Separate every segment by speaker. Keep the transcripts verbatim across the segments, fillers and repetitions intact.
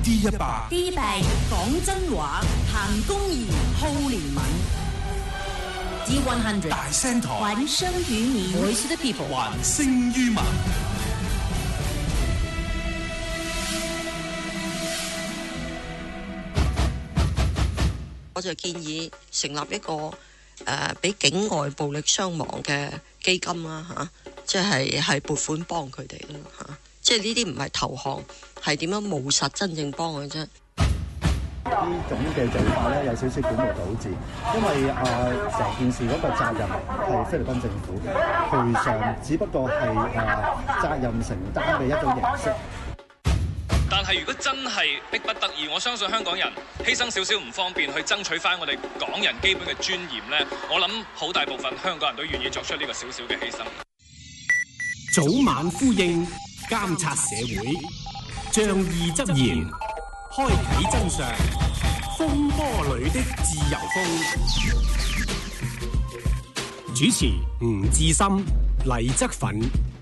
Speaker 1: D 一百
Speaker 2: D 一百講真話，談公義，好憐憫。D 一百
Speaker 1: 大聲台，
Speaker 2: 還聲於民 ，Voice of the People，
Speaker 1: 還聲於民。
Speaker 3: 我就建議成立一個誒俾、呃、境外暴力傷亡嘅基金啦嚇、啊，即係係撥款幫佢哋啦嚇，即係呢啲唔係投降，係點樣務實真正幫佢啫。
Speaker 4: 呢種嘅做法咧有少少本末倒置，因為啊成、呃、件事嗰個責任係菲律賓政府，賠償只不過係啊、呃、責任承擔嘅一種形式。
Speaker 5: 但係如果真係迫不得已，我相信香港人犧牲少少唔方便去爭取翻我哋港人基本嘅尊嚴咧，我諗好大部分香港人都願意作出呢個少少嘅犧牲。
Speaker 6: 早晚呼應，監察社會，仗義執言，開啟真相，風波裏的自由風。主持吳志森、黎則奮。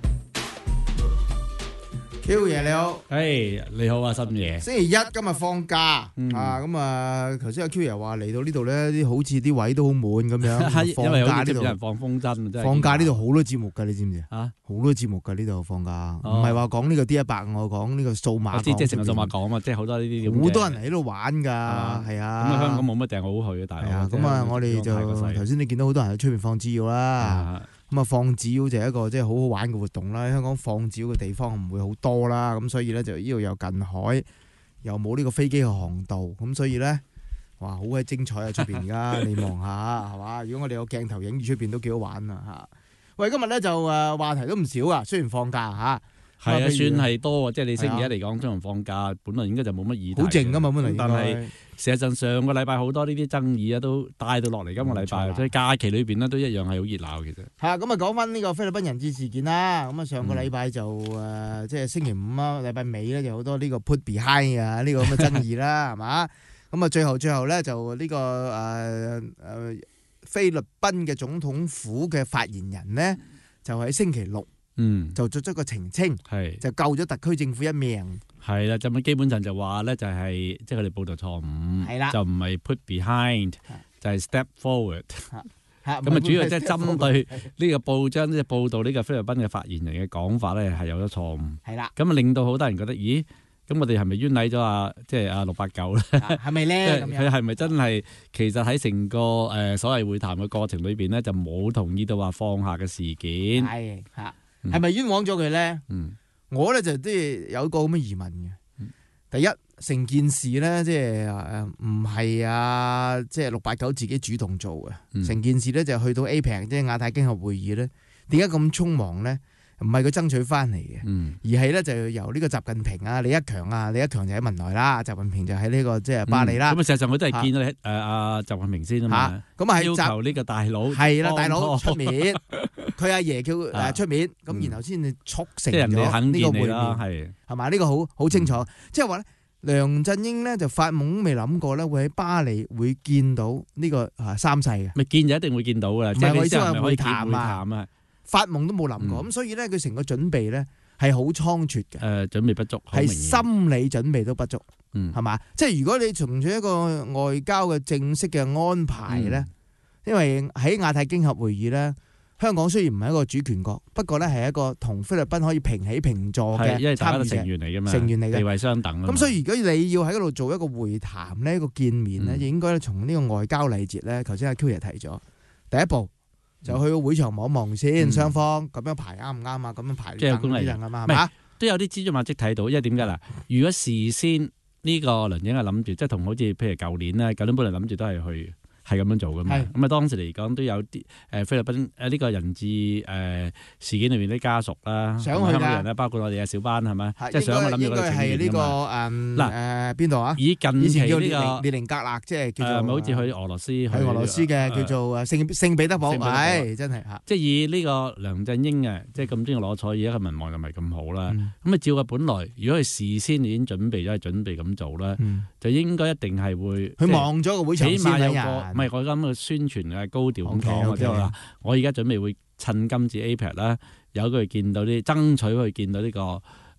Speaker 7: Q 爺你好，
Speaker 8: 誒、hey, 你好啊，深爺。
Speaker 7: 星期一今日放假、嗯、啊，咁啊，頭先阿 Q 爺話嚟到呢度咧，啲好似啲位都好滿咁樣。
Speaker 8: 因為好似有人放風箏，真係
Speaker 7: 放假呢度好多節目㗎，你知唔知啊？好多節目㗎呢度放假，唔係話講呢個 D 一百，我講呢個數碼。
Speaker 8: 即係成個數碼港啊嘛，即係好多呢啲咁。
Speaker 7: 好多人嚟喺度玩㗎，係啊。咁啊，
Speaker 8: 香港冇乜訂好去嘅，大佬。係啊，
Speaker 7: 咁啊，我哋就頭先你見到好多人喺出邊放紙鷂啦。咁啊，放紙鷂就係一個即係好好玩嘅活動啦。香港放紙鷂嘅地方唔會好多啦，咁所以咧就呢度又近海，又冇呢個飛機嘅航道，咁所以咧，哇，好鬼精彩啊！出邊而家你望下係嘛？如果我哋有鏡頭影住出邊都幾好玩啊嚇！喂，今日咧就誒話題都唔少啊，雖然放假嚇。
Speaker 8: 係啊，算係多即係你星期一嚟講，通常放假，本來應該就冇乜議題。
Speaker 7: 好靜㗎嘛，本來。
Speaker 8: 但係事實上上個禮拜好多呢啲爭議啊，都帶到落嚟今個禮拜，所以假期裏邊咧都一樣係好熱鬧其實。
Speaker 7: 係啊，咁啊講翻呢個菲律賓人質事件啦。咁啊上個禮拜就誒、嗯呃、即係星期五啊，禮拜尾咧就好多呢個 put behind 啊呢個咁嘅爭議啦，係嘛？咁啊最後最後咧就呢、呢個誒誒、呃呃、菲律賓嘅總統府嘅發言人咧，就喺星期六。嗯，就作出個澄清，係就救咗特區政府一命。
Speaker 8: 係啦，咁基本上就話咧就係即係佢哋報道錯誤，係啦，就唔係 put behind，就係 step forward。咁啊，主要即係針對呢個報章即係報道呢個菲律賓嘅發言人嘅講法咧係有咗錯誤。係啦，咁啊令到好多人覺得，咦？咁我哋係咪冤枉咗啊？即係啊六八九咧？
Speaker 7: 係咪咧？
Speaker 8: 佢係咪真係其實喺成個誒所謂會談嘅過程裏邊咧，就冇同意到話放下嘅事件？係
Speaker 7: 吓。係咪冤枉咗佢咧？嗯、我咧就即係有一個咁嘅疑問嘅。嗯、第一，成件事咧即係誒唔係啊，即係六八九自己主動做嘅。成、嗯、件事咧就去到 A P E C 即係亞太經合會議咧，點解咁匆忙咧？唔係佢爭取翻嚟嘅，嗯、而係咧就由呢個習近平啊、李克強啊，李克強就喺文萊啦，習近平就喺呢、這個即係巴黎啦。咁、嗯、啊，事實上佢都係見到誒阿習近平先啊嘛。咁啊，要求呢個大佬係啦，大佬出面，佢阿爺叫誒出面，咁、啊、然後先至促成咗呢個會面，係係嘛？呢、這個好好清楚，嗯、即係話咧，梁振英咧就發夢都未諗過咧，會喺巴黎會見到呢個啊三世嘅。咪見就一定會見到噶啦，即係我意思係會談啊。發夢都冇諗過，咁、嗯、所以咧佢成個準備咧係好倉促嘅。誒、呃，準備不足，係心理準備都不足，係嘛、嗯？即係如果你從咗一個外交嘅正式嘅安排咧，嗯、因為喺亞太經合會議咧，香港雖然唔係一個主權國，不過咧係一個同菲律賓可以平起平坐嘅，因為大家都成員嚟噶嘛，成員嚟嘅，地位相等。咁所以如果你要喺嗰度做一個會談呢，一個見面咧，嗯、應該從呢個外交禮節咧，頭先阿 Q 爺提咗第一步。就去個會場望望先，雙、嗯、方咁樣排啱唔啱啊？咁樣排即係公禮人啊嘛，係嘛？都有啲蛛絲馬跡睇到，因為點解嗱？如果事先呢個梁振英係諗住，即係同好似譬如舊年咧，舊年本來諗住都係去。係咁樣做噶嘛？咁啊當時嚟講都有啲誒菲律賓誒呢個人質誒事件裏邊啲家屬啦，想去香港人咧，包括我哋嘅小班係咪？即係想我諗住個情緣㗎嘛。嗱誒邊度啊？以近期呢個列寧格勒，即係叫做誒，咪好似去俄羅斯去俄羅斯嘅叫做誒聖聖彼得堡，係真係嚇。即係以呢個梁振英嘅，即係咁中意攞彩，而家嘅民望就唔係咁好啦。咁啊照佢本來，如果佢事先已經準備咗，係準備咁做啦，就應該一定係會。佢望咗個會場先啊！唔係我咁嘅宣傳嘅高調咁講，即係話我而家準備會趁今次 A P E C 啦，有佢見到啲爭取去見到呢個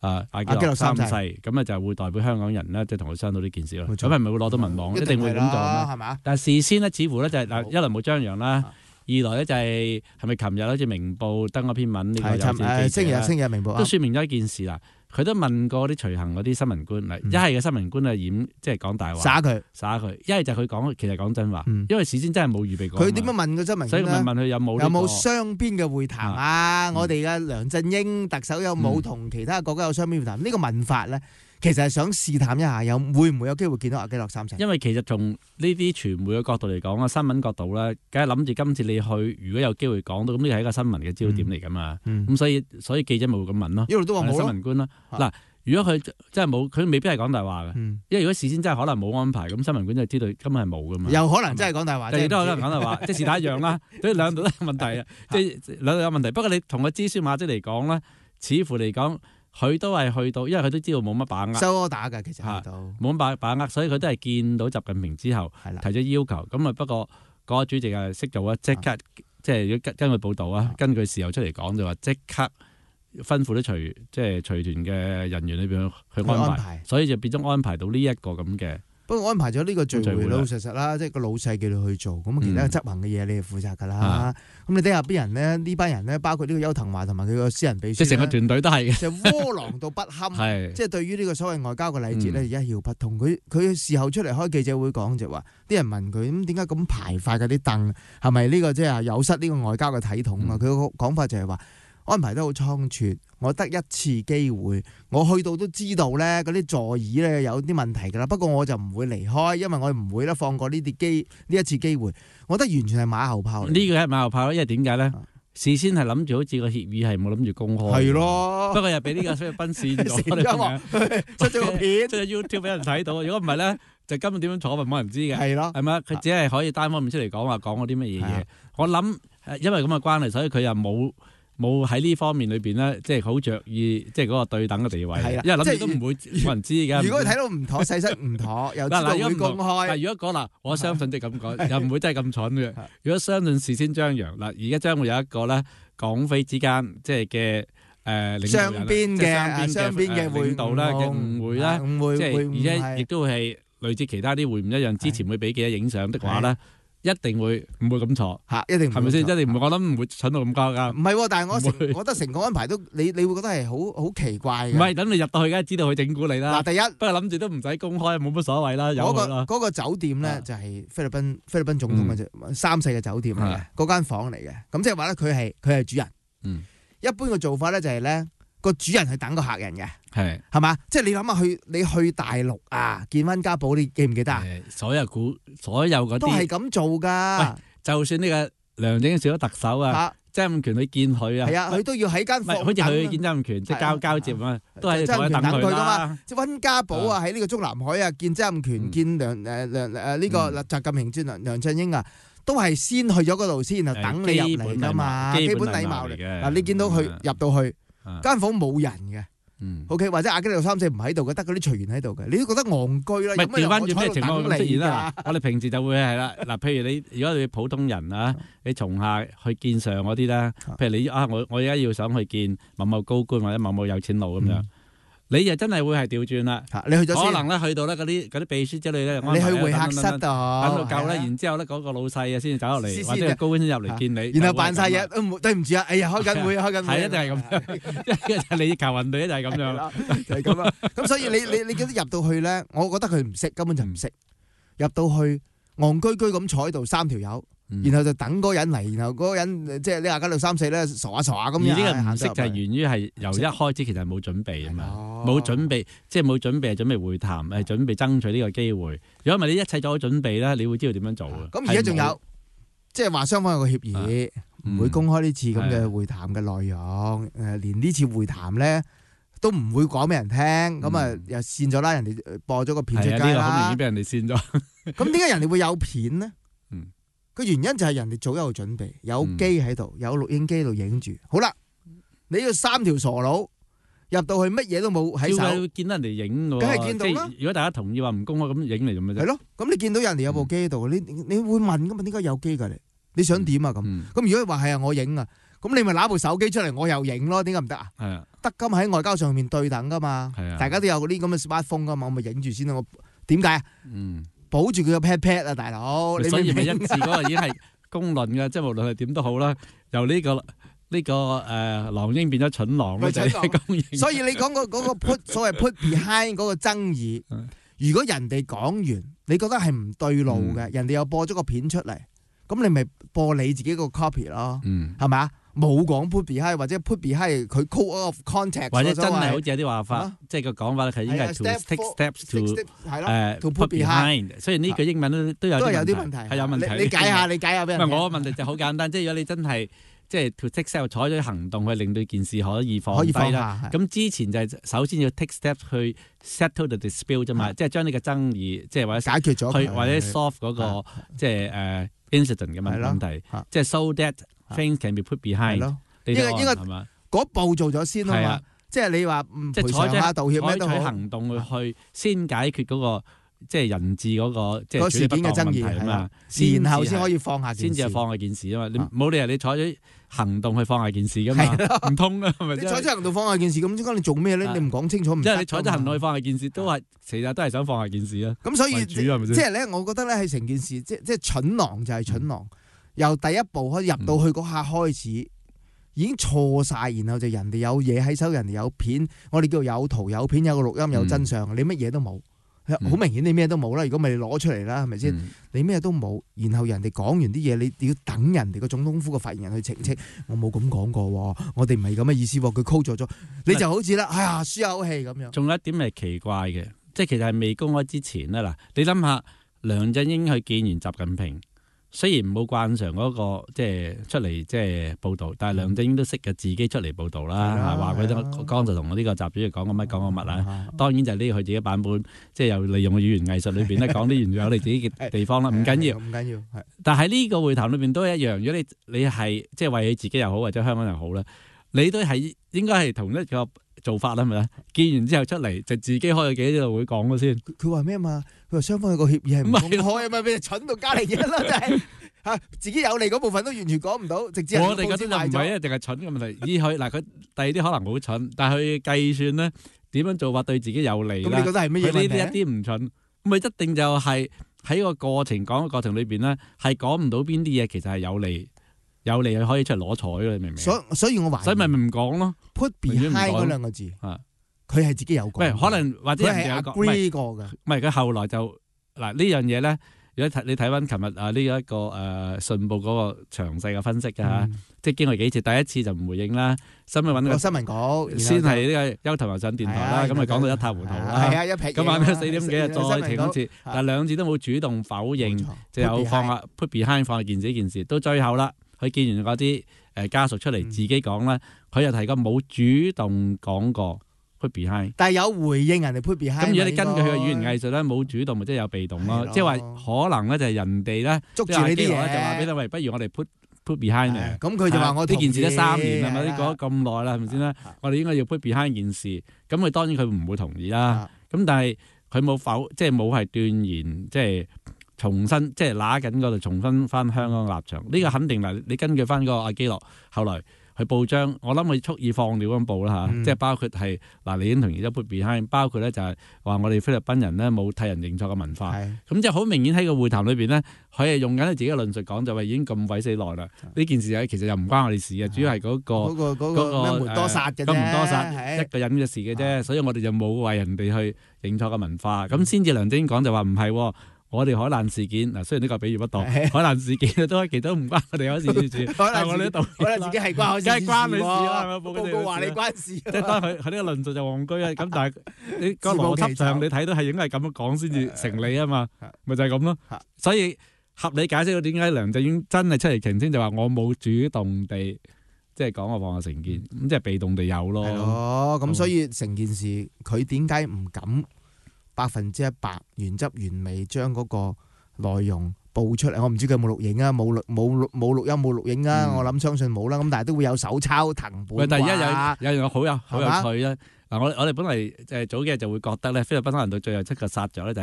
Speaker 8: 啊阿基諾三世，咁啊就會代表香港人咧，即係同佢商討呢件事咯。咁係咪會攞到民望？一定會咁做啦，係嘛？但係事先咧，似乎咧就係嗱，一來冇張揚啦。二來咧就係係咪琴日好似明報登嗰篇文呢個有線記者
Speaker 7: 星期日星期日明報
Speaker 8: 都説明咗一件事啦。佢都問過啲隨行嗰啲新聞官，嗱一係嘅新聞官啊演即係講大話，耍佢耍佢；一係就佢講其實講真話，因為事先真係冇預備過。佢點樣問個新聞官？所以咪問佢有冇有冇雙邊嘅會談啊？我哋嘅梁振英特首有冇同其他國家有雙邊會談？呢個問法咧？其實係想試探一下，有會唔會有機會見到阿基諾三世？因為其實從呢啲傳媒嘅角度嚟講啊，新聞角度咧，梗係諗住今次你去，如果有機會講到，咁呢個係一個新聞嘅焦點嚟噶嘛。咁、嗯嗯、所以所以記者咪會咁問咯。一路都話冇新聞官啦。嗱、啊，如果佢真係冇，佢未必係講大話嘅。嗯、因為如果事先真係可能冇安排，咁新聞官就知道根本係冇噶嘛。有可能真係講大話，亦都可能講大話，即係是但一樣啦。所以兩度都有問題啊，即係兩度有問題。不過你同個蛛絲馬跡嚟講咧，似乎嚟講。佢都係去到，因為佢都知道冇乜把握，收柯打㗎，其實去到冇乜把把握，所以佢都係見到習近平之後提咗要求。咁啊，不過嗰個主席啊識做啊，即刻即係根根據報道啊，根據時候出嚟講就話即刻吩咐啲隨即係隨團嘅人員裏邊去安排，安排所以就變咗安排到呢一個咁嘅。不過安排咗呢個聚會老老實實啦，即係個老細叫你去做，咁其他執行嘅嘢你係負責㗎啦。咁、嗯、你睇下邊人咧？呢班人咧，包括呢個邱騰華同埋佢個私人秘書，即係成個團隊都係嘅，就窩囊到不堪。係即係對於呢個所謂外交嘅禮節咧，一竅不通。佢佢事後出嚟開記者會講就話，啲人問佢咁點解咁排法嗰啲凳係咪呢個即係有失呢個外交嘅體統啊？佢個講法就係話。安排得好倉促，我得一次機會，我去到都知道咧，嗰啲座椅咧有啲問題㗎啦。不過我就唔會離開，因為我唔會咧放過呢啲機呢一次機會。我覺得完全係馬後炮。呢個係馬後炮，因為點解咧？事先係諗住好似個協議係冇諗住公開。係咯。不過又俾呢個菲律賓線咗，出咗個片，出咗 YouTube 俾人睇到。如果唔係咧，就根本點樣坐咪冇人知嘅。係咯。係咪？佢只係可以單方面出嚟講話講嗰啲乜嘢嘢。我諗因為咁嘅關係，所以佢又冇。冇喺呢方面裏邊咧，即係好着意，即係嗰個對等嘅地位。係啦，因為諗住都唔會冇人知嘅。如果睇到唔妥，細室唔妥，又知道會公開。如果講嗱，我相信即係咁講，又唔會真係咁蠢嘅。如果相信事先張揚嗱，而家將會有一個咧港菲之間即係嘅誒雙邊嘅雙邊嘅領導咧嘅誤會啦，即係而且亦都會係類似其他啲會唔一樣。之前會俾記者影相的話咧。一定會唔會咁錯嚇？一定係咪先？一定唔會，我諗唔會蠢到咁高㗎。唔係，但係我成，我覺得成個安排都你你會覺得係好好奇怪嘅。唔係，等你入到去，梗係知道佢整蠱你啦。嗱，第一，不過諗住都唔使公開，冇乜所謂啦。嗰個嗰個酒店咧就係菲律賓菲律賓總統嘅啫，三世嘅酒店嚟嘅，嗰間房嚟嘅。咁即係話咧，佢係佢係主人。嗯，一般嘅做法咧就係咧。個主人係等個客人嘅，係係嘛？即係你諗下去，你去大陸啊，見溫家寶，你記唔記得啊？所有股，所有嗰啲都係咁做噶。就算呢個梁振英做咗特首啊，曾蔭權去見佢啊，係啊，佢都要喺間房，好似佢去見曾蔭權，即係交交接啊，都係等佢噶嘛。即係溫家寶啊，喺呢個中南海啊，見曾蔭權，見梁誒梁誒呢個習近平見梁梁振英啊。都係先去咗嗰度先，然後等你入嚟噶嘛，基本禮貌嚟嘅。嗱，你見到佢入到去。間房冇人嘅，嗯，OK，或者阿基諾三世唔喺度嘅，得嗰啲隨員喺度嘅，你都覺得戇居啦。唔係調翻轉咩情況咁出現啦？我哋平時就會係啦，嗱，譬如你如果你普通人啊，你從下去見上嗰啲啦，譬如你啊，我我而家要想去見某某高官或者某某有錢佬咁樣。你又真係會係調轉啦，你去咗可能咧去到咧嗰啲嗰啲秘書之類咧，你去會客室度，等到夠咧，然之後咧嗰個老細啊先至走入嚟，或者高官先入嚟見你，然後扮晒嘢，都對唔住啊，哎呀開緊會開緊會，係一定係咁樣，你求運隊就係咁樣，就係咁啦。咁所以你你你記得入到去咧，我覺得佢唔識，根本就唔識，入到去戇居居咁坐喺度三條友。然後就等嗰個人嚟，然後嗰個人即係呢阿基諾三世咧傻下傻下咁樣。而呢個唔識就係源於係由一開始其實冇準備啊嘛，冇準備，即係冇準備係準備會談，係準備爭取呢個機會。如果唔係你一切做好準備咧，你會知道點樣做嘅。咁而家仲有，即係話雙方有個協議，唔會公開呢次咁嘅會談嘅內容。誒，連呢次會談咧都唔會講俾人聽。咁啊又線咗啦，人哋播咗個片出街啦。呢個好明顯俾人哋線咗。咁點解人哋會有片呢？個原因就係人哋早有準備，有機喺度，有錄影機喺度影住。好啦，你要三條傻佬入到去，乜嘢都冇喺手，要見到人哋影嘅，梗係見到啦。如果大家同意話唔公開咁影嚟做咩啫？係咯，咁你見到人哋有部機喺度，你你會問噶嘛？點解有機噶你？你想點啊？咁咁如果話係啊，我影啊，
Speaker 7: 咁你咪拿部手機出嚟，我又影咯，點解唔得啊？
Speaker 8: 係啊，
Speaker 7: 德金喺外交上面對等噶嘛，大家都有嗰啲咁嘅 smartphone 噶嘛，我咪影住先咯。我點解啊？嗯，保住佢個 pat pat 啊，大佬。
Speaker 8: 所以咪一致嗰個已經係公論嘅，即係無論係點都好啦。由呢個呢個誒狼鷹變咗蠢狼咧，就係公認。所以你講個嗰個 put 所謂 put behind 嗰個爭議，如果人哋講完，你覺得係唔對路嘅，人哋又播咗個片出嚟，咁你咪播你自己個 copy 咯，係咪啊？冇講 put behind 或者 put behind 佢 call off context， 或者真係好似有啲話法，即係個講法咧，係應該係 to take steps to 誒 to put behind。雖然呢句英文都都有都有啲問題，係有問題。你解下，你解下俾人。唔係我嘅問題就好簡單，即係如果你真係即係 to take steps 採取行動去令到件事可以放低啦。咁之前就係首先要 take steps 去 settle the dispute 啫嘛，即係將呢個爭議即係或者解決咗，或者 solve 嗰個即係誒 incident 嘅問題，即係 so that things can be put behind， 應該應該嗰步做咗先啊嘛，即係你話唔賠償啊道歉咩都好，採取行動去去先解決嗰個即係人質嗰個即係事件嘅爭議啊嘛，然後先可以放下件事，先至係放下件事啊嘛，你冇理由你採取行動去放下件事噶嘛，唔通啊？係咪？你採取行動放下件事，咁點解你做咩咧？你唔講清楚唔得。即係你採取行動去放下件事，都係其實都係想放下件事啊。咁所以即係咧，我覺得咧係成件事，即即係蠢狼就係蠢狼。由第一步可以入到去嗰下開始，嗯、已經錯晒，然後就人哋有嘢喺手，人哋有片，我哋叫做有圖有片有個錄音有真相，嗯、你乜嘢都冇，好、嗯、明顯你咩都冇啦。如果咪你攞出嚟啦，係咪先？嗯、你咩都冇，然後人哋講完啲嘢，你要等人哋個總統府嘅發言人去澄清，嗯、我冇咁講過，我哋唔係咁嘅意思，佢 call 咗咗，你就好似啦，哎呀輸口氣咁樣。仲有一點係奇怪嘅，即係其實係未公開之前咧，嗱，你諗下梁振英去見完習近平。雖然冇慣常嗰個即係出嚟即係報導，但係梁振英都識嘅自己出嚟報導啦，話佢都剛才同我呢個習主席講過乜講過乜啦。當然就係呢個佢自己版本，即係又利用語言藝術裏邊咧講啲原有你自己嘅地方啦，唔緊要，唔緊要。但係呢個會談裏邊都一樣，如果你你係即係為你自己又好，或者香港又好咧，你都係應該係同一個做法啦，係咪啊？見完之後出嚟就自己開個記者會講咗先。佢話咩嘛？佢話雙方有個協議係唔公開啊嘛，俾人蠢到加嚟嘢啦，真係嚇自己有利嗰部分都完全講唔到，直接我哋嗰啲就唔係一定係蠢嘅問題。依佢嗱佢第二啲可能好蠢，但係佢計算咧點樣做法對自己有利啦。咁你覺得係乜嘢問題？佢呢啲一啲唔蠢，咪一定就係喺個過程講嘅過程裏邊咧，係講唔到邊啲嘢其實係有利。有利佢可以出嚟攞彩咯，你明唔明？所以所以我懷疑，所以咪唔講咯。Put behind 嗰兩個字，佢係自己有講。唔係可能或者人哋有 agree 過嘅。唔係佢後來就嗱呢樣嘢咧。如果睇你睇翻琴日啊呢一個誒信報嗰個詳細嘅分析嘅嚇，即係經過幾次，第一次就唔回應啦，新聞揾個新聞稿，先係呢個邱騰華上電台啦，咁咪講到一塌糊塗啦。係啊，一劈。今晚四點幾啊再停一次，但係兩次都冇主動否認，就有放下 put behind 放下件事件事，到最後啦。佢見完嗰啲誒家屬出嚟自己講啦，佢又提過冇主動講過 put behind，但係有回應人哋 put behind。咁如果你根據佢嘅語言藝術咧，冇主動咪即係有被動咯，即係話可能咧就係人哋咧捉住呢啲嘢，就話俾你喂，不如我哋 put put behind 嚟。咁佢就話我呢件事得三年啦，咪講咗咁耐啦，係咪先啦？我哋應該要 put behind 件事，咁佢當然佢唔會同意啦。咁但係佢冇否，即係冇係斷言，即係。重新即係揦緊嗰度，重新翻香港嘅立場，呢、這個肯定嗱。你根據翻嗰個阿基諾後來去報章，我諗佢蓄意放料咁報啦嚇，嗯、即係包括係嗱，你已經同意咗 put behind，包括咧就係話我哋菲律賓人咧冇替人認錯嘅文化，咁即係好明顯喺個會談裏邊咧，佢係用緊佢自己嘅論述講，就話已經咁鬼死耐啦。呢、嗯、件事其實又唔關我哋事嘅，主要係嗰、那個嗰、那個嗰、那個咩門多殺嘅啫，咁門多殺一個人嘅事嘅啫，嗯、所以我哋就冇為人哋去認錯嘅文化，咁先至梁振英講就話唔係。我哋海難事件嗱，雖然呢個比喻不當，海難事件都其實都唔關我哋嗰事事。海難我哋度，海難事件係關我事，梗係關你事啦。報告話你關事。即係當佢佢呢個論述就戇居啊！咁但係你個邏輯上你睇到係應該係咁樣講先至成理啊嘛，咪就係咁咯。所以合理解釋到點解梁振英真係出嚟澄清，就話我冇主動地即係講我放下成見，咁即係被動地有咯。哦，咁所以成件事佢點解唔敢？百分之一百原汁原味將嗰個內容報出嚟，我唔知佢有冇錄影啊，冇錄冇錄冇錄音冇錄影啊，嗯、我諗相信冇啦。咁但係都會有手抄藤本。喂，但係而家有有樣好有好有趣咧。嗱吧，我我哋本嚟誒早幾日就會覺得咧，菲律賓人到最後七個殺咗咧，就係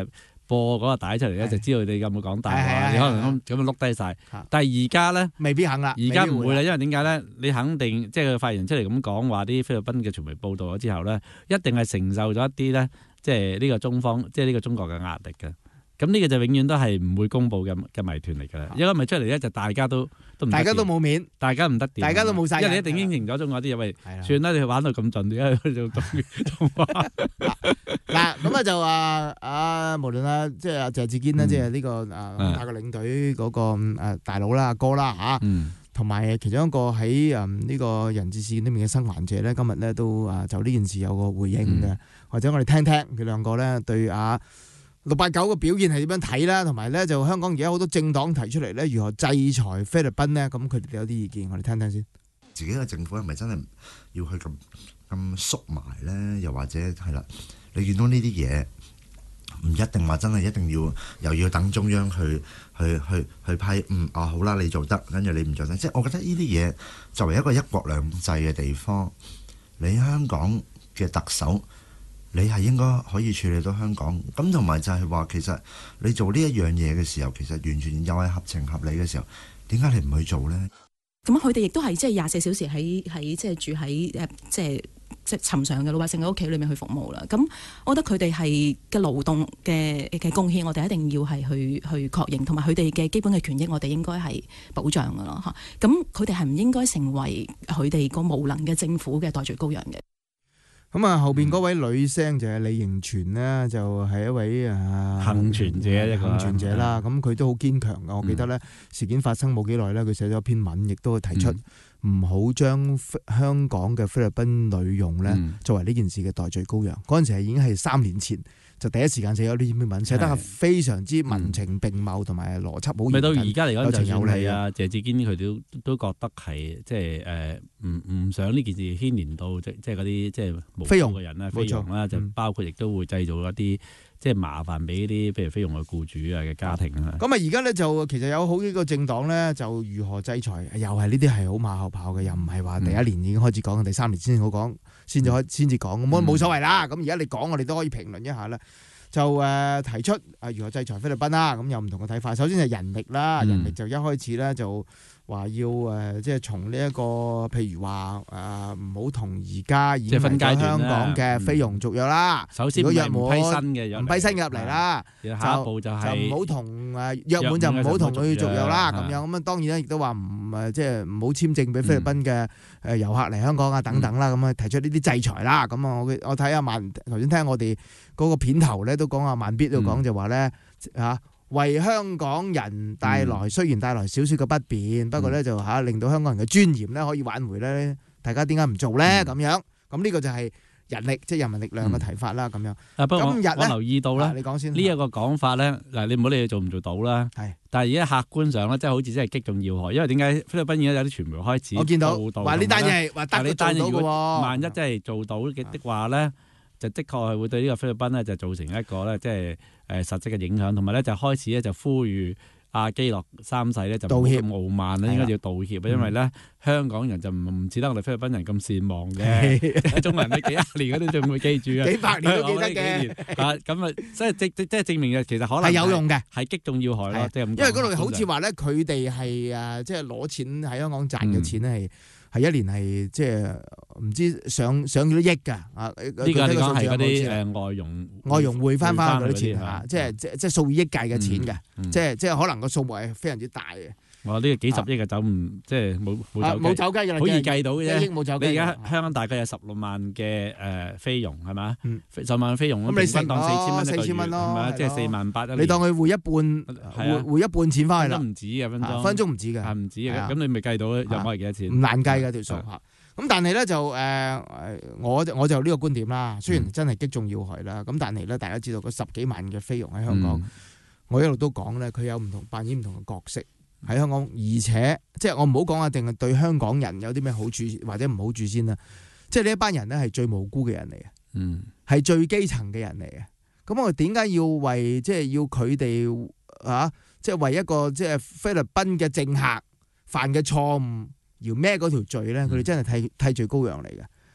Speaker 8: 播嗰個帶出嚟咧，就知道你有冇講大話，你可能咁咁樣碌低晒。但係而家咧，
Speaker 7: 未必肯啦，
Speaker 8: 而家唔會啦，因為點解咧？你肯定即係佢發言出嚟咁講話，啲菲律賓嘅傳媒報導咗之後咧，一定係承受咗一啲咧，即係呢個中方，即係呢個中國嘅壓力嘅。咁呢個就永遠都係唔會公佈嘅嘅謎團嚟㗎啦。因為咪出嚟咧，就大家都都唔大家都冇面，大家唔得掂，大家都冇晒。因為你一定應承咗中國啲嘢，喂，算啦，你玩到咁盡，而家就中中華
Speaker 7: 嗱咁啊就啊啊，無論啊即係阿謝志堅啦，即係呢個啊泰國領隊嗰個誒大佬啦、阿哥啦嚇，同埋其中一個喺誒呢個人質事件裏面嘅生還者咧，今日咧都啊就呢件事有個回應嘅，或者我哋聽聽佢兩個咧對啊。六八九嘅表現係點樣睇啦？同埋咧就香港而家好多政黨提出嚟咧，如何制裁菲律賓呢？咁佢哋有啲意見，我哋聽聽先。
Speaker 1: 自己嘅政府係咪真係要去咁咁縮埋咧？又或者係啦，你見到呢啲嘢唔一定話真係一定要又要等中央去去去去批嗯啊好啦，你做得，跟住你唔做得，即係我覺得呢啲嘢作為一個一國兩制嘅地方，你香港嘅特首。你係應該可以處理到香港，咁同埋就係話，其實你做呢一樣嘢嘅時候，其實完全又係合情合理嘅時候，點解你唔去做呢？
Speaker 9: 咁佢哋亦都係即係廿四小時喺喺即係住喺誒即係即係尋常嘅老百姓嘅屋企裏面去服務啦。咁我覺得佢哋係嘅勞動嘅嘅貢獻，我哋一定要係去去確認，同埋佢哋嘅基本嘅權益，我哋應該係保障㗎咯嚇。咁佢哋係唔應該成為佢哋個無能嘅政府嘅代罪羔羊嘅。
Speaker 7: 咁啊，後邊嗰位女聲就係李盈全呢，就係一位啊
Speaker 8: 幸存者一個
Speaker 7: 幸存者啦。咁佢都好堅強噶。我記得咧，事件發生冇幾耐咧，佢寫咗篇文，亦都提出唔好將香港嘅菲律賓女傭咧作為呢件事嘅代罪羔羊。嗰陣時係已經係三年前，就第一時間寫咗呢篇文，寫得係非常之文情並茂，同埋邏輯好嚴謹。
Speaker 8: 到而家嚟講，就
Speaker 7: 有
Speaker 8: 係啊，謝志堅佢哋都都覺得係即係誒，唔唔想呢件事牽連到即即係嗰啲即係無辜嘅人啦、菲傭啦，就包括亦都會製造一啲即係麻煩俾啲譬如菲傭嘅僱主啊嘅家庭啊。
Speaker 7: 咁啊，而家咧就其實有好幾個政黨咧，就如何制裁，又係呢啲係好馬後炮嘅，又唔係話第一年已經開始講，第三年先好講，先至開先至講，咁冇冇所謂啦。咁而家你講，我哋都可以評論一下啦。就誒提出啊，如何制裁菲律賓啦？咁有唔同嘅睇法。首先係人力啦，人力就一開始咧就話要誒，即係從呢一個譬如話誒，唔好同而家已經嚟咗香港嘅菲傭續約啦。
Speaker 8: 首先唔批新嘅，
Speaker 7: 唔批新入嚟啦。
Speaker 8: 下一步就係
Speaker 7: 就唔好同誒約滿就唔好同佢續約啦。咁樣咁啊，當然咧亦都話唔誒，即係唔好簽證俾菲律賓嘅誒遊客嚟香港啊等等啦。咁啊提出呢啲制裁啦。咁啊，我我睇下萬頭先聽我哋嗰個片頭咧都講啊，萬必都講就話咧嚇，為香港人帶來、嗯、雖然帶來少少嘅不便，不過咧就嚇令到香港人嘅尊嚴咧可以挽回咧，大家點解唔做咧咁、嗯、樣？咁呢個就係人力即係、就是、人民力量嘅提法啦咁樣。
Speaker 8: 啊，不過今日我留意到咧、啊，
Speaker 7: 你講先呢
Speaker 8: 一個講法咧，嗱你唔好理佢做唔做到啦。
Speaker 7: 係，
Speaker 8: 但係而家客觀上咧，即係好似真係擊中要害，因為點解菲律賓而家有啲傳媒開始
Speaker 7: 我見到
Speaker 8: 報道
Speaker 7: 話呢單嘢係話得到做到嘅喎，
Speaker 8: 萬一真係做到嘅的話咧。就的確係會對呢個菲律賓咧就造成一個咧即係誒實質嘅影響，同埋咧就開始咧就呼籲阿基諾三世咧就道歉傲慢啦，應該要道歉，因為咧香港人就唔似得我哋菲律賓人咁善忘嘅，中國人你幾廿年嗰啲仲會記住啊，
Speaker 7: 幾百年都記得嘅
Speaker 8: 啊咁啊，即係即即即係證明嘅其實可能係有用嘅，係擊中要害咯，即係咁。因
Speaker 7: 為嗰度好似話咧，佢哋係誒即係攞錢喺香港賺嘅錢咧係。係一年係即係唔知上上幾多億㗎啊！呢個你講係嗰啲誒外傭外傭匯翻翻嗰啲錢嚇，即係即即係數以億計嘅錢嘅，即係即係可能個數目係非常之大嘅。
Speaker 8: 我呢個幾十億嘅走唔即係冇冇走雞，
Speaker 7: 冇走雞嘅，
Speaker 8: 好易計到嘅
Speaker 7: 啫。
Speaker 8: 你而家香港大概有十六萬嘅誒菲傭係嘛？十萬菲傭咁，你當四千蚊四千蚊咯，係咪？即係四萬八一年。
Speaker 7: 你當佢匯一半，匯匯一半錢翻去啦。
Speaker 8: 分鐘唔止嘅分鐘，
Speaker 7: 分鐘唔止嘅，
Speaker 8: 係唔止嘅。咁你咪計到入我係幾多錢？
Speaker 7: 唔難計嘅條數嚇。咁但係咧就誒，我我就呢個觀點啦。雖然真係擊中要害啦，咁但係咧大家知道嗰十幾萬嘅菲傭喺香港，我一路都講咧，佢有唔同扮演唔同嘅角色。喺香港，而且即係我唔好講啊，定係對香港人有啲咩好處或者唔好處先啦。即係呢一班人咧係最無辜嘅人嚟嘅，嗯，係最基層嘅人嚟嘅。咁我點解要為即係要佢哋啊？即係為一個即係菲律賓嘅政客犯嘅錯誤而孭嗰條罪咧？佢哋真係替替罪羔羊嚟嘅。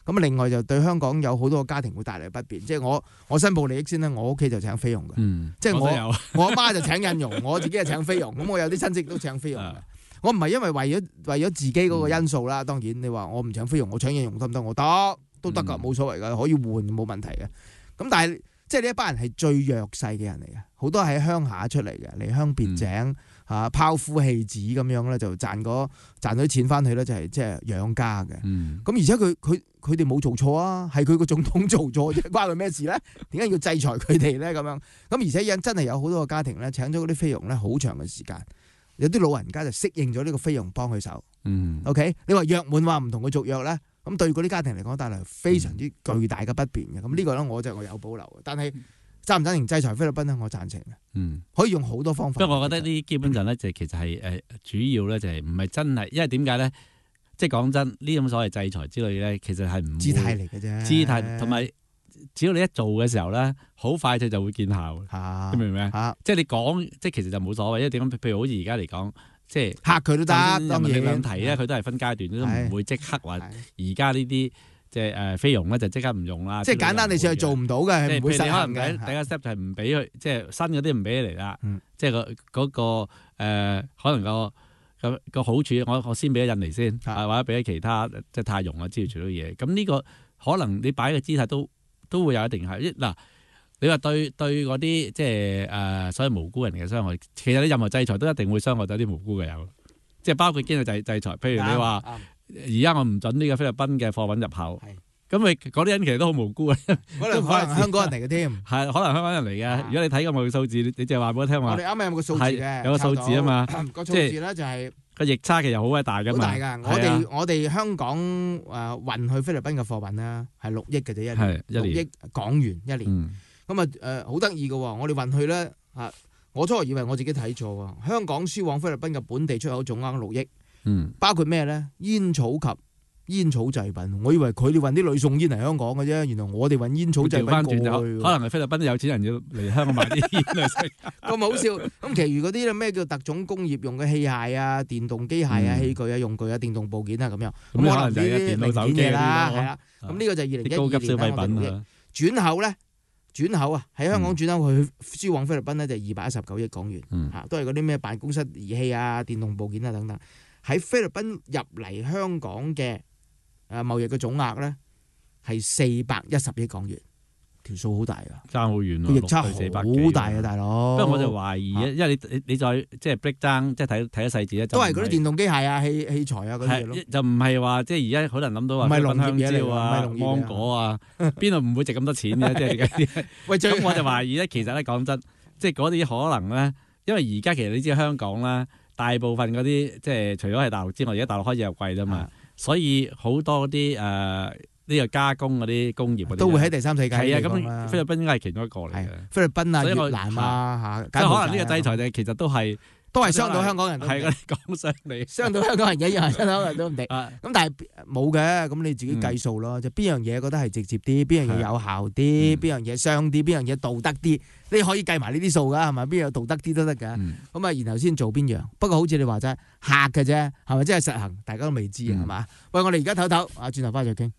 Speaker 7: 咁另外就對香港有好多個家庭會帶嚟不便，即係我我申報利益先啦，我屋企就請菲傭嘅，
Speaker 8: 嗯、
Speaker 7: 即係我
Speaker 8: 我
Speaker 7: 我阿媽就請印傭，我自己係請菲傭，咁我有啲親戚都請菲傭嘅。我唔係因為為咗為咗自己嗰個因素啦，當然你話我唔請菲傭，我請印傭得唔得？我得都得㗎，冇所謂㗎，可以換冇問題嘅。咁但係即係呢一班人係最弱勢嘅人嚟嘅，好多喺鄉下出嚟嘅，離鄉別井。嗯啊，拋夫棄子咁樣咧，就賺嗰賺到啲錢翻去咧，就係即係養家嘅。咁、嗯、而且佢佢佢哋冇做錯啊，係佢個總統做錯啫，關佢咩事咧？點解要制裁佢哋咧？咁樣咁而且真係有好多個家庭咧，請咗嗰啲菲傭咧，好長嘅時間，有啲老人家就適應咗呢個菲傭幫佢手。嗯、OK， 你話約滿話唔同佢續約咧，咁對嗰啲家庭嚟講帶來非常之巨大嘅不便嘅。咁呢個咧我就我有保留嘅，但係。贊唔贊成制裁菲律賓咧？我贊成嘅，嗯，可以用好多方法。
Speaker 8: 不過我覺得呢啲基本上咧，就其實係誒主要咧，就係唔係真係，因為點解咧？即係講真，呢種所謂制裁之類咧，其實係唔
Speaker 7: 姿態嚟嘅啫。
Speaker 8: 姿態同埋，只要你一做嘅時候咧，好快就就會見效。啊、你明唔明啊？即係你講，即係其實就冇所謂，因為點講？譬如好似而家嚟講，即係
Speaker 7: 嚇佢都得，當然
Speaker 8: 力量提咧，佢都係分階段，都唔會即刻話而家呢啲。即係誒菲傭咧就即刻唔用啦，
Speaker 7: 即係簡單，你算係做唔到嘅，係唔會實行嘅。
Speaker 8: 第一 step 就係唔俾佢，即係新嗰啲唔俾你嚟啦。即係個嗰個誒可能個個個好處，我我先俾咗印尼先，或者俾咗其他即係泰傭啊之類之類嘢。咁呢個可能你擺嘅姿態都都會有一定係嗱。你話對對嗰啲即係誒所謂無辜人嘅傷害，其實你任何制裁都一定會傷害到啲無辜嘅有，即係包括經濟制制裁，譬如你話。而家我唔準呢個菲律賓嘅貨品入口，咁咪嗰啲人其實都好無辜啊！
Speaker 7: 可能可能香港人嚟嘅添，
Speaker 8: 係可能香港人嚟嘅。如果你睇個貿易數字，你就話俾我聽話。
Speaker 7: 我哋啱啱有個數字嘅，
Speaker 8: 有個數字啊嘛。
Speaker 7: 個數字咧就係
Speaker 8: 個逆差其實好鬼大㗎嘛。
Speaker 7: 好大㗎！我哋我哋香港誒運去菲律賓嘅貨品咧係六億嘅啫，一年六億港元一年。咁啊誒好得意嘅喎，我哋運去咧啊，我初以為我自己睇錯喎，香港輸往菲律賓嘅本地出口總額六億。嗯，包括咩咧？煙草及煙草製品，我以為佢哋運啲女送煙嚟香港嘅啫，原來我哋運煙草製品過去。
Speaker 8: 可能係菲律賓有錢人要嚟香港買啲煙嚟食，
Speaker 7: 咁好笑。咁其餘嗰啲咩叫特種工業用嘅器械啊、電動機械啊、器具啊、用具啊、電動部件啊咁樣。咁可能就係電腦手機啦，係啦。咁呢個就係二零一二年
Speaker 8: 高級消費品啊。
Speaker 7: 轉口咧，轉口啊，喺香港轉口去輸往菲律賓咧就二百一十九億港元，嚇都係嗰啲咩辦公室儀器啊、電動部件啊等等。喺菲律賓入嚟香港嘅誒貿易嘅總額咧係四百一十億港元，條數好大啊，
Speaker 8: 爭好遠咯，
Speaker 7: 逆差好大啊，大佬。
Speaker 8: 不過我就懷疑，因為你你你再即係 break down，即係睇睇啲細節咧，
Speaker 7: 都係嗰啲電動機械啊、器器材啊嗰啲嘢咯。
Speaker 8: 就唔係話即係而家可能諗到話，
Speaker 7: 唔係農業嘢
Speaker 8: 嚟啊，芒果啊，邊度唔會值咁多錢嘅？即係喂，咁我就懷疑咧，其實咧講真，即係嗰啲可能咧，因為而家其實你知香港啦。大部分嗰啲即係除咗係大陸之外，而家大陸開始又貴啦嘛，所以好多啲誒呢個加工嗰啲工業
Speaker 7: 都會喺第三世界。係啊，
Speaker 8: 咁菲律賓應該係其中一個嚟嘅。
Speaker 7: 菲律賓啊、越南啊嚇，
Speaker 8: 即係可能呢個制裁就其實都係
Speaker 7: 都係傷到香港人。
Speaker 8: 係嗰啲講傷你，
Speaker 7: 傷到香港人一樣，傷到香港人都唔定。咁但係冇嘅，咁你自己計數咯。就邊樣嘢覺得係直接啲，邊樣嘢有效啲，邊樣嘢傷啲，邊樣嘢道德啲。你可以計埋呢啲數噶，係咪？邊有道德啲都得噶。咁啊、嗯，然後先做邊樣。不過好似你話齋嚇嘅啫，係咪真係實行？大家都未知啊，係嘛、嗯？喂，我哋而家唞唞，啊，轉頭翻再傾。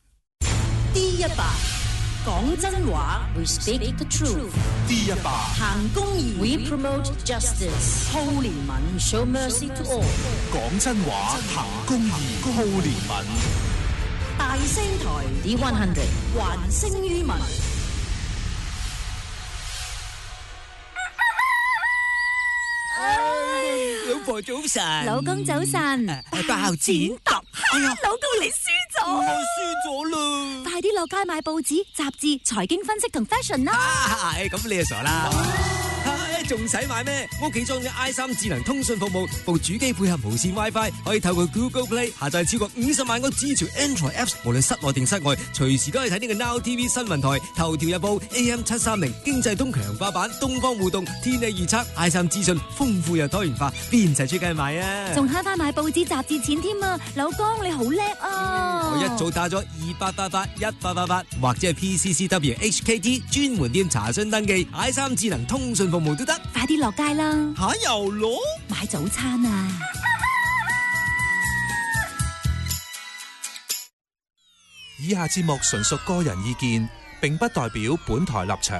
Speaker 2: D 一百講真話 ，We speak the truth。
Speaker 6: D 一百
Speaker 2: 行公義 ，We promote justice。好憐憫 ，Show mercy to all。
Speaker 6: 講真話，行公義，好憐憫。
Speaker 2: 大聲台 D 一百還聲於民。
Speaker 10: 老婆早晨，
Speaker 11: 老公早晨，
Speaker 10: 包剪揼，
Speaker 11: 哎呀，老公你輸咗，
Speaker 10: 我輸咗啦！
Speaker 11: 快啲落街買報紙、雜誌、財經分析同 fashion 啦！
Speaker 10: 啊，咁你就傻啦！仲使買咩？屋企裝咗 I 三智能通訊服務，部主機配合無線 WiFi， 可以透過 Google Play 下載超過五十萬個自潮 Android Apps， 無論室內定室外，隨時都可以睇呢個 Now T V 新聞台、頭條日報、A M 七三零、經濟通強化版、東方互動、天氣預測、I 三資訊，豐富又多元化，邊齊出街買啊？
Speaker 11: 仲慳翻買報紙雜誌錢添啊！老公你好叻啊！
Speaker 10: 我一早打咗二八八八一八八八，或者係 P C C W H K T 專門店查詢登記 I 三智能通訊服務都得。
Speaker 11: 快啲落街啦！
Speaker 10: 吓又攞
Speaker 11: 買早餐啊！
Speaker 12: 以下節目純屬個人意見，並不代表本台立場。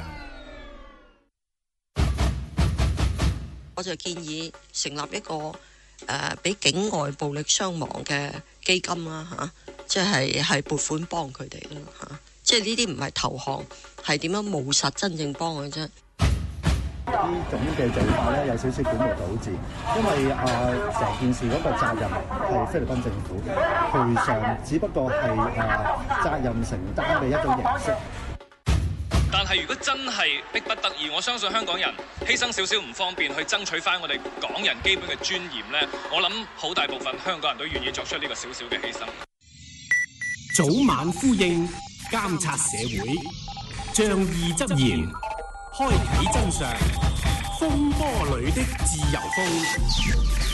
Speaker 3: 我就建議成立一個誒俾、呃、境外暴力傷亡嘅基金啦嚇，即係係撥款幫佢哋啦嚇，即係呢啲唔係投降，係點樣務實真正幫佢啫。
Speaker 4: 呢種嘅做法咧有少少本末倒置，因為啊成件事嗰個責任係菲律賓政府，賠償只不過係啊責任承擔嘅一種形式。
Speaker 5: 但係如果真係逼不得已，我相信香港人犧牲少少唔方便去爭取翻我哋港人基本嘅尊嚴咧，我諗好大部分香港人都願意作出呢個少少嘅犧牲。
Speaker 6: 早晚呼應，監察社會，仗義執言，開啟真相，風波裏的自由風。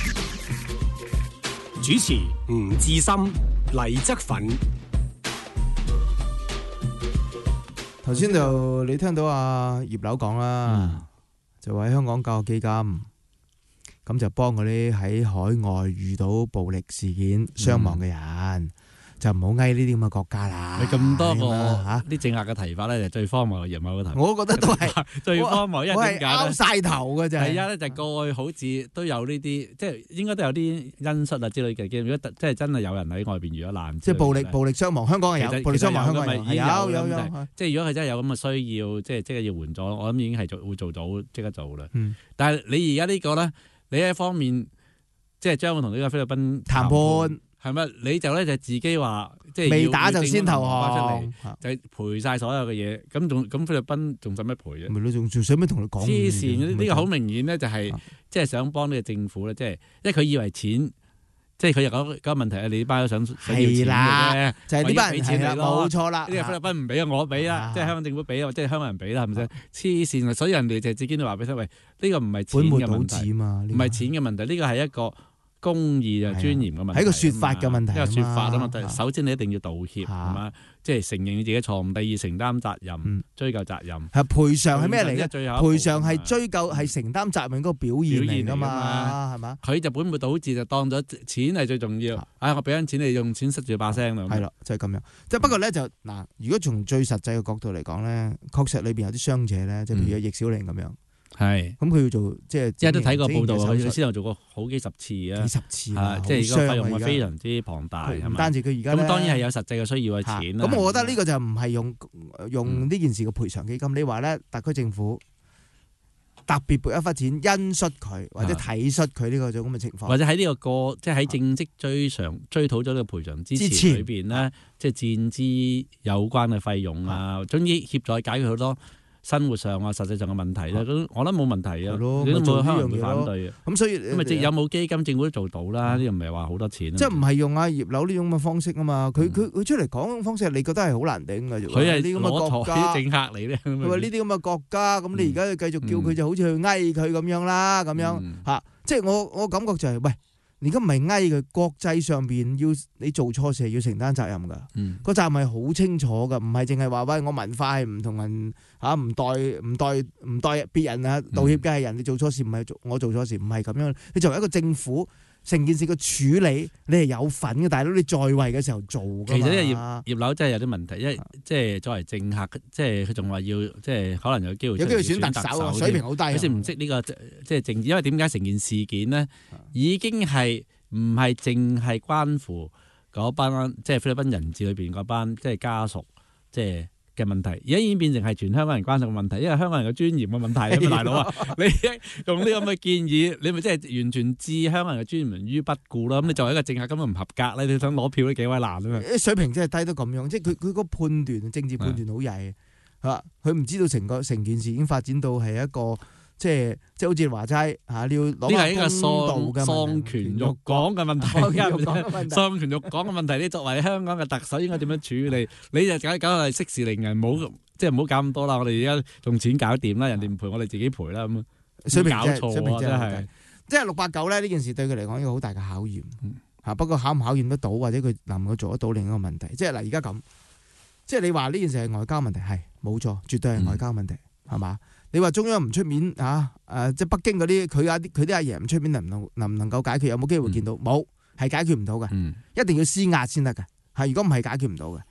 Speaker 6: 主持吳志森、黎則奮。
Speaker 7: 頭先就你聽到阿葉劉講啦，嗯、就話喺香港教育基金，咁就幫嗰啲喺海外遇到暴力事件傷亡嘅人。嗯就唔好翳呢啲咁嘅國家啦。
Speaker 8: 你咁多個嚇啲政客嘅提法咧，就最荒謬嘅人物嘅提法。
Speaker 7: 我覺得都係
Speaker 8: 最荒謬，因為點解咧？
Speaker 7: 拗曬頭嘅啫。
Speaker 8: 係啊，咧就過去好似都有呢啲，即係應該都有啲恩恤啊之類嘅經驗。如果即係真係有人喺外邊遇咗難，
Speaker 7: 即係暴力暴力傷亡，香港係有暴力傷亡，香港係有有有。
Speaker 8: 即係如果佢真係有咁嘅需要，即係即係要援助，我諗已經係做會做到即刻做啦。
Speaker 7: 嗯、
Speaker 8: 但係你而家呢個咧，你喺一方面即係將會同呢個菲律賓
Speaker 7: 談判。
Speaker 8: 係咪？你就咧就自己話，即係
Speaker 7: 未打就先投降，
Speaker 8: 就賠晒所有嘅嘢。咁仲咁菲律賓仲使乜賠啫？
Speaker 7: 咪咯，仲仲使乜同你講？
Speaker 8: 黐線！呢個好明顯咧，就係即係想幫呢個政府咧，即係因為佢以為錢，即係佢又講嗰個問題係你呢班都想想要錢嘅啫，
Speaker 7: 就係呢班人係啦，冇錯啦。
Speaker 8: 呢個菲律賓唔俾啊，我俾啦，即係香港政府俾啊，即係香港人俾啦，係咪先？黐線啊！所以人哋就自己都話俾佢喂，呢個唔係錢嘅問題嘛，唔係錢嘅問題，呢個係一個公義啊、尊嚴嘅問題，
Speaker 7: 係一個説法嘅問題，
Speaker 8: 一個説法啊嘛。首先你一定要道歉，係嘛？即係承認你自己錯誤。第二，承擔責任，追究責任。
Speaker 7: 係賠償係咩嚟嘅？
Speaker 8: 最後
Speaker 7: 賠償係追究係承擔責任嗰個表現嚟㗎嘛？係嘛？
Speaker 8: 佢就本末倒置，就當咗錢係最重要。唉，我俾緊錢你，用錢塞住把聲啦。
Speaker 7: 係啦，就係咁樣。即係不過咧，就嗱，如果從最實際嘅角度嚟講咧，確實裏邊有啲傷者咧，即係譬如有易小玲咁樣。係，咁佢要做即係，
Speaker 8: 即係都睇過報道，佢先後做過好幾十次啊，
Speaker 7: 幾十次啊，
Speaker 8: 即係個費用係非常之龐大，
Speaker 7: 唔單止佢而家
Speaker 8: 咁當然係有實際嘅需要嘅錢啦。
Speaker 7: 咁我覺得呢個就唔係用用呢件事嘅賠償基金。你話咧，特區政府特別撥一筆錢恩恤佢，或者體恤佢呢個種咁嘅情況，
Speaker 8: 或者喺呢個過即係喺正式追償追討咗呢個賠償之前裏邊咧，即係戰資有關嘅費用啊，總之協助解決好多生活上啊，實際上嘅問題咧，咁我覺得冇問題啊，你都冇香港人會反對啊。
Speaker 7: 咁所以
Speaker 8: 咁咪即有冇基金，政府都做到啦。呢個唔係話好多錢。
Speaker 7: 即係唔係用阿葉劉呢種咁嘅方式啊嘛？佢佢佢出嚟講嘅方式，你覺得係好難頂嘅。
Speaker 8: 佢係
Speaker 7: 啲咁嘅國家
Speaker 8: 政客嚟咧。
Speaker 7: 佢話呢啲咁嘅國家，咁你而家繼續叫佢就好似去翳佢咁樣啦，咁樣嚇。即係我我感覺就係喂。而家唔係翳佢，國際上邊要你做錯事係要承擔責任㗎。嗯、個責任係好清楚㗎，唔係淨係話喂我文化係唔同人嚇，唔代唔代唔代別人啊道歉嘅係人，你做錯事唔係我做錯事，唔係咁樣。你作為一個政府，成件事嘅處理你係有份嘅，大佬你在位嘅時候做㗎嘛。
Speaker 8: 其實葉葉劉真係有啲問題，因為即係作為政客，即係佢仲話要即係可能有機會
Speaker 7: 有機會選特首，特首水平好低。
Speaker 8: 佢先唔識呢個即係政治，因為點解成件事件呢已經係唔係淨係關乎嗰班即係菲律賓人質裏邊嗰班即係家屬即係嘅問題，而家已經變成係全香港人關心嘅問題，因為香港人嘅尊嚴嘅問題啊嘛，大佬啊，你用呢咁嘅建議，你咪即係完全置香港人嘅尊嚴於不顧啦。咁你作為一個政客根本唔合格咧，你想攞票都幾位難啊嘛。
Speaker 7: 水平真係低到咁樣，即係佢佢個判斷政治判斷好曳嚇，佢唔知道成個成件事已經發展到係一個。即係即係好似話齋嚇，你要攞翻公道嘅
Speaker 8: 喪權辱港嘅問題，喪權辱港嘅問題，你作為香港嘅特首應該點樣處理？你就梗梗係息事寧人，唔好即係唔好搞咁多啦。我哋而家用錢搞掂啦，人哋唔賠，我哋自己賠啦咁。
Speaker 7: 水平
Speaker 8: 搞錯
Speaker 7: 水平
Speaker 8: 真係，
Speaker 7: 即係六八九咧呢件事對佢嚟講一個好大嘅考驗嚇。不過考唔考驗得到，或者佢能夠做得到另一個問題，即係嗱而家咁，即係你話呢件事係外交問題，係冇錯，絕對係外交問題，係嘛？你話中央唔出面啊？誒，即係北京嗰啲佢阿啲佢啲阿爺唔出面，能唔能能唔能夠解決？有冇機會見到？冇、嗯，係解決唔到嘅，嗯、一定要施壓先得嘅。係如果唔係解決唔到嘅。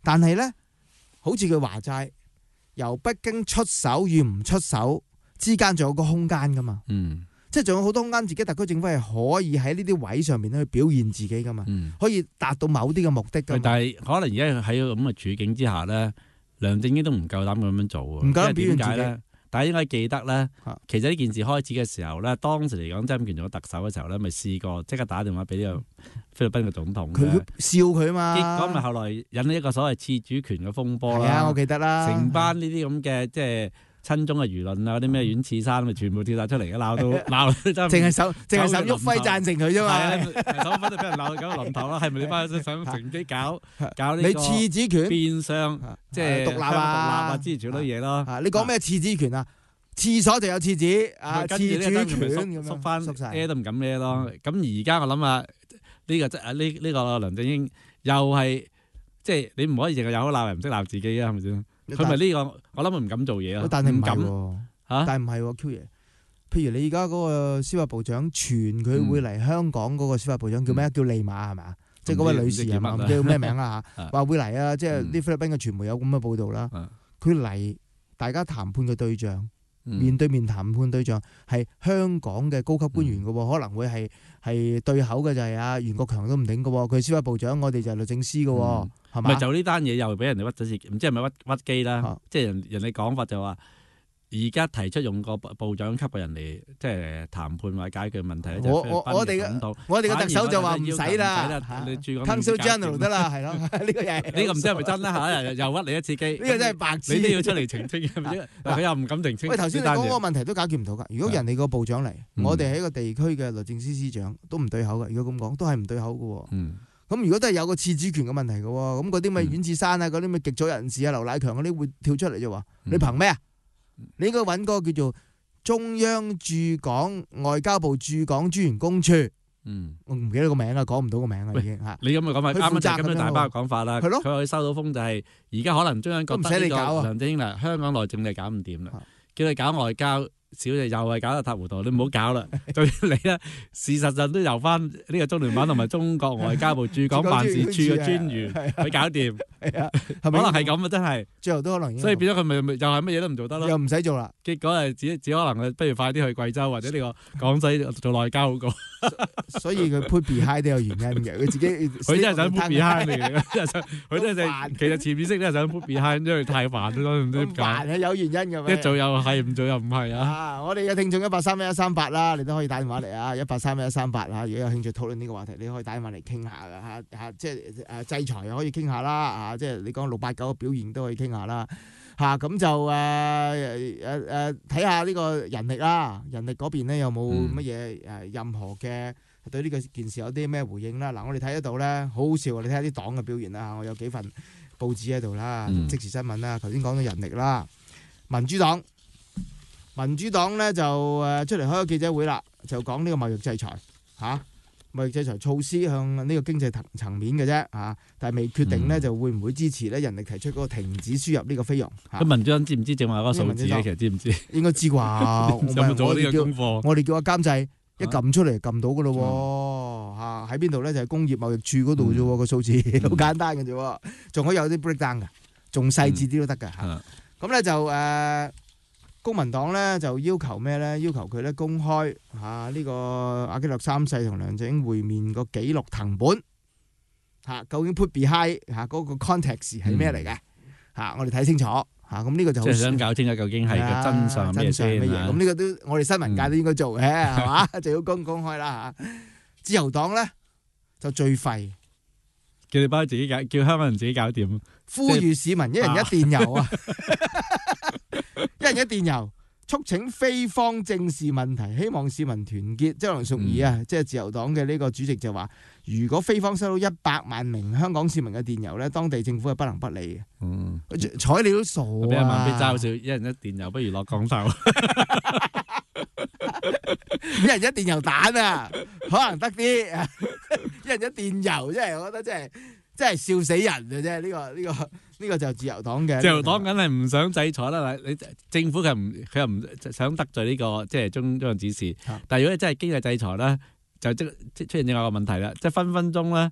Speaker 7: 但係咧，好似佢話齋，由北京出手與唔出手之間，仲有個空間噶嘛。
Speaker 8: 嗯，
Speaker 7: 即係仲有好多空間，自己特區政府係可以喺呢啲位上面去表現自己噶嘛，
Speaker 8: 嗯、
Speaker 7: 可以達到某啲嘅目的噶嘛。
Speaker 8: 但係可能而家喺咁嘅處境之下咧，梁振英都唔夠膽咁樣做啊。
Speaker 7: 唔夠膽表現自己。
Speaker 8: 大家應該記得咧，其實呢件事開始嘅時候咧，當時嚟講曾蔭權做特首嘅時候咧，咪試過即刻打電話俾呢個菲律賓嘅總統，
Speaker 7: 佢笑佢嘛。
Speaker 8: 結果咪後來引起一個所謂次主權嘅風波啦。
Speaker 7: 係啊，我記得啦。
Speaker 8: 成班呢啲咁嘅即係親中嘅輿論啊，嗰啲咩阮次山咪全部跳晒出嚟嘅，鬧到鬧到真係。淨係手淨係沈旭輝贊成佢啫嘛。 沈旭輝就俾人鬧到搞到臨頭啦。係咪你班想乘機搞搞呢個？
Speaker 7: 你次主權
Speaker 8: 變相即係
Speaker 7: 獨立啊、
Speaker 8: 獨立啊之類嗰啲嘢咯。
Speaker 7: 你講咩次主權啊？廁所就有廁紙，啊
Speaker 8: 跟
Speaker 7: 廁主權
Speaker 8: 咁縮翻，孭都唔敢孭咯。咁而家我諗啊，呢個即係呢呢個梁振英又係即係你唔可以淨係有口鬧人，唔識鬧自己啊，係咪先？佢咪呢個我諗佢唔敢做嘢咯。
Speaker 7: 但係唔敢
Speaker 8: 嚇，
Speaker 7: 但係唔係 Q 爺。譬如你而家嗰個司法部長傳佢會嚟香港嗰個司法部長叫咩？叫利馬係咪啊？即係嗰位女士係嘛？唔知叫咩名啊嚇？話會嚟啊！即係啲菲律賓嘅傳媒有咁嘅報導啦。佢嚟大家談判嘅對象。面對面談判對象係香港嘅高級官員嘅喎，可能會係係對口嘅就係阿袁國強都唔定嘅喎，佢司法部長，我哋就係律政司嘅喎，係嘛？
Speaker 8: 咪就呢單嘢又俾人哋屈咗事，唔知係咪屈屈機啦？即係人人哋講法就話，而家提出用個部長級嘅人嚟即係談判或者解決問題咧，
Speaker 7: 我我我哋嘅我哋嘅特首就話唔使啦，
Speaker 8: 你住
Speaker 7: Counsel General 得啦，係咯，呢個嘢
Speaker 8: 呢個唔知係咪真啦嚇？又屈你一次機，
Speaker 7: 呢個真係白痴，
Speaker 8: 你都要出嚟澄清，佢又唔敢澄清。
Speaker 7: 喂，頭先你講嗰個問題都解決唔到㗎。如果人哋個部長嚟，我哋喺一個地區嘅律政司司長都唔對口㗎。如果咁講，都係唔對口㗎。
Speaker 8: 嗯。
Speaker 7: 咁如果都係有個次主權嘅問題嘅，咁嗰啲咪阮志山啊，嗰啲咪極左人士啊，劉乃強嗰啲會跳出嚟就話：你憑咩啊？你應該揾個叫做中央駐港外交部駐港專員公署。
Speaker 8: 嗯，
Speaker 7: 我唔記得個名啦，講唔到個名啦已經嚇。
Speaker 8: 你咁嘅講法，啱啱就係咁樣大班嘅講法啦。
Speaker 7: 係咯，
Speaker 8: 佢可以收到風就係而家可能中央覺得呢個梁振英啦，香港內政你搞唔掂啦，叫你搞外交。小姐又係搞得一塌糊塗，你唔好搞啦。對你咧，事實上都由翻呢個中聯辦同埋中國外交部駐港辦事處嘅專員去搞掂。係啊，可能係咁啊，真係。最後都可能。所以變咗佢咪又係乜嘢都唔做得咯。又唔使做啦。結果係只只可能不如快啲去貴州或者呢個廣西做內交好過。所以佢 put behind 都有原因嘅，佢自己佢真係想 put behind 嚟嘅，佢真係其實潛意識都係想 put behind，因為太煩咗，唔知點解。煩係有原因嘅咩？一做又係，唔做又唔係啊！啊！我哋嘅聽眾一八三一一三八啦，你都可以打電話嚟啊！一八三一一三八啊，如果有興趣討論呢個話題，你可以打電話嚟傾下噶嚇嚇，即係誒制裁又可以傾下啦啊！即係你講六八九嘅表現都可以傾下啦嚇，咁就誒誒誒睇下呢個人力啦，人力嗰邊咧有冇乜嘢誒任何嘅對呢個件事有啲咩回應啦？嗱，我哋睇得到咧，好好笑啊！你睇下啲黨嘅表現啦，我有幾份報紙喺度啦，即時新聞啦，頭先講到人力啦，民主黨。民主黨咧就誒出嚟開個記者會啦，就講呢個貿易制裁嚇，貿易制裁措施向呢個經濟層層面嘅啫嚇，但係未決定咧就會唔會支持咧人力提出嗰個停止輸入呢個菲傭嚇。咁民主黨知唔知正話嗰個數字咧？其實知唔知？應該知啩。有冇做呢個功課？我哋叫阿監製一撳出嚟撳到噶咯喎嚇，喺邊度咧？就係工業貿易處嗰度啫喎，個數字好簡單嘅啫喎，仲可以有啲 breakdown 嘅，仲細緻啲都得㗎嚇。咁咧就誒。公民黨咧就要求咩咧？要求佢咧公開嚇呢、啊這個阿基諾三世同梁振英會面個記錄藤本嚇、啊，究竟 put behind 嚇、啊、嗰、那個 context 係咩嚟嘅嚇？我哋睇清楚嚇，咁、啊、呢、這個就即係想搞清楚究竟係個真相咩先啊？咁呢、啊、個都我哋新聞界都應該做嘅係嘛？就要公公開啦嚇。自由黨咧就最廢，叫你包自己搞，叫香港人自己搞掂。呼籲市民一人一電郵啊！一人一電郵，促請菲方正視問題，希望市民團結。周梁淑怡啊，嗯、即係自由黨嘅呢個主席就話：如果菲方收到一百萬名香港市民嘅電郵咧，當地政府係不能不理嘅。嗯，睬你都傻啊！俾一萬俾嘲笑，一人一電郵不如落降頭。一人一電郵彈啊，可能得啲。一人一電郵，真係我覺得真係。真係笑死人嘅啫！呢、這個呢、這個呢、這個就自由黨嘅。自由黨梗係唔想制裁啦！你政府佢唔佢又唔想得罪呢、這個即係中中央指示。但係如果真係經濟制裁咧，就即即出現另外一個問題啦，即係分分鐘咧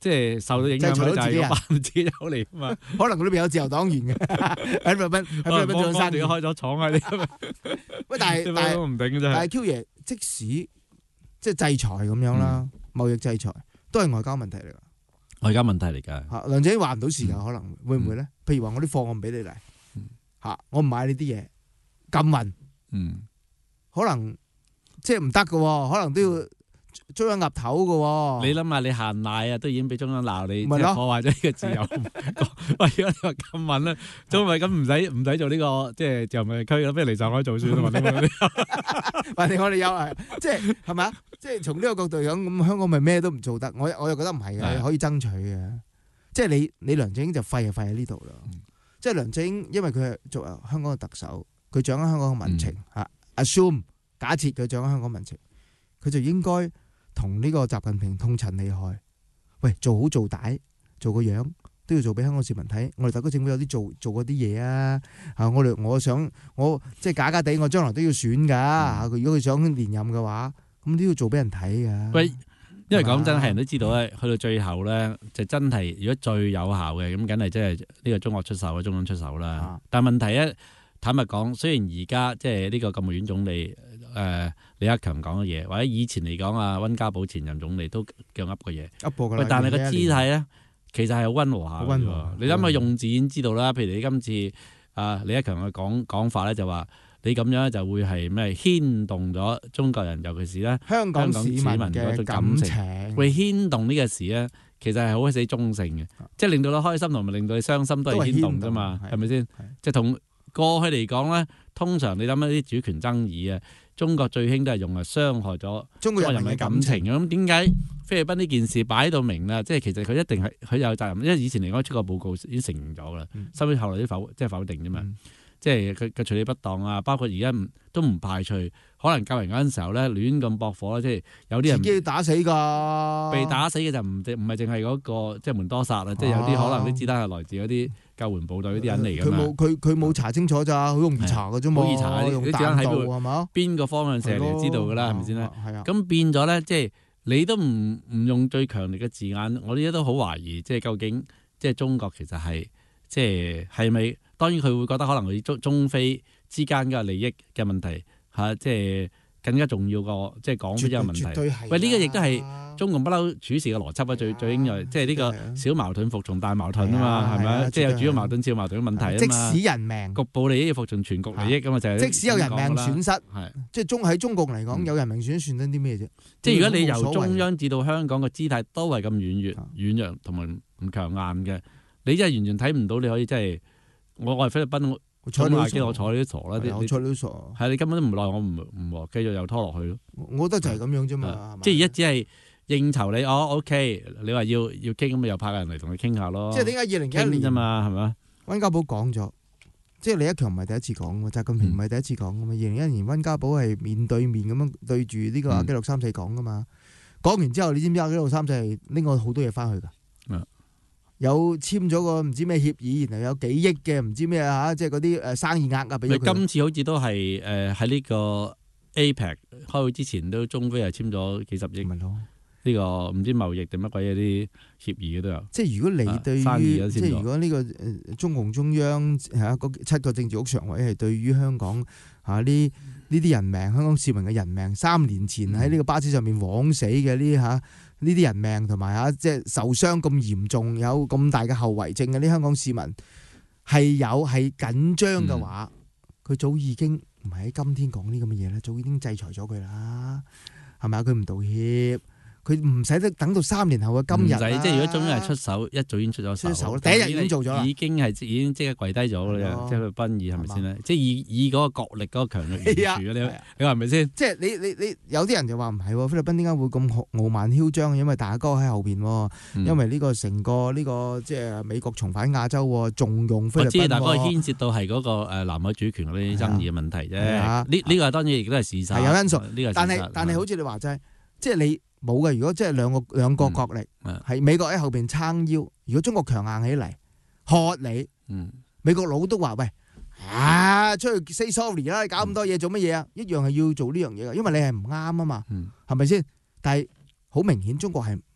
Speaker 8: 即係受到影響嘅就係嗰班自己友嚟啊嘛。
Speaker 7: 可能佢裏邊有自由黨員嘅喺菲律賓，喺菲律賓做生意，
Speaker 8: 開咗廠喺呢。
Speaker 7: 喂，但係但係
Speaker 8: 唔定啫。
Speaker 7: 但係 Q 爺，即使即係制裁咁樣啦，貿易制裁都係外交問題嚟㗎。
Speaker 8: 外交問題嚟㗎。
Speaker 7: 嚇，梁振英話唔到事㗎，可能會唔會咧？譬如話我啲貨我唔俾你嚟，嚇我唔買你啲嘢，禁運，
Speaker 8: 嗯，
Speaker 7: 可能即係唔得㗎，可能都要中央岌頭㗎。
Speaker 8: 你諗下，你限奶啊，都已經俾中央鬧你，即
Speaker 7: 咪咯
Speaker 8: 係破壞咗呢個自由。喂，如果你話禁運咧，中咪咁唔使唔使做呢個即係自由貿易區啦，不如嚟上海做算啦，或者
Speaker 7: 或者我哋有係即係係咪啊？即係從呢個角度講，咁香港咪咩都唔做得？我我又覺得唔係嘅，可以爭取嘅。即係你你梁振英就廢就廢喺呢度啦。即係梁振英，因為佢係作為香港嘅特首，佢掌握香港嘅民情嚇。assume 假設佢掌握香港民情，佢就應該同呢個習近平痛陳利害。喂，做好做大，做個樣都要做俾香港市民睇。我哋特區政府有啲做做嗰啲嘢啊！嚇，我哋我想我即係假假地，我將來都要選㗎嚇。佢如果佢想連任嘅話，咁都要做俾人睇㗎。
Speaker 8: 喂，因為講真係人都知道咧，去到最後咧，就真係如果最有效嘅，咁梗係即係呢個中國出手啦，中央出手啦。啊、但係問題咧，坦白講，雖然而家即係呢個國務院總理誒、呃、李克強講嘅嘢，或者以前嚟講啊，溫家寶前任總理都叫噏嘅嘢，
Speaker 7: 噏過㗎啦。
Speaker 8: 但係個姿態咧，其實係好溫和下嘅喎。你諗下用字已經知道啦。譬如你今次啊、呃、李克強嘅講講法咧，就話。你咁樣就會係咩牽動咗中國人，尤其是咧
Speaker 7: 香港市民嘅感情，
Speaker 8: 會牽動呢個事咧，其實係好死中性嘅，即係令到你開心同埋令到你傷心都係牽動啫嘛，係咪先？即係同過去嚟講咧，通常你諗一啲主權爭議啊，中國最興都係用嚟傷害咗中國人嘅感情。咁點解菲律賓呢件事擺到明啦？即係其實佢一定係佢有責任，因為以前嚟講出個報告已經承認咗啦，收尾後來啲否即係否定啫嘛。嗯即係佢嘅處理不當啊，包括而家唔都唔排除可能救人嗰陣時候咧亂咁駁火啦，即係有啲人
Speaker 7: 自己打死㗎，
Speaker 8: 被打死嘅就唔唔係淨係嗰個即係門多薩啦，啊、即係有啲可能啲子彈係來自嗰啲救援部隊嗰啲人嚟㗎嘛。佢冇佢佢冇查清楚咋，好容易查㗎啫嘛。好易查啲子彈喺邊係嘛？邊個方向射嚟知道㗎啦，係咪先咧？係啊。咁變咗咧，即係你都唔唔用最強烈嘅字眼，我哋都好懷疑，即係究竟即係中國其實係即係係咪？當然佢會覺得可能佢中中非之間嘅利益嘅問題嚇、啊，即係更加重要過即係港非嘅問題。喂，呢、這個亦都係中共不嬲處事嘅邏輯啊！最最應該即係呢個小矛盾服從大矛盾啊嘛，係咪？即係有主要矛盾、小矛盾嘅問題啊嘛。
Speaker 7: 即使人命
Speaker 8: 局部利益要服從全局利益咁嘛，就係、是、
Speaker 7: 即使有人命損失，係即係中喺中共嚟講，嗯、有人命損失算得啲咩啫？
Speaker 8: 即係如果你由中央至到香港嘅姿態都係咁軟弱、軟弱同埋唔強硬嘅，你真係完全睇唔到你可以真係。我我係菲律賓，我坐你機，我坐你都傻啦！我坐你都傻，係你根本都唔耐，我唔唔繼續又拖落去咯。
Speaker 7: 我覺得就係咁樣啫嘛。
Speaker 8: 即係而家只係應酬你，哦 OK，你話要要傾咁咪又派個人嚟同你傾下咯。
Speaker 7: 即係點解二零一一年啫
Speaker 8: 嘛，係咪？
Speaker 7: 溫家寶講咗，即係李克強唔係第一次講嘅，習近平唔係第一次講嘅嘛。二零一一年溫家寶係面對面咁樣對住呢個阿基六三四講噶嘛。講完之後，你知唔知阿基六三四係拎我好多嘢翻去噶？有簽咗個唔知咩協議，然後有幾億嘅唔知咩嚇，即係嗰啲誒生意額啊，俾咗佢。
Speaker 8: 今次好似都係誒喺呢個 A P E C 開會之前都中非係簽咗幾十億。咪咯，呢個唔知貿易定乜鬼嘢啲協議嘅都有。即係如果你對於即係如果呢個誒中共中央嚇嗰七個政治局常委係對於香港嚇呢呢啲人命，香港市民嘅人命，三年前喺呢個巴士上面枉死嘅呢嚇。呢啲人命同埋嚇，即係受傷咁嚴重，有咁大嘅後遺症嘅啲香港市民係有係緊張嘅話，佢、嗯、早已經唔係喺今天講呢咁嘅嘢啦，早已經制裁咗佢啦，係咪啊？佢唔道歉。佢唔使得等到三年後嘅今日，唔使即係如果中央係出手，一早已經出咗手，手第一日已經做咗，已經係已經即刻跪低咗啦，即係去賓意係咪先咧？即係以以嗰個國力嗰個強力懸殊你你話係咪先？即係你你你有啲人就話唔係喎，菲律賓點解會咁傲慢囂張？因為大哥喺後邊，嗯、因為呢個成個呢、這個即係美國重返亞洲，重用菲律賓。我知，但係嗰個牽涉到係嗰個誒南海主權嗰啲爭議嘅問題啫。呢呢個當然亦都係事實，係有因素。呢個但係但係好似你話齋，即係你。冇嘅，如果即係兩個兩個角力，係、嗯、美國喺後邊撐腰。如果中國強硬起嚟，喝你，嗯、美國佬都話喂，啊出去 say sorry 啦，搞咁多嘢做乜嘢啊？一樣係要做呢樣嘢嘅，因為你係唔啱啊嘛，係咪先？但係好明顯，中國係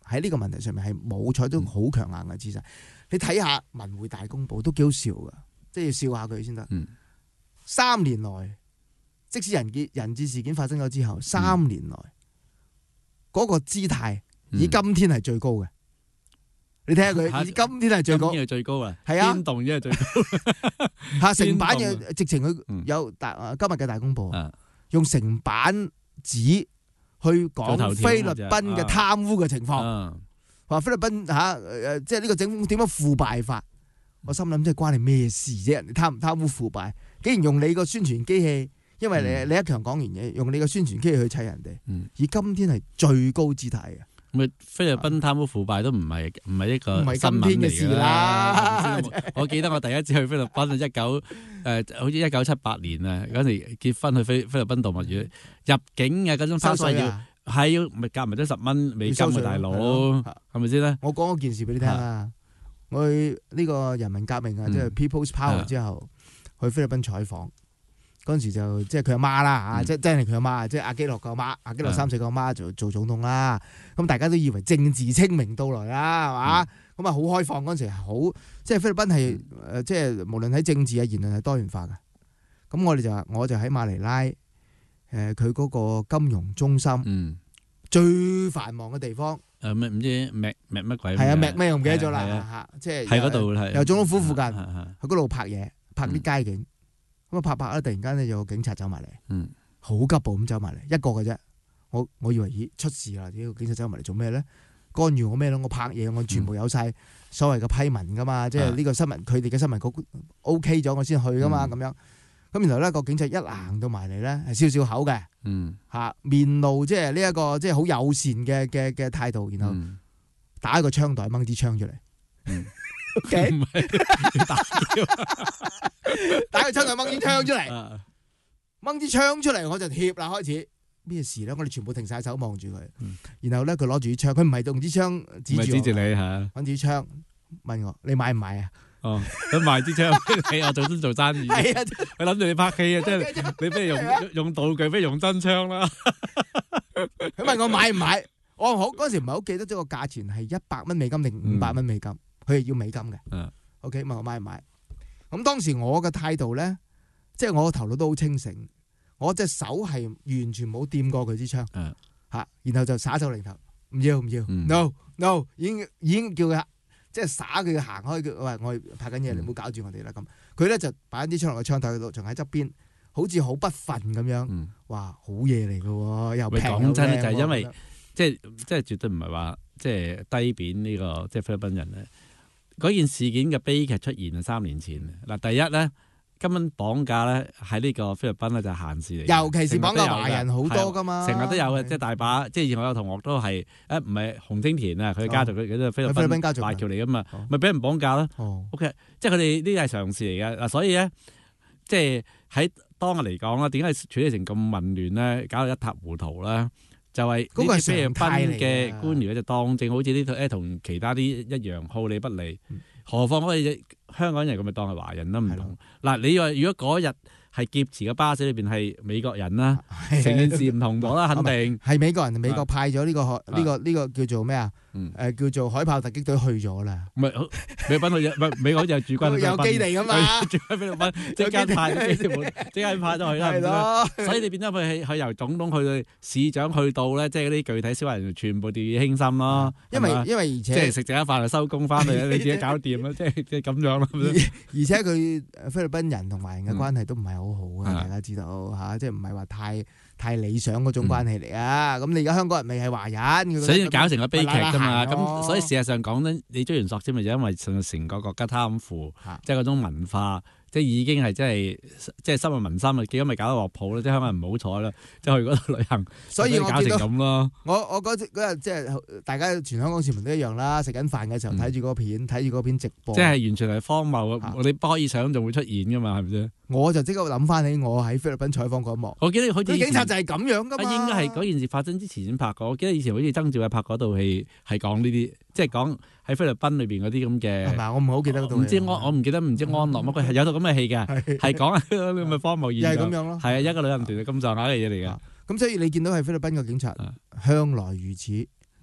Speaker 7: 喺呢個問題上面係冇採取好強硬嘅姿勢。你睇下文匯大公報都幾好笑噶，即係要笑下佢先得。
Speaker 8: 嗯、
Speaker 7: 三年來，即使人嘅人質事件發生咗之後，三年來嗰、嗯、個姿態以今天係最高嘅。你睇下佢，以今天係最高，
Speaker 8: 今天係最高啊！
Speaker 7: 係啊，
Speaker 8: 變動已係最高。
Speaker 7: 嚇成版嘅直情佢有大今日嘅大公報，
Speaker 8: 嗯、
Speaker 7: 用成版紙去講菲律賓嘅貪污嘅情況。話、啊、菲律賓嚇誒，即係呢個政府點樣腐敗法？我心諗即係關你咩事啫？人哋貪唔貪污腐敗，竟然用你個宣傳機器，因為你李克強講完嘢，用你個宣傳機器去砌人哋。
Speaker 8: 嗯、
Speaker 7: 以今天係最高姿態嘅。
Speaker 8: 咁菲律賓貪污腐敗都唔係唔係一個
Speaker 7: 唔係今天嘅事啦。
Speaker 8: 我記得我第一次去菲律賓一九誒，好似一九七八年啊，嗰時結婚去菲菲律賓度蜜月入境嘅嗰種收稅要係要咪夾埋咗十蚊美金嘅大佬，係咪先咧？
Speaker 7: 我講嗰件事俾你聽啊！我去呢個人民革命啊，即係 People's Power 之後去菲律賓採訪。嗰陣時就即係佢阿媽啦嚇，即係真係佢阿媽，即係阿基諾個阿媽，阿基諾三世個阿媽做做總統啦。咁大家都以為政治清明到來啦，係嘛？咁啊好開放嗰陣時，好即係菲律賓係誒，即係無論喺政治啊言論係多元化嘅。咁我哋就我就喺馬尼拉誒，佢嗰個金融中心，
Speaker 8: 嗯、
Speaker 7: 最繁忙嘅地方。
Speaker 8: 誒咩唔知咩咩乜鬼？
Speaker 7: 係啊，咩咩我唔記得咗啦嚇，即係
Speaker 8: 喺嗰度係
Speaker 7: 由總統府附近，喺嗰度拍嘢，拍啲街景。咁啊拍拍咧，突然間咧有個警察走埋嚟，好、嗯、急步咁走埋嚟，一個嘅啫。我我以為咦出事啦！呢個警察走埋嚟做咩咧？干預我咩咧？我拍嘢，我全部有晒所謂嘅批文噶嘛，嗯、即係呢個新聞，佢哋嘅新聞局 O K 咗，我先去噶嘛，咁、嗯、樣。咁然後咧個警察一行到埋嚟咧，係笑笑口嘅，嚇、
Speaker 8: 嗯、
Speaker 7: 面露即係呢一個即係好友善嘅嘅嘅態度，然後打一個槍袋掹支槍出嚟。
Speaker 8: 嗯
Speaker 7: OK，
Speaker 8: 唔係打
Speaker 7: 打個槍就掹支槍出嚟，掹支槍出嚟我就怯啦，開始咩事咧？我哋全部停晒手望住佢，
Speaker 8: 嗯、
Speaker 7: 然後咧佢攞住支槍，佢唔係用支槍指住我，
Speaker 8: 指住你吓，
Speaker 7: 揾支槍問我你買唔買啊？
Speaker 8: 哦，咁賣支槍俾我做先做生意，係啊，佢諗住你拍戲啊，即係你不如用用道具，不如用真槍啦。
Speaker 7: 佢問我買唔買？我好嗰時唔係好記得咗個價錢係一百蚊美金定五百蚊美金。嗯佢係要美金嘅，
Speaker 8: 嗯、
Speaker 7: OK 問我買唔買？咁當時我嘅態度咧，即係我個頭腦都好清醒，我隻手係完全冇掂過佢支槍，嚇、
Speaker 8: 嗯，
Speaker 7: 然後就耍手擰頭，唔要唔要、嗯、，no no，已經已經叫佢即係耍佢行開，佢喂我拍緊嘢，你唔好搞住我哋啦咁。佢咧就擺啲槍落個槍台度，仲喺側邊，好似好不忿咁樣，
Speaker 8: 嗯、
Speaker 7: 哇好嘢嚟嘅喎，又平
Speaker 8: 講真咧，就係因為
Speaker 7: 樣
Speaker 8: 即係即係絕對唔係話即係低貶呢、呢個即係菲律賓人咧。嗰件事件嘅悲劇出現啊，三年前嗱，第一咧，根本綁架咧喺呢個菲律賓咧就係閒事嚟，
Speaker 7: 尤其是綁架華人好多噶嘛，
Speaker 8: 成日都有嘅，即係大把，即係以前我有同學都係誒唔係洪清田啊，佢家族佢佢都係菲律賓華僑嚟噶嘛，咪俾人綁架咯。OK，即係佢哋呢啲係常事嚟嘅嗱，所以咧，即係喺當日嚟講啦，點解處理成咁混亂咧，搞到一塌糊塗咧？就係呢啲菲律賓嘅官僚就當正好似呢誒同其他啲一樣好理不理，嗯、何況我哋香港人咁咪當係華人都唔同。嗱，你話如果嗰日係劫持嘅巴士裏邊係美國人啦，成件事唔同咗啦，肯定
Speaker 7: 係美國人。美國派咗呢個呢個呢個叫做咩啊？誒叫做海豹突擊隊去咗啦。
Speaker 8: 唔係菲律賓去，唔係美國好似係駐軍
Speaker 7: 有基地㗎嘛？
Speaker 8: 駐喺菲律賓即刻派，即刻派咗去啦。係咯，所以你變咗佢係由總統去到市長去到咧，即係嗰啲具體消費人全部掉以輕心咯。因為因為而且即係食剩一飯就收工翻嚟，你自己搞掂啦，即係即係咁樣咯。
Speaker 7: 而且佢菲律賓人同華人嘅關係都唔係好好嘅，大家知道嚇，即係唔係話太太理想嗰種關係嚟啊！咁你而家香港人咪係華人，
Speaker 8: 所以搞成個悲劇㗎嘛。咁所以事實上講咧，你追源溯之咪就因為成成個國家貪腐，即係嗰種文化，即係已經係即係即係深入民心啊！結果咪搞到鑊泡咧，即係香港人唔好彩啦，即係去嗰度旅行，
Speaker 7: 所以我
Speaker 8: 搞成咁咯。
Speaker 7: 我我嗰嗰日即係大家全香港市民都一樣啦，食緊飯嘅時候睇住嗰個片，睇住嗰片直播，
Speaker 8: 即係完全係荒謬啊！你不可以想像會出現㗎嘛，係咪先？
Speaker 7: 我就即刻諗翻起我喺菲律賓採訪嗰一幕。
Speaker 8: 我記得好似
Speaker 7: 啲警察就係咁樣噶嘛。
Speaker 8: 應該係嗰件事發生之前先拍過。我記得以前好似曾志偉拍嗰套戲係講呢啲，即係講喺菲律賓裏邊嗰啲咁嘅。係嘛？我唔係好記得嗰套戲。唔知安，我唔記得唔知安樂乜佢係有套咁嘅戲嘅，係講咁嘅荒謬現象。又係咁樣咯。係啊，一個旅行團咁上下嘅嘢嚟㗎。咁所以你見到係菲律賓嘅警察向來如此，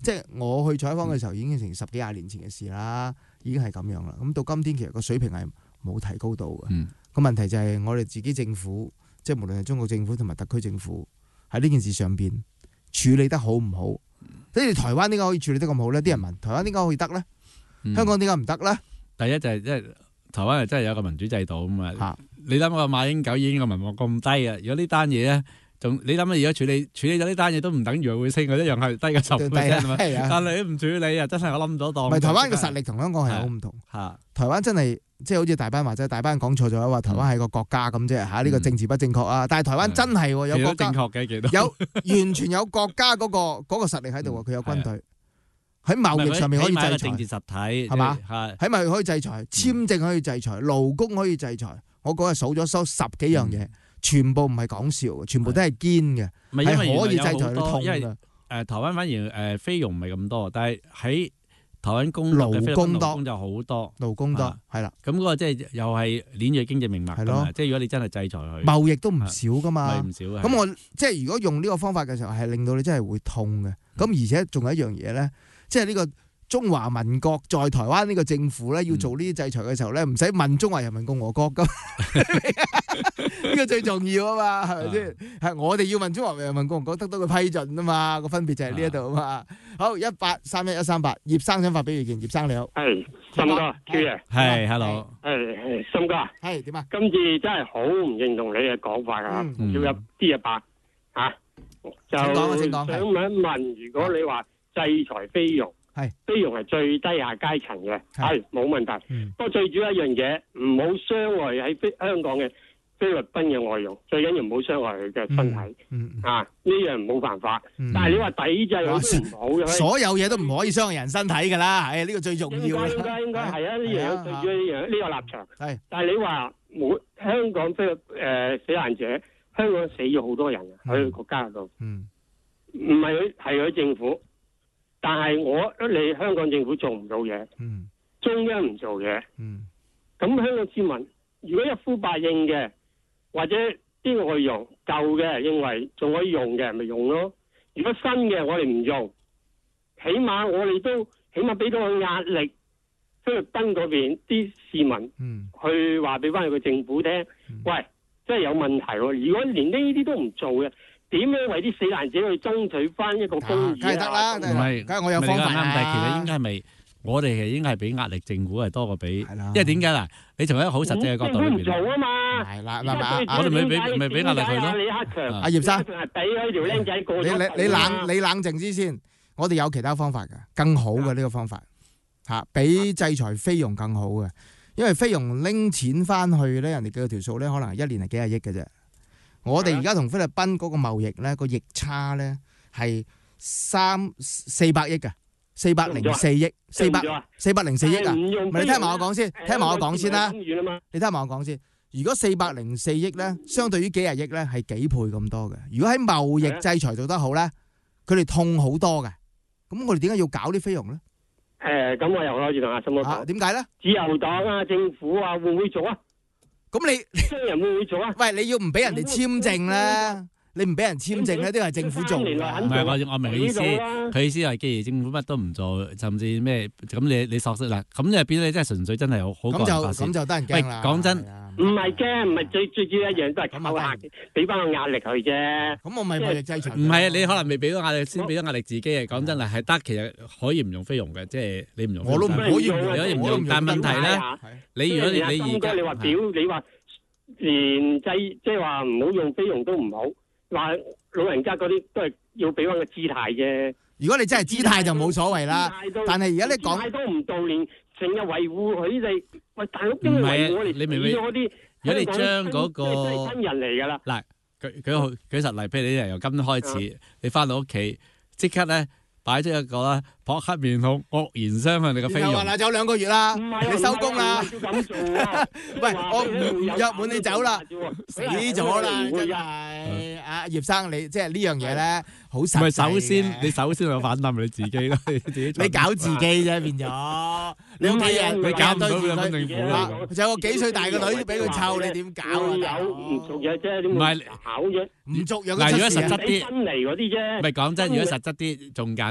Speaker 7: 即係我去採訪嘅時候已經成十幾廿年前嘅事啦，已經係咁樣啦。咁到今天其實個水平係冇提高到嘅。個、嗯、問題就係我哋自己政府，即係無論係中國政府同埋特區政府喺呢件事上邊處理得好唔好？即係台灣點解可以處理得咁好呢？啲人問台灣點解可以得呢？嗯、香港點解唔得呢？
Speaker 8: 第一就係即係台灣係真係有個民主制度咁嘛。啊、你諗下馬英九已經個民望咁低啊！如果呢單嘢咧，仲你諗下而家處理處理咗呢單嘢都唔等於會升嘅，一樣係低過十 percent 但係你唔處理啊，真係我諗唔到檔。唔係台灣嘅實力同香港係好唔同。嚇！台灣真係即係好似大班話齋，大班講錯咗話台灣係個國家咁啫嚇，呢個政治不正確啊！但係台灣真係有國家，正確嘅幾多？有完全有國家嗰個嗰個實力喺度喎，佢有軍隊。喺貿易上面可以制裁，政治實體係嘛？喺貿易可以制裁，簽證可以制裁，勞工可以制裁。我嗰日數咗收十幾樣嘢，全部唔係講笑嘅，全部都係堅嘅，係可以制裁你痛嘅。因為誒台灣反而誒菲傭唔係咁多，但係喺台灣工勞工多就好多，勞工多係啦。咁嗰個即係又係鏈住經濟命脈㗎嘛。即係如果你真係制裁佢，貿易都唔少㗎嘛。唔少。咁我即係如果用呢個方法嘅時候，係令到你真係會痛嘅。咁而且仲有一樣嘢咧。即係呢個中華民國在台灣呢個政府咧，要做呢啲制裁嘅時候咧，唔使問中華人民共和國咁，呢個最重要啊嘛，係咪先？係我哋要問中華人民共和國得到佢批准啊嘛，個分別就係呢一度啊嘛。好，一八三一一三八，葉生想發表意見，葉生你好，
Speaker 13: 係森哥 Q 爺，係 hello，係係森哥，係點啊？今次真係好唔認同你嘅講法啊，要一啲一百嚇，就想問一問，如果你話制裁菲傭，係菲傭係最低下階層嘅，係冇問題。嗯、不過最主要一樣嘢，唔好傷害喺菲香港嘅菲律賓嘅外傭，最緊要唔好傷害佢嘅身體。嗯嗯、啊，呢樣冇辦法。嗯、但係你話抵制佢都唔好嘅。所有嘢都唔可以傷害人身體㗎啦，係呢、呢個最重要。應該應該應該係啊，呢樣最主要呢樣呢個立場。係，但係你話冇香港菲律誒死難者，香港死咗好多人喺佢國家度。嗯，唔係佢係佢政府。但係我你香港政府做唔到嘢，嗯、中央唔做嘢，咁、嗯、香港市民如果一呼百應嘅，或者啲外傭舊嘅認為仲可以用嘅，咪用咯。如果新嘅我哋唔用，起碼我哋都起碼俾到個壓力，菲律賓嗰邊啲市民、嗯、去話俾翻佢個政府聽，嗯、喂，真係有問題喎！如果連呢啲都唔做嘅，點樣為啲死難者去爭取翻一個公義啊？梗係得啦，唔係，梗係我有方法啊！但係其實應該係咪我哋係應該係俾壓力政府係多過俾，因為點解嗱？你從一個好實際嘅角度裏邊，政府唔做啊嘛，係啦，嗱嗱，我哋咪俾咪俾壓力佢咯。李克強，阿葉生，係俾嗰條僆仔過咗。你你你冷你冷靜之先，我哋有其他方法嘅，更好嘅呢個方法嚇，比制裁菲傭更好嘅，因為菲傭拎錢翻去咧，人哋嘅條數咧，可能一年係幾廿億嘅啫。我哋而家同菲律賓嗰個貿易咧，個逆差咧係三四百億嘅，四百零四億，四百四百零四億啊！咪你聽埋我講先，聽埋我講先啦。你聽埋我講先。如果四百零四億咧，相對於幾廿億咧，係幾倍咁多嘅。如果喺貿易制裁做得好咧，佢哋痛好多嘅。咁我哋點解要搞啲菲傭咧？誒，咁我又開始同阿森哥講。點解咧？自由黨啊，政府啊，會唔會做啊？咁你商人會唔會做啊？喂，你要唔俾人哋簽證咧？你唔俾人簽證咧，都係政府做㗎。唔係我我明佢意思，佢意思係既然政府乜都唔做，甚至咩咁你你索性嗱，咁就變咗你真係純粹真係好好個人發泄。咁就咁就得人驚啦。喂，講真，唔係驚，唔係最最主要一樣都係咁壓，俾翻個壓力佢啫。咁我咪貿易制裁。唔係啊，你可能未俾到壓力，先俾咗壓力自己啊。講真啦，係得，其實可以唔用菲傭嘅，即係你唔用。我都唔可以用，可以唔用。但係問題咧，你如果你你而家你話表，你話連制，即係話唔好用菲傭都唔好。話老人家嗰啲都係要俾翻個姿態啫。如果你真係姿態就冇所謂啦。但係而家你講姿態都唔到，連成日維護佢哋。喂，大佬邊個維護我哋？你明唔明？如果你將嗰個親人嚟㗎啦。嗱，舉舉舉實例，譬如你由今日開始，你翻到屋企即刻咧擺出一個啦，撲克面孔惡言相向你嘅菲傭。話嗱，仲有兩個月啦，你收工啦。喂，我唔約滿你走啦，死咗啦，真係。阿葉生，你即係呢樣嘢咧，好實際嘅。唔係首先，你首先有反彈你自己咯，你自己。你搞自己啫，變咗。你屋企人，你搞唔到佢份政府啦。仲有個幾歲大個女俾佢湊，你點搞啊？有唔續約啫，唔係考啫，唔續約。嗱，如果實質啲，新嚟嗰啲啫。唔係講真，如果實質啲，仲簡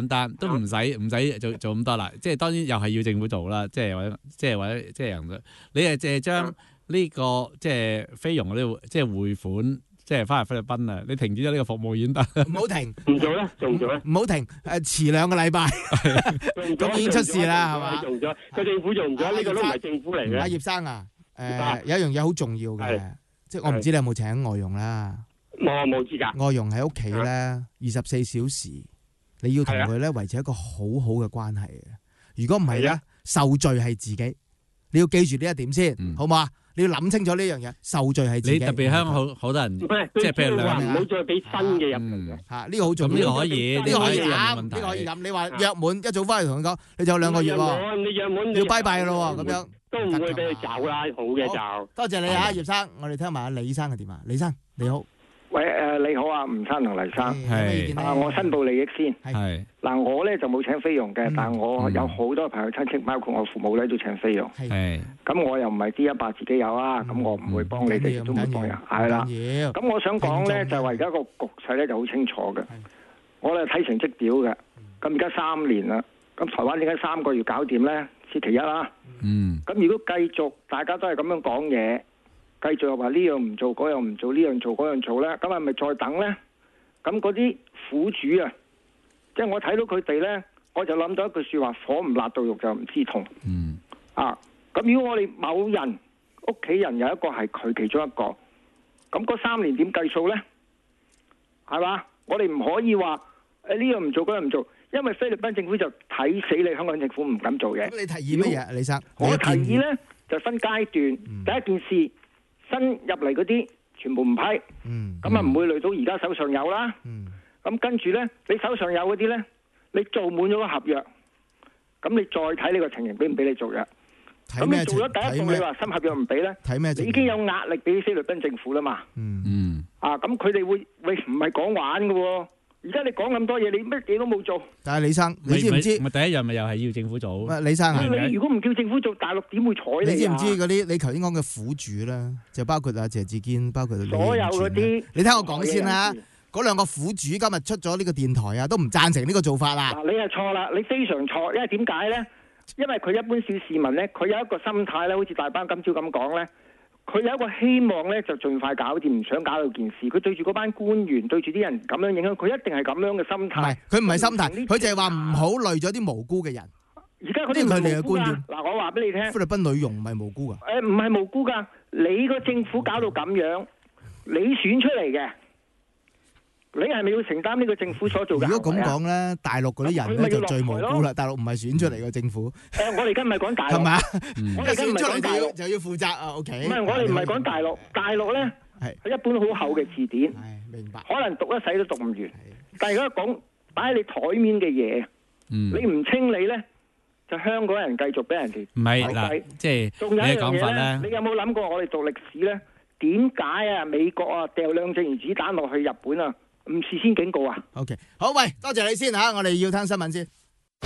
Speaker 8: 簡單，都唔使唔使做做咁多啦。即係當然又係要政府做啦，即係或者即係或者即係人，你係淨係將呢個即係菲傭嗰啲即係匯款。即係翻嚟菲律賓啊！你停止咗呢個服務已經得，
Speaker 7: 唔好停，
Speaker 13: 唔做啦，做唔做咧？
Speaker 7: 唔好停，誒遲兩個禮拜，咁已經出事啦，係嘛？
Speaker 13: 做唔咗，個政府做唔咗，呢個都唔係政府嚟嘅。
Speaker 7: 阿葉生啊，誒有一樣嘢好重要嘅，即係我唔知你有冇請外傭啦。
Speaker 13: 我冇資格。
Speaker 7: 外傭喺屋企咧，二十四小時，你要同佢咧維持一個好好嘅關係嘅。如果唔係咧，受罪係自己。你要記住呢一點先，好嘛？你要諗清楚呢樣嘢，受罪係自己。
Speaker 8: 你特別香港好好多人，即係譬如兩
Speaker 13: 唔好再俾新嘅入嚟嘅
Speaker 7: 嚇，呢個好重要。
Speaker 8: 呢個可以，
Speaker 7: 呢個可以諗，呢個可以諗。你話約滿一早翻嚟同佢講，你仲有兩個月喎，
Speaker 13: 你約滿
Speaker 7: 你要拜拜咯喎，咁樣
Speaker 13: 都唔會俾你走啦，好嘅就。
Speaker 7: 多謝你啊，葉生，我哋聽埋阿李生嘅電話。李生你好。
Speaker 14: 喂，誒你好啊，吳生同黎生，
Speaker 8: 係
Speaker 14: 啊，我申報利益先。
Speaker 8: 係
Speaker 14: 嗱，我咧就冇請菲傭嘅，但係我有好多朋友親戚，包括我父母咧都請菲傭。
Speaker 8: 係，
Speaker 14: 咁我又唔係 D 一百自己有啊，咁我唔會幫你哋，都唔會幫人。係啦，咁我想講咧就係話而家個局勢咧就好清楚嘅，我哋睇成績表嘅。咁而家三年啦，咁台灣點解三個月搞掂咧？此其一啦。
Speaker 8: 嗯。
Speaker 14: 咁如果繼續大家都係咁樣講嘢。繼續又話呢樣唔做，嗰樣唔做，呢樣做，嗰樣做咧，咁係咪再等咧？咁嗰啲苦主啊，即係我睇到佢哋咧，我就諗到一句說話：火唔辣到肉就唔知痛。
Speaker 8: 嗯。
Speaker 14: 啊，咁如果我哋某人屋企人有一個係佢其中一個，咁嗰三年點計數咧？係嘛？我哋唔可以話誒呢樣唔做，嗰樣唔做，因為菲律賓政府就睇死你香港政府唔敢做嘢。
Speaker 7: 咁你提議乜嘢，李生？
Speaker 14: 我提議咧就分階段，嗯、第一件事。新入嚟嗰啲全部唔批，咁啊唔會累到而家手上有啦。咁、嗯、跟住咧，你手上有嗰啲咧，你做滿咗個合約，咁你再睇呢個情形俾唔俾你做約。咁你做咗第一步，你話新合約唔俾咧，你已經有壓力俾菲律賓政府啦嘛。
Speaker 7: 嗯
Speaker 8: 嗯，
Speaker 14: 啊咁佢哋會喂唔係講玩嘅喎。而家你講咁多嘢，你乜嘢都冇做。
Speaker 7: 但係李生，你知唔知？
Speaker 8: 咪第一樣咪又係要政府做？
Speaker 7: 李生啊，
Speaker 14: 你如果唔叫政府做，大陸點會睬你啊？
Speaker 7: 你知唔知嗰啲你頭先講嘅苦主咧，就包括阿謝志堅，包括
Speaker 14: 所有嗰啲。
Speaker 7: 你聽我講先啦，嗰兩個苦主今日出咗呢個電台啊，都唔贊成呢個做法啦。
Speaker 14: 嗱，你係錯啦，你非常錯，因為點解咧？因為佢一般小市民咧，佢有一個心態咧，好似大班今朝咁講咧。佢有一個希望咧，就盡快搞掂，唔想搞到件事。佢對住嗰班官員，對住啲人咁樣影響，佢一定係咁樣嘅心態。唔係，佢唔係心態，佢就係話唔好累咗啲無辜嘅人。而家嗰啲佢哋嘅觀點。嗱，我話俾你聽，菲律賓女傭唔係無辜噶。誒，唔係無辜噶，你個政府搞到咁樣，你選出嚟嘅，你係咪要承擔呢個政府所做嘅？如果咁講咧，大陸嗰啲人咧就最無辜啦。大陸唔係選出嚟嘅政府。誒，我哋而家唔係講大陸，係咪？我哋而家唔係講大陸就要負責啊。OK。唔係，我哋唔係講大陸，大陸咧係一本好厚嘅字典，明白？可能讀一世都讀唔完。但係而家講擺喺你台面嘅嘢，你唔清理咧，就香港人繼續俾人哋
Speaker 8: 唔係嗱，即係
Speaker 14: 仲有一樣嘢咧，你有冇諗過我哋讀歷史咧？點解啊美國啊掉兩隻原子彈落去日本啊？唔事先警告啊
Speaker 7: ！OK， 好，喂，多謝你先吓，我哋要聽新聞先。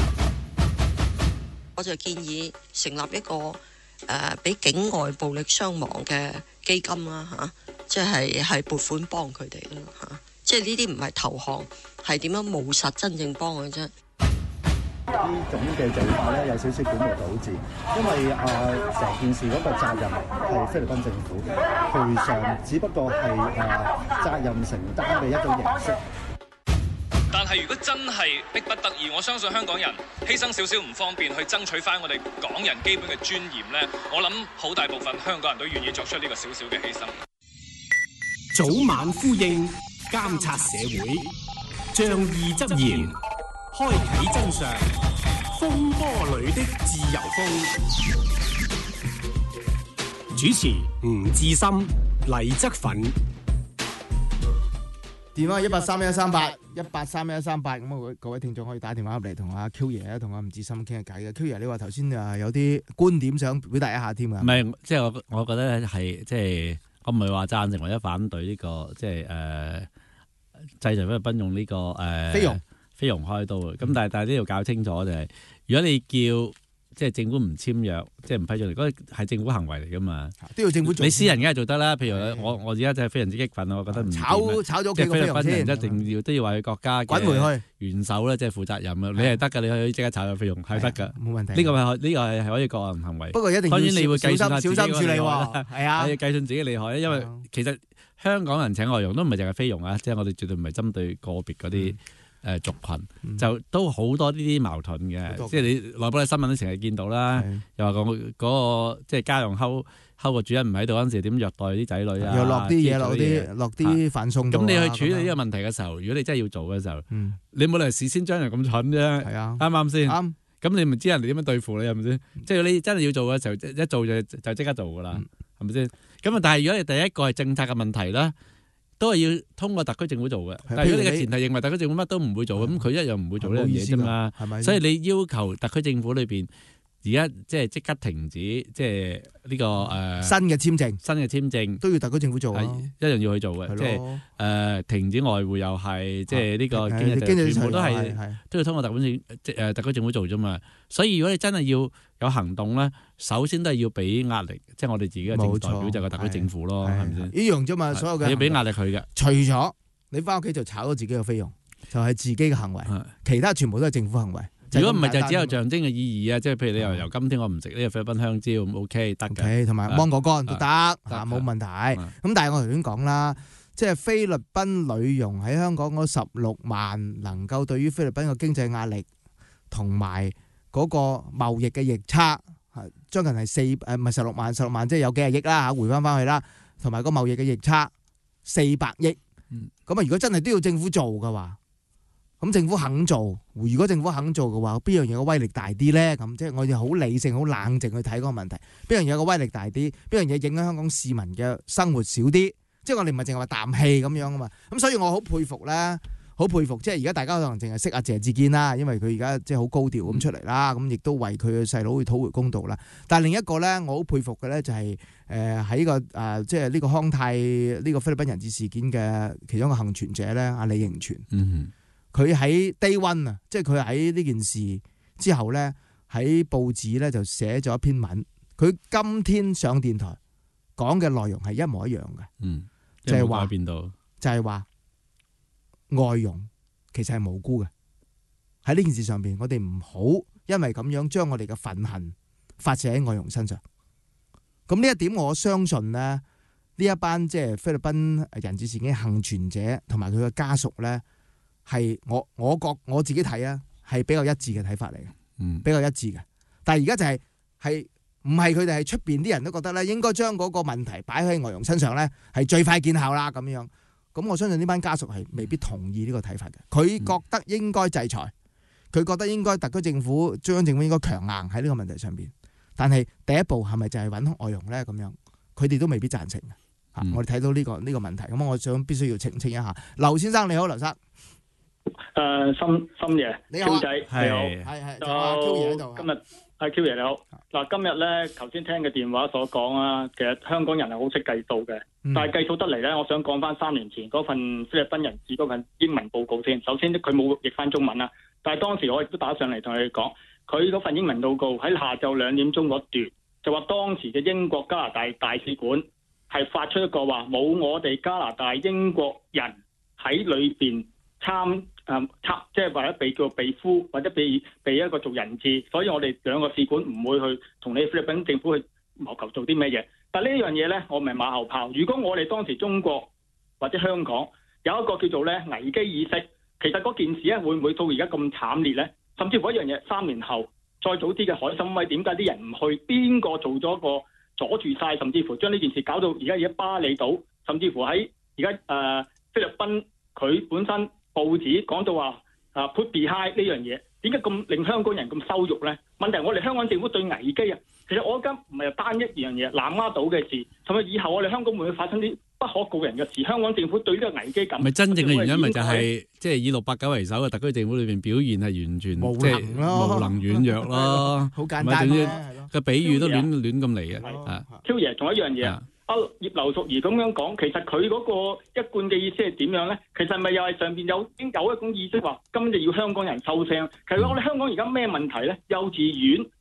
Speaker 3: 我就建議成立一個誒，俾、呃、境外暴力傷亡嘅基金啦，吓、啊，即係係撥款幫佢哋啦，吓、啊，即係呢啲唔係投降，係點樣務實真正幫佢啫。
Speaker 4: 呢種嘅做法咧有少少本末倒置，因為啊成、呃、件事嗰個責任係菲律賓政府賠償，只不過係啊、呃、責任承擔嘅一種形式。
Speaker 5: 但係如果真係迫不得已，我相信香港人犧牲少少唔方便去爭取翻我哋港人基本嘅尊嚴咧，我諗好大部分香港人都願意作出呢個少少嘅犧牲。
Speaker 6: 早晚呼應，監察社會，仗義執言，開啟真相，風波裏的自由風。主持吳志森、黎則奮。
Speaker 7: 電話一八三一三八一八三一三八，咁啊各位聽眾可以打電話入嚟同阿 Q 爺啊，同阿吳志森傾下偈嘅。Q 爺，你話頭先啊有啲觀點想表達一下添啊？唔
Speaker 8: 係，即係我我覺得係即係我唔係話贊成或者反對呢、這個即係誒制裁菲律賓用呢個誒菲傭菲傭開刀嘅。咁、嗯、但係但係呢度搞清楚就係、是，如果你叫即係政府唔簽約，即係唔批准嚟，嗰係政府行為嚟噶嘛，
Speaker 7: 都要政府做。
Speaker 8: 你私人梗係做得啦，譬如我我而家真係非常之激憤啊，我覺得唔
Speaker 7: 炒炒咗幾個菲傭先，
Speaker 8: 一定要都要話佢國家
Speaker 7: 滾回去
Speaker 8: 元首咧，即係負責任啊！你係得㗎，你可以即刻炒咗菲傭，係得㗎，
Speaker 7: 冇問題。
Speaker 8: 呢個係呢個係係可以個人行為。
Speaker 7: 不過一定
Speaker 8: 當然你會計算
Speaker 7: 小心小心處理喎，係啊，
Speaker 8: 你要計算自己厲害，因為其實香港人請外傭都唔係淨係菲傭啊，即係我哋絕對唔係針對個別嗰啲。誒族群就都好多呢啲矛盾嘅，即係你內部嘅新聞都成日見到啦，又話講嗰個即係家用溝溝個主人唔喺度嗰陣時點虐待啲仔女啊，
Speaker 7: 又落啲嘢落啲落啲飯餸度。
Speaker 8: 咁你去處理呢個問題嘅時候，如果你真係要做嘅時候，你冇理由事先將人咁蠢啫，啱唔啱先？啱。咁你咪知人哋點樣對付你係咪先？即係你真係要做嘅時候，一做就就即刻做㗎啦，係咪先？咁啊，但係如果你第一個係政策嘅問題啦。都係要通過特區政府做嘅，但係如果你嘅前提認為特區政府乜都唔會做，咁佢一樣唔會做呢樣嘢啫嘛。所以你要求特區政府裏邊而家即係即刻停止，即係呢個誒
Speaker 7: 新嘅簽證，
Speaker 8: 新嘅簽證都
Speaker 7: 要特區政府做啊，
Speaker 8: 一樣要去做嘅，即係誒停止外匯又係，即係呢個經濟全部都係都要通過特區政即誒特區政府做啫嘛。所以如果你真係要有行動咧，首先都係要俾壓力，即係我哋自己嘅政代表就係個特區政府咯，係咪先？
Speaker 7: 一樣啫嘛，所有嘅
Speaker 8: 要俾壓力佢嘅。
Speaker 7: 除咗你翻屋企就炒咗自己嘅菲傭，就係自己嘅行為，其他全部都係政府行為。
Speaker 8: 如果唔係就只有象徵嘅意義啊，即係譬如你由由今天我唔食呢個菲律賓香蕉咁 OK 得嘅，
Speaker 7: 同埋芒果乾都得啊，冇問題。咁但係我頭先講啦，即係菲律賓女傭喺香港嗰十六萬，能夠對於菲律賓嘅經濟壓力同埋嗰個貿易嘅逆差，係將近係四誒唔係十六萬，十六萬即係有幾廿億啦嚇，回翻翻去啦，同埋個貿易嘅逆差四百億。咁啊，如果真係都要政府做嘅話，咁政府肯做，如果政府肯做嘅話，邊樣嘢嘅威力大啲咧？咁即係我哋好理性、好冷靜去睇嗰個問題，邊樣嘢嘅威力大啲？邊樣嘢影響香港市民嘅生活少啲？即係我哋唔係淨係話啖氣咁樣啊嘛。咁所以我好佩服咧，好佩服。即係而家大家可能淨係識阿謝志堅啦，因為佢而家即係好高調咁出嚟啦，咁亦都為佢嘅細佬去討回公道啦。但係另一個咧，我好佩服嘅咧就係誒喺個誒即係呢個康泰呢個菲律賓人質事件嘅其中一個幸存者咧，阿李盈全。嗯。佢喺 day one 啊，即係佢喺呢件事之後咧，喺報紙咧就寫咗一篇文。佢今天上電台講嘅內容係一模一樣嘅，嗯，就係話變到，就係話外傭其實係無辜嘅。喺呢件事上邊，我哋唔好因為咁樣將我哋嘅憤恨發泄喺外傭身上。咁呢一點，我相信咧，呢一班即係菲律賓人質事件幸存者同埋佢嘅家屬咧。係我我覺我自己睇啊，係比較一致嘅睇法嚟嘅，嗯，比較一致嘅。但係而家就係係唔係佢哋係出邊啲人都覺得咧，應該將嗰個問題擺喺外傭身上咧，係最快見效啦咁樣。咁我相信呢班家屬係未必同意呢個睇法嘅。佢覺得應該制裁，佢覺得應該特區政府、中央政府應該強硬喺呢個問題上邊。但係第一步係咪就係揾外傭咧？咁樣佢哋都未必贊成嘅。嚇、嗯，我哋睇到呢個呢個問題，咁我想必須要澄清一下。劉先生你好，劉生。
Speaker 15: 誒、呃，深深爺，
Speaker 7: 你好，
Speaker 15: Q 仔，你好，
Speaker 7: 係係，
Speaker 15: 就
Speaker 7: 阿 Q 爺喺度。
Speaker 15: 今日阿 Q 爺你好，嗱，今日咧，頭先聽嘅電話所講啊，其實香港人係好識計數嘅，嗯、但係計數得嚟咧，我想講翻三年前嗰份菲律賓人質嗰份英文報告先。首先，佢冇譯翻中文啦，但係當時我亦都打上嚟同佢講，佢嗰份英文報告喺下晝兩點鐘嗰段就話，當時嘅英國加拿大大使館係發出一個話，冇我哋加拿大英國人喺裏邊參。誒，即係或者被叫被俘，或者被被一個做人質，所以我哋兩個使館唔會去同你菲律賓政府去謀求做啲咩嘢。但係呢樣嘢咧，我唔係馬後炮。如果我哋當時中國或者香港有一個叫做咧危機意識，其實嗰件事咧會唔會到而家咁慘烈咧？甚至乎一樣嘢，三年後再早啲嘅海參崴，點解啲人唔去？邊個做咗個阻住晒，甚至乎將呢件事搞到而家而家巴厘島，甚至乎喺而家誒菲律賓佢本身。報紙講到話啊 put behind 呢樣嘢，點解咁令香港人咁羞辱咧？問題我哋香港政府對危機啊，其實我而家唔係單一樣嘢，南丫島嘅事，同埋以後我哋香港會唔會發生啲不可告人嘅事？香港政府對呢個危機感，
Speaker 8: 咪真正嘅原因咪就係即係以六八九為首嘅特區政府裏邊表現係完全即係無能軟弱咯，
Speaker 7: 好簡單嘅
Speaker 8: 個比喻都亂亂咁嚟嘅啊
Speaker 15: ！Q 爺仲有一樣嘢啊！阿葉劉淑儀咁樣講，其實佢嗰個一貫嘅意思係點樣咧？其實咪又係上邊有已經有一種意識話，今日要香港人收聲。其實我哋香港而家咩問題咧？幼稚園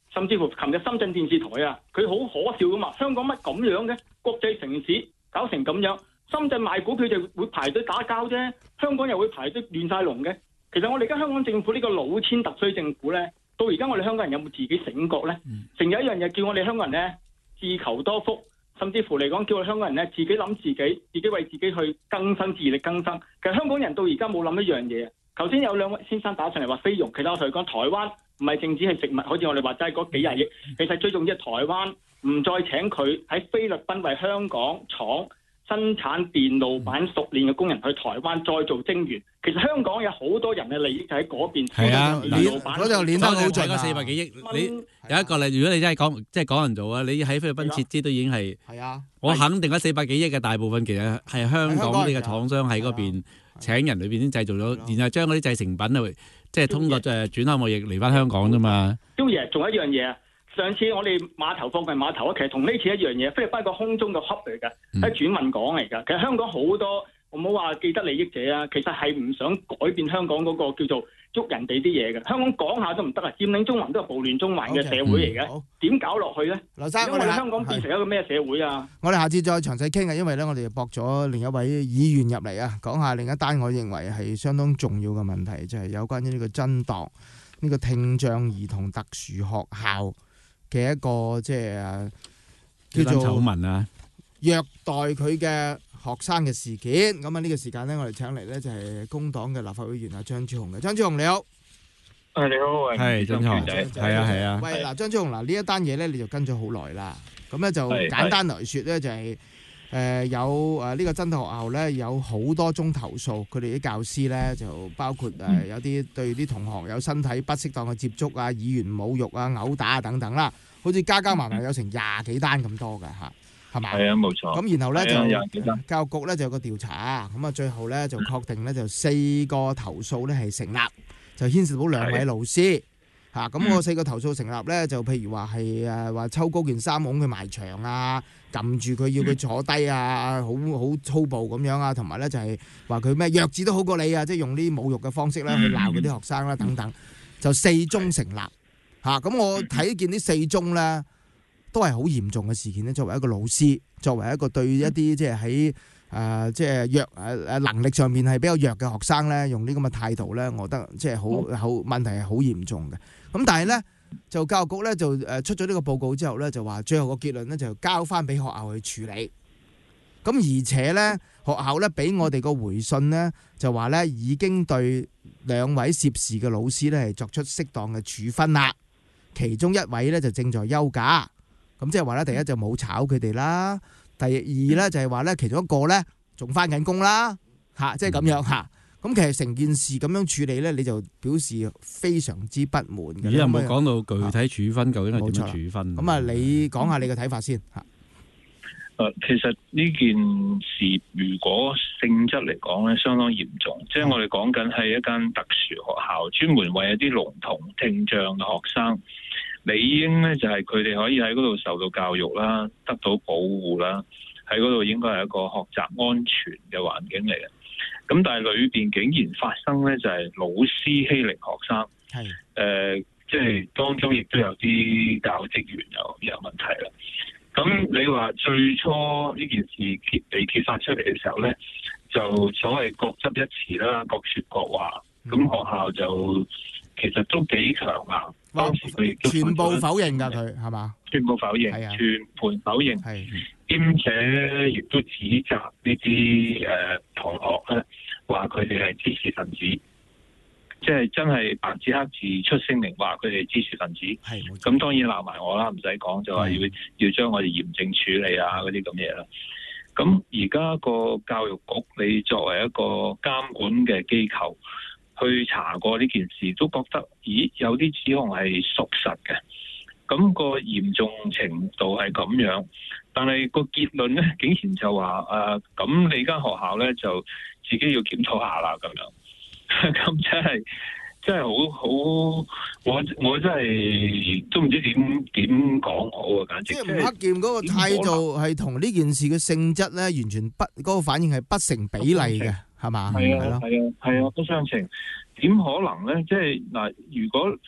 Speaker 15: 甚至乎琴日深圳電視台啊，佢好可笑噶嘛，香港乜咁樣嘅國際城市搞成咁樣，深圳賣股票就會排隊打交啫，香港又會排隊亂晒龍嘅。其實我哋而家香港政府呢個老千特區政府咧，到而家我哋香港人有冇自己醒覺咧？成日、嗯、一樣嘢叫我哋香港人咧自求多福，甚至乎嚟講叫我哋香港人咧自己諗自己，自己為自己去更新，自力更生。其實香港人到而家冇諗一樣嘢。頭先有兩位先生打上嚟話菲傭，其實我同你講台灣唔係淨止係食物，好似我哋話齋嗰幾廿億，其實最重要係台灣唔再請佢喺菲律賓為香港廠生產電路板熟練嘅工人去台灣再做晶圓。其實香港有好多人嘅利益就喺嗰邊。係啊，
Speaker 7: 電路板嗰度練得好盡啊！
Speaker 8: 四百幾億，你有一個例，如果你真係講即係港人做啊，你喺菲律賓設資都已經係係啊，我肯定嗰四百幾億嘅大部分其實係香港呢個廠商喺嗰邊請人裏邊先製造咗，然後將嗰啲製成品啊，即係通過誒轉口貿易嚟翻香港啫嘛。蕭爺，仲有一樣嘢啊！上次我哋碼頭放近碼頭啊，其實同呢次一樣嘢，菲律賓個空中嘅 hub 嚟嘅，係轉運港嚟㗎。其實香港好多，我唔好話既得利益者啊，其實係唔想改變香港嗰個叫做喐人哋啲嘢嘅。香港講下都唔得啊！佔領中環都係暴亂中環嘅社會嚟嘅，點、嗯、搞落去咧？劉生，我哋香港變成一個咩社會啊？
Speaker 7: 我哋下次再詳細傾啊，因為咧我哋駁咗另一位議員入嚟啊，講下另一單我認為係相當重要嘅問題，就係、是、有關於呢個真當呢、這個聽障兒童特殊學校嘅一個即係叫做
Speaker 8: 醜聞啊，
Speaker 7: 虐待佢嘅學生嘅事件。咁啊呢個時間咧，我哋請嚟咧就係工黨嘅立法會議員啊張超雄嘅。張超雄你好，
Speaker 16: 誒你好，
Speaker 8: 係張超雄仔，係啊係啊。
Speaker 7: 喂嗱，張超雄嗱呢一單嘢咧，你就跟咗好耐啦。咁咧就簡單來説咧，就係誒有誒呢個真當學校咧有好多宗投訴，佢哋啲教師咧就包括誒有啲對啲同學有身體不適當嘅接觸啊、語言侮辱啊、毆打啊等等啦。好似加加埋埋有成廿幾單咁多嘅嚇，係嘛？
Speaker 16: 係啊，冇錯。
Speaker 7: 咁然後咧就教育局咧就有個調查，咁啊最後咧就確定咧就四個投訴咧係成立，就牽涉到兩位老師嚇。咁嗰四個投訴成立咧，就譬如話係誒話抽高件衫㧬佢埋牆啊，撳住佢要佢坐低啊，好好粗暴咁樣啊，同埋咧就係話佢咩弱智都好過你啊，即係用啲侮辱嘅方式咧去鬧嗰啲學生啦等等，就四宗成立。嚇！咁、啊、我睇見呢四宗咧，都係好嚴重嘅事件咧。作為一個老師，作為一個對一啲即係喺誒即係弱誒誒能力上面係比較弱嘅學生咧，用呢咁嘅態度咧，我覺得即係好好問題係好嚴重嘅。咁但係咧，就教育局咧就誒出咗呢個報告之後咧，就話最後個結論咧就交翻俾學校去處理。咁而且咧，學校咧俾我哋個回信咧，就話咧已經對兩位涉事嘅老師咧係作出適當嘅處分啦。其中一位咧就正在休假，咁即係話咧，第一就冇炒佢哋啦，第二咧就係話咧，其中一個咧仲翻緊工啦，嚇，即係咁樣嚇。咁其實成件事咁樣處理咧，你就表示非常之不滿嘅。
Speaker 8: 而家有冇講到具體處分，究竟係點樣處分？
Speaker 7: 咁啊，你講下你嘅睇法先嚇。
Speaker 16: 誒，其實呢件事如果性質嚟講咧，相當嚴重。即係我哋講緊係一間特殊學校，專門為一啲聾童聽障嘅學生，理應咧就係佢哋可以喺嗰度受到教育啦，得到保護啦，喺嗰度應該係一個學習安全嘅環境嚟嘅。咁但係裏邊竟然發生咧，就係老師欺凌學生，係誒、呃，即係當中亦都有啲教職員有有問題啦。咁你話最初呢件事揭被揭發出嚟嘅時候咧，就所謂各執一詞啦，各說各話。咁、嗯、學校就其實都幾強硬，當時佢亦都
Speaker 7: 全部否認㗎，佢係嘛？
Speaker 16: 全部否認，係啊，全盤否認，係，兼且亦都指責呢啲誒同學咧，話佢哋係知識分子。即係真係白紙黑字出聲明話佢哋知識分子，咁當然鬧埋我啦，唔使講就話要要將我哋嚴正處理啊嗰啲咁嘢啦。咁而家個教育局你作為一個監管嘅機構去查過呢件事，都覺得咦有啲指控係屬實嘅，咁個嚴重程度係咁樣，但係個結論咧竟然就話誒咁你間學校咧就自己要檢討下啦咁樣。咁真係真係好好，我我真係都唔知點點講好啊！簡直
Speaker 7: 即係吳克儉嗰個態度係同呢件事嘅性質咧，完全不嗰、嗰個反應係不成比例嘅，係嘛？
Speaker 16: 係啊係啊係啊，不相稱。點可能咧？即係嗱，如果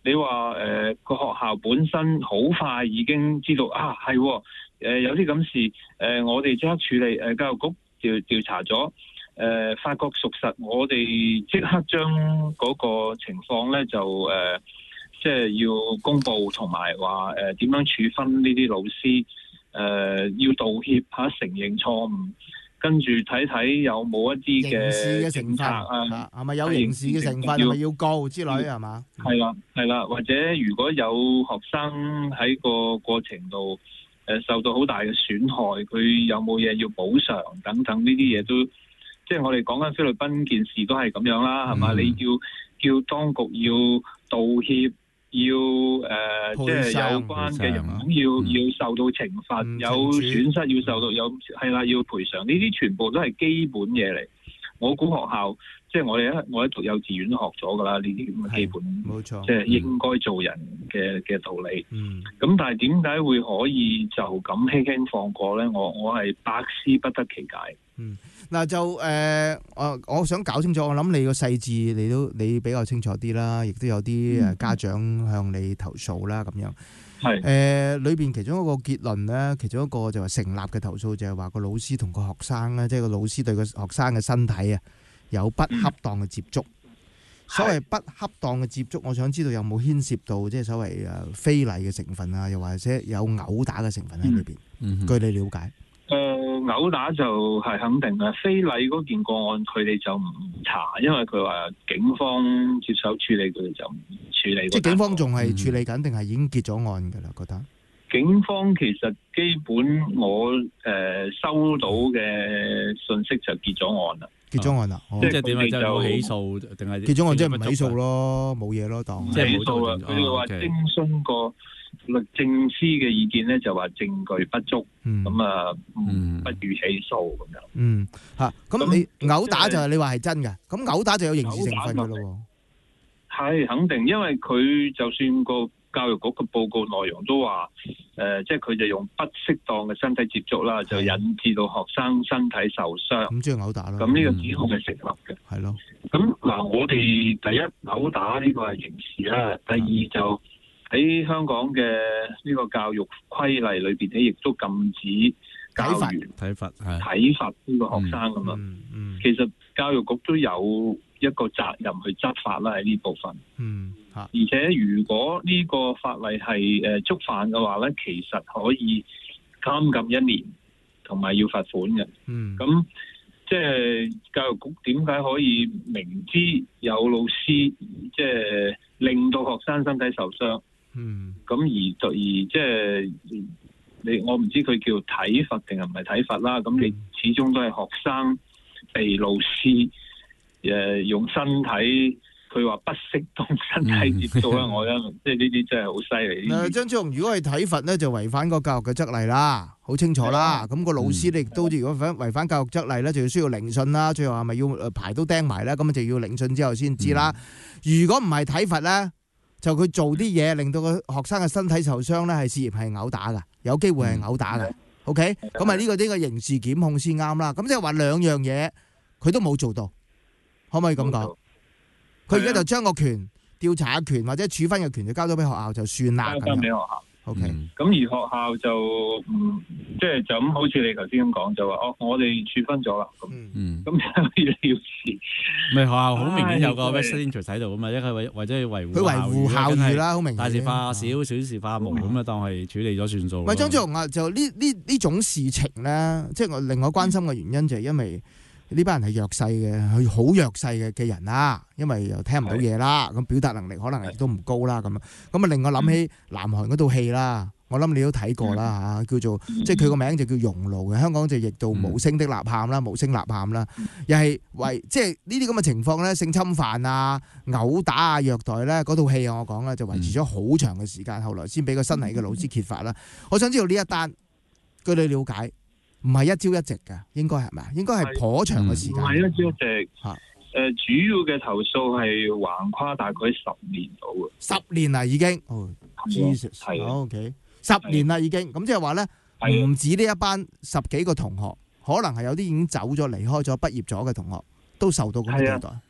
Speaker 16: 你話誒個學校本身好快已經知道啊，係誒、呃、有啲咁事，誒、呃、我哋即刻處理，誒、呃、教育局調調查咗，誒、呃、發覺屬實，我哋即刻將嗰個情況咧就誒、呃、即係要公佈，同埋話誒點樣處分呢啲老師，誒、呃、要道歉嚇，承認錯誤。跟住睇睇有冇一啲嘅
Speaker 7: 刑事嘅成分啊，係咪有刑事嘅成分，係咪要告之類係嘛？
Speaker 16: 係啦，係啦，或者如果有學生喺個過程度誒、呃、受到好大嘅損害，佢有冇嘢要補償等等呢啲嘢都，即係我哋講緊菲律賓件事都係咁樣啦，係嘛、嗯？你要叫當局要道歉。要誒，呃、即係有關嘅人要、嗯、要受到懲罰，嗯、有損失要受到有係啦，要賠償，呢啲全部都係基本嘢嚟。我估學校即係我哋一我喺讀幼稚園學咗㗎啦，呢啲咁嘅基本，冇錯，即係應該做人嘅嘅、嗯、道理。嗯，咁但係點解會可以就咁輕輕放過咧？我我係百思不得其解。
Speaker 7: 嗯，嗱就誒，我、呃、我想搞清楚，我諗你個細節你都你比較清楚啲啦，亦都有啲誒家長向你投訴啦，咁樣係誒裏邊其中一個結論咧，其中一個就話成立嘅投訴就係話個老師同個學生咧，即係個老師對個學生嘅身體啊有不恰當嘅接觸。嗯、所謂不恰當嘅接觸，我想知道有冇牽涉到即係所謂誒非禮嘅成分啊，又或者有毆打嘅成分喺裏邊？嗯嗯、據你了解。
Speaker 16: 誒、呃，毆打就係肯定啦，非禮嗰件個案佢哋就唔查，因為佢話警方接手處理，佢哋就唔處理。
Speaker 7: 即係警方仲係處理緊，定係、嗯、已經結咗案㗎啦？覺得
Speaker 16: 警方其實基本我誒、呃、收到嘅信息就結咗案啦，
Speaker 7: 結咗案啦，
Speaker 8: 即係點啊？就冇起訴定係
Speaker 7: 結咗案，即係唔起訴咯，冇嘢咯，當
Speaker 16: 即係冇訴啦。佢哋話徵詢過律政司嘅意見咧，就話證據不足，咁啊、嗯，不予起訴咁樣。
Speaker 7: 嗯，嚇，咁你毆打就係你話係真嘅，咁毆打就有刑事成分嘅咯。
Speaker 16: 係肯定，因為佢就算個教育局嘅報告內容都話，誒、呃，即係佢就用不適當嘅身體接觸啦，就引致到學生身體受傷。
Speaker 7: 咁即係毆打咯。
Speaker 16: 咁呢個指控係成立嘅。
Speaker 7: 係咯、嗯。
Speaker 16: 咁嗱，我哋第一毆打呢個係刑事啦，第二就。喺香港嘅呢個教育規例裏邊咧，亦都禁止教員
Speaker 8: 體罰係
Speaker 16: 體罰呢個學生咁嘛、嗯嗯。其實教育局都有一個責任去執法啦，喺呢部分。嗯，而且如果呢個法例係誒觸犯嘅話咧，其實可以監禁一年，同埋要罰款嘅。嗯，咁即係教育局點解可以明知有老師即係令到學生身體受傷？嗯，咁而而即係你，我唔知佢叫體罰定係唔係體罰啦。咁你始終都係學生被老師誒、呃、用身體，佢話不適當身體接觸啦。嗯、我覺得即係呢啲真係好犀利。誒，
Speaker 7: 張超雄，如果係體罰咧，就違反個教育嘅則例啦，好清楚啦。咁、嗯、個老師你亦都如果違違反教育則例咧，就要需要聆訊啦。最後係咪要牌都釘埋咧？咁就要聆訊之後先知啦。嗯、如果唔係體罰咧，就佢做啲嘢令到個學生嘅身體受傷咧，係涉嫌係毆打噶，有機會係毆打噶。OK，咁啊呢個呢個刑事檢控先啱啦。咁即係話兩樣嘢佢都冇做到，可唔可以咁講？佢而家就將個權調查嘅權或者處分嘅權就交咗俾學校就算啦。
Speaker 16: 交翻俾學校。OK，咁、嗯、而學校就唔即係就咁，好似你頭先咁講，就話哦，我哋處分咗啦。咁，嗯，咁就要了事。
Speaker 8: 咪學校好明顯有個 vested interest 喺度噶嘛，一係為或者係維護
Speaker 7: 佢維護校譽啦，好明顯。
Speaker 8: 大事化小，小事化無，咁啊當係處理咗算數。
Speaker 7: 喂，張超雄啊，就呢呢呢種事情咧，即係我令我關心嘅原因就係因為呢班人係弱勢嘅，佢好弱勢嘅嘅人啦，因為又聽唔到嘢啦，咁表達能力可能亦都唔高啦，咁啊，咁啊令我諗起南韓嗰套戲啦，我諗你都睇過啦嚇，叫做即係佢個名就叫熔爐嘅，香港就譯到無聲的吶喊啦，無聲吶喊啦，又係為即係呢啲咁嘅情況咧，性侵犯啊、毆打啊、虐待咧，嗰套戲啊我講啦，就維持咗好長嘅時間，後來先俾個新嚟嘅老師揭發啦。我想知道呢一單，據你了解，唔係一朝一夕嘅，應該係咪啊？應該係頗長嘅時間。唔係一朝一夕嚇。
Speaker 16: 誒、呃、主要嘅投訴係橫跨大概十年到嘅。
Speaker 7: 十年啦已經。哦 Jesus 係。OK。十年啦已經。咁即係話咧，唔止呢一班十幾個同學，可能係有啲已經走咗、離開咗、畢業咗嘅同學，都受到咁嘅對待。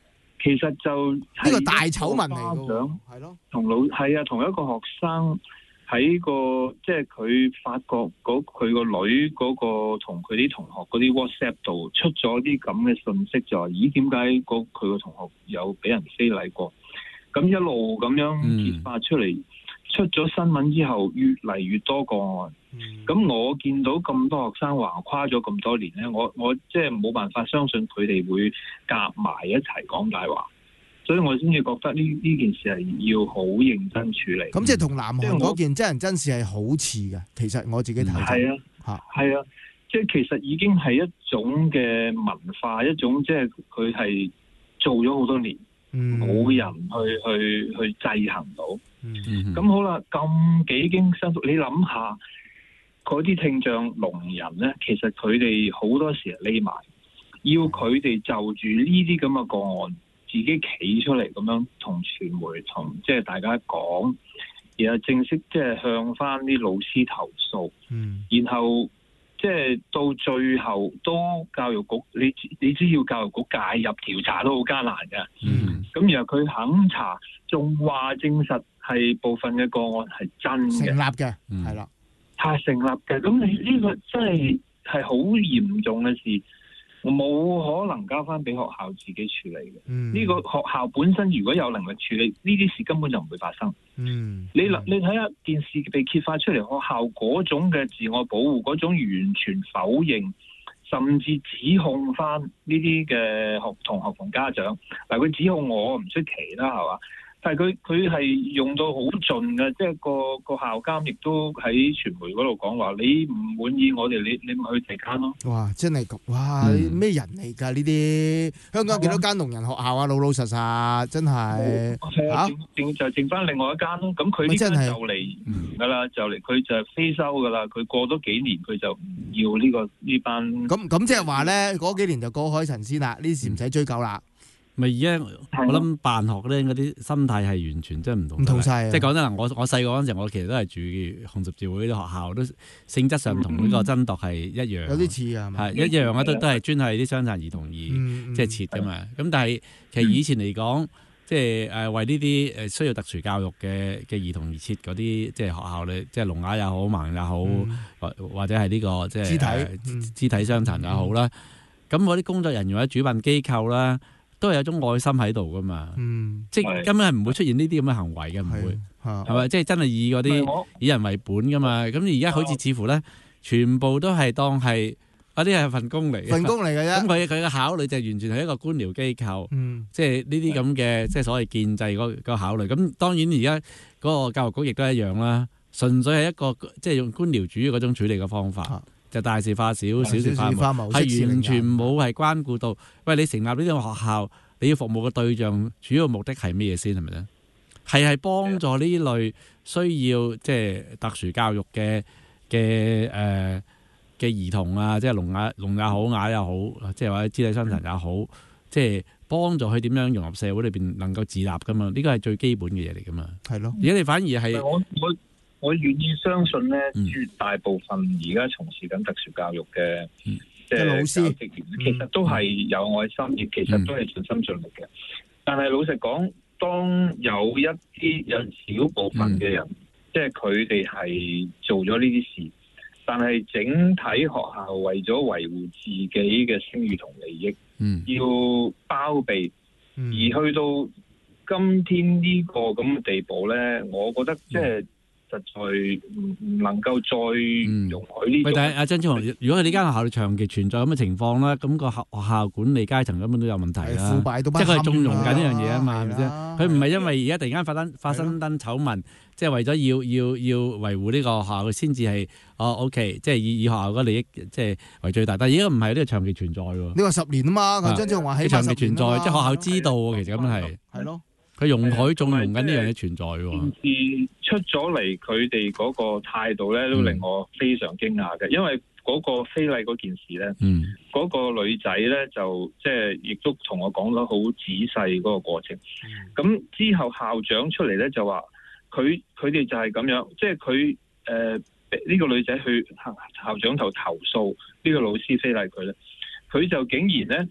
Speaker 16: 其實就呢
Speaker 7: 個大醜聞嚟㗎，係咯，
Speaker 16: 同老係啊，同一個學生喺個即係佢發覺嗰佢個女嗰個同佢啲同學嗰啲 WhatsApp 度出咗啲咁嘅信息，就話咦點解佢個同學有俾人非禮過？咁一路咁樣揭發出嚟。嗯出咗新聞之後，越嚟越多個案。咁、嗯、我見到咁多學生橫跨咗咁多年咧，我我即係冇辦法相信佢哋會夾埋一齊講大話，所以我先至覺得呢呢件事係要好認真處理。
Speaker 7: 咁即係同南韓嗰件真人真事係好似嘅，其實我自己睇
Speaker 16: 係啊嚇係啊，即係其實已經係一種嘅文化，一種即係佢係做咗好多年。冇、嗯、人去去去制衡到，咁、嗯、好啦，咁幾經辛苦，你諗下嗰啲聽障聾人咧，其實佢哋好多時匿埋，要佢哋就住呢啲咁嘅個案，自己企出嚟咁樣同傳媒同即係大家講，然後正式即係向翻啲老師投訴，嗯、然後。即係到最後都教育局，你你知要教育局介入調查都好艱難嘅。嗯，咁然後佢肯查，仲話證實係部分嘅個案係真嘅，
Speaker 7: 成立嘅，係啦，
Speaker 16: 係成立嘅。咁你呢個真係係好嚴重嘅事，我冇可能交翻俾學校自己處理嘅。嗯，呢個學校本身如果有能力處理呢啲事，根本就唔會發生。嗯，你嗱，你睇下件事被揭發出嚟，學校嗰種嘅自我保護，嗰種完全否認，甚至指控翻呢啲嘅學同學同家長。嗱，佢指控我唔出奇啦，係嘛？但係佢佢係用到好盡嘅，即係個個校監亦都喺傳媒嗰度講話，你唔滿意我哋，你你咪去第間咯。
Speaker 7: 哇！真係咁哇！咩、嗯、人嚟㗎呢啲？香港幾多間聾人學校啊？老老實實真係
Speaker 16: 嚇，剩就剩翻另外一間咯。咁佢呢間就嚟㗎啦，就嚟佢就非收㗎啦。佢過多幾年佢就唔要呢、呢個呢班。
Speaker 7: 咁咁即係話咧，嗰幾年就過海神仙啦，呢時唔使追究啦。
Speaker 8: 咪而家我諗辦學咧嗰啲心態係完全真係唔同，唔同晒。即係講真啦，我我細個嗰陣時，我其實都係住紅十字會啲學校，都性質上同呢個真鐸係一樣，有
Speaker 7: 啲似啊，
Speaker 8: 係一樣啊，都都係專係啲傷殘兒童而即係設噶嘛。咁但係其實以前嚟講，即係誒為呢啲誒需要特殊教育嘅嘅兒童而設嗰啲即係學校咧，即係聾啞也好，盲也好，或、嗯、或者係呢、這個即係肢體、嗯、肢體傷殘也好啦。咁嗰啲工作人員或者主辦機構啦，都係有種愛心喺度噶嘛，嗯、即係根本係唔會出現呢啲咁嘅行為嘅，唔會係咪？即係真係以嗰啲以人為本噶嘛。咁而家好似似乎咧，全部都係當係嗰啲係份工嚟，
Speaker 7: 份工嚟嘅啫。
Speaker 8: 咁佢佢嘅考慮就完全係一個官僚機構，嗯、即係呢啲咁嘅即係所謂建制嗰個考慮。咁當然而家嗰個教育局亦都一樣啦，純粹係一個即係用官僚主義嗰種處理嘅方法。啊就大事化小，小事化無，係完全冇係關顧到。喂，你成立呢種學校，你要服務嘅對象，主要目的係咩嘢先？係咪咧？係係幫助呢類需要即係特殊教育嘅嘅誒嘅兒童啊，即係聾啞聾也好，啞也好，即係或者肢體傷殘也好，即係幫助佢點樣融入社會裏邊，能夠自立噶嘛？呢個係最基本嘅嘢嚟噶嘛。係咯。而家你反而係
Speaker 16: 我我。我願意相信咧，絕大部分而家從事緊特殊教育嘅即係老師職員，其實都係有愛心，亦其實都係盡心盡力嘅。但係老實講，當有一啲有少部分嘅人，嗯、即係佢哋係做咗呢啲事，但係整體學校為咗維護自己嘅聲譽同利益，嗯、要包庇，嗯、而去到今天呢個咁嘅地步咧，我覺得即係。嗯實在唔唔能夠再容許呢種。喂，但係
Speaker 8: 阿曾志雄，如果佢呢間學校長期存在咁嘅情況啦，咁個學學校管理階層根本都有問題啦。腐敗到不堪，即係佢係縱容緊呢樣嘢啊嘛，係咪先？佢唔係因為而家突然間發生發生單醜聞，即係為咗要要要維護呢個學校，佢先至係哦 OK， 即係以以學校嘅利益即係為最大。但係而家唔係，呢個長期存在喎。
Speaker 7: 你話十年啊嘛，佢曾志雄話起碼十年。長期存在，即係學校知道喎，其實咁樣係。係咯。佢容許縱容緊呢樣嘢存在喎。件
Speaker 16: 事出咗嚟，佢哋嗰個態度咧都令我非常驚訝嘅，因為嗰個非禮嗰件事咧，嗰、嗯、個女仔咧就即係亦都同我講咗好仔細嗰個過程。咁、嗯、之後校長出嚟咧就話，佢佢哋就係咁樣，即係佢誒呢個女仔去校校長頭投訴呢個老師非禮佢咧，佢就竟然咧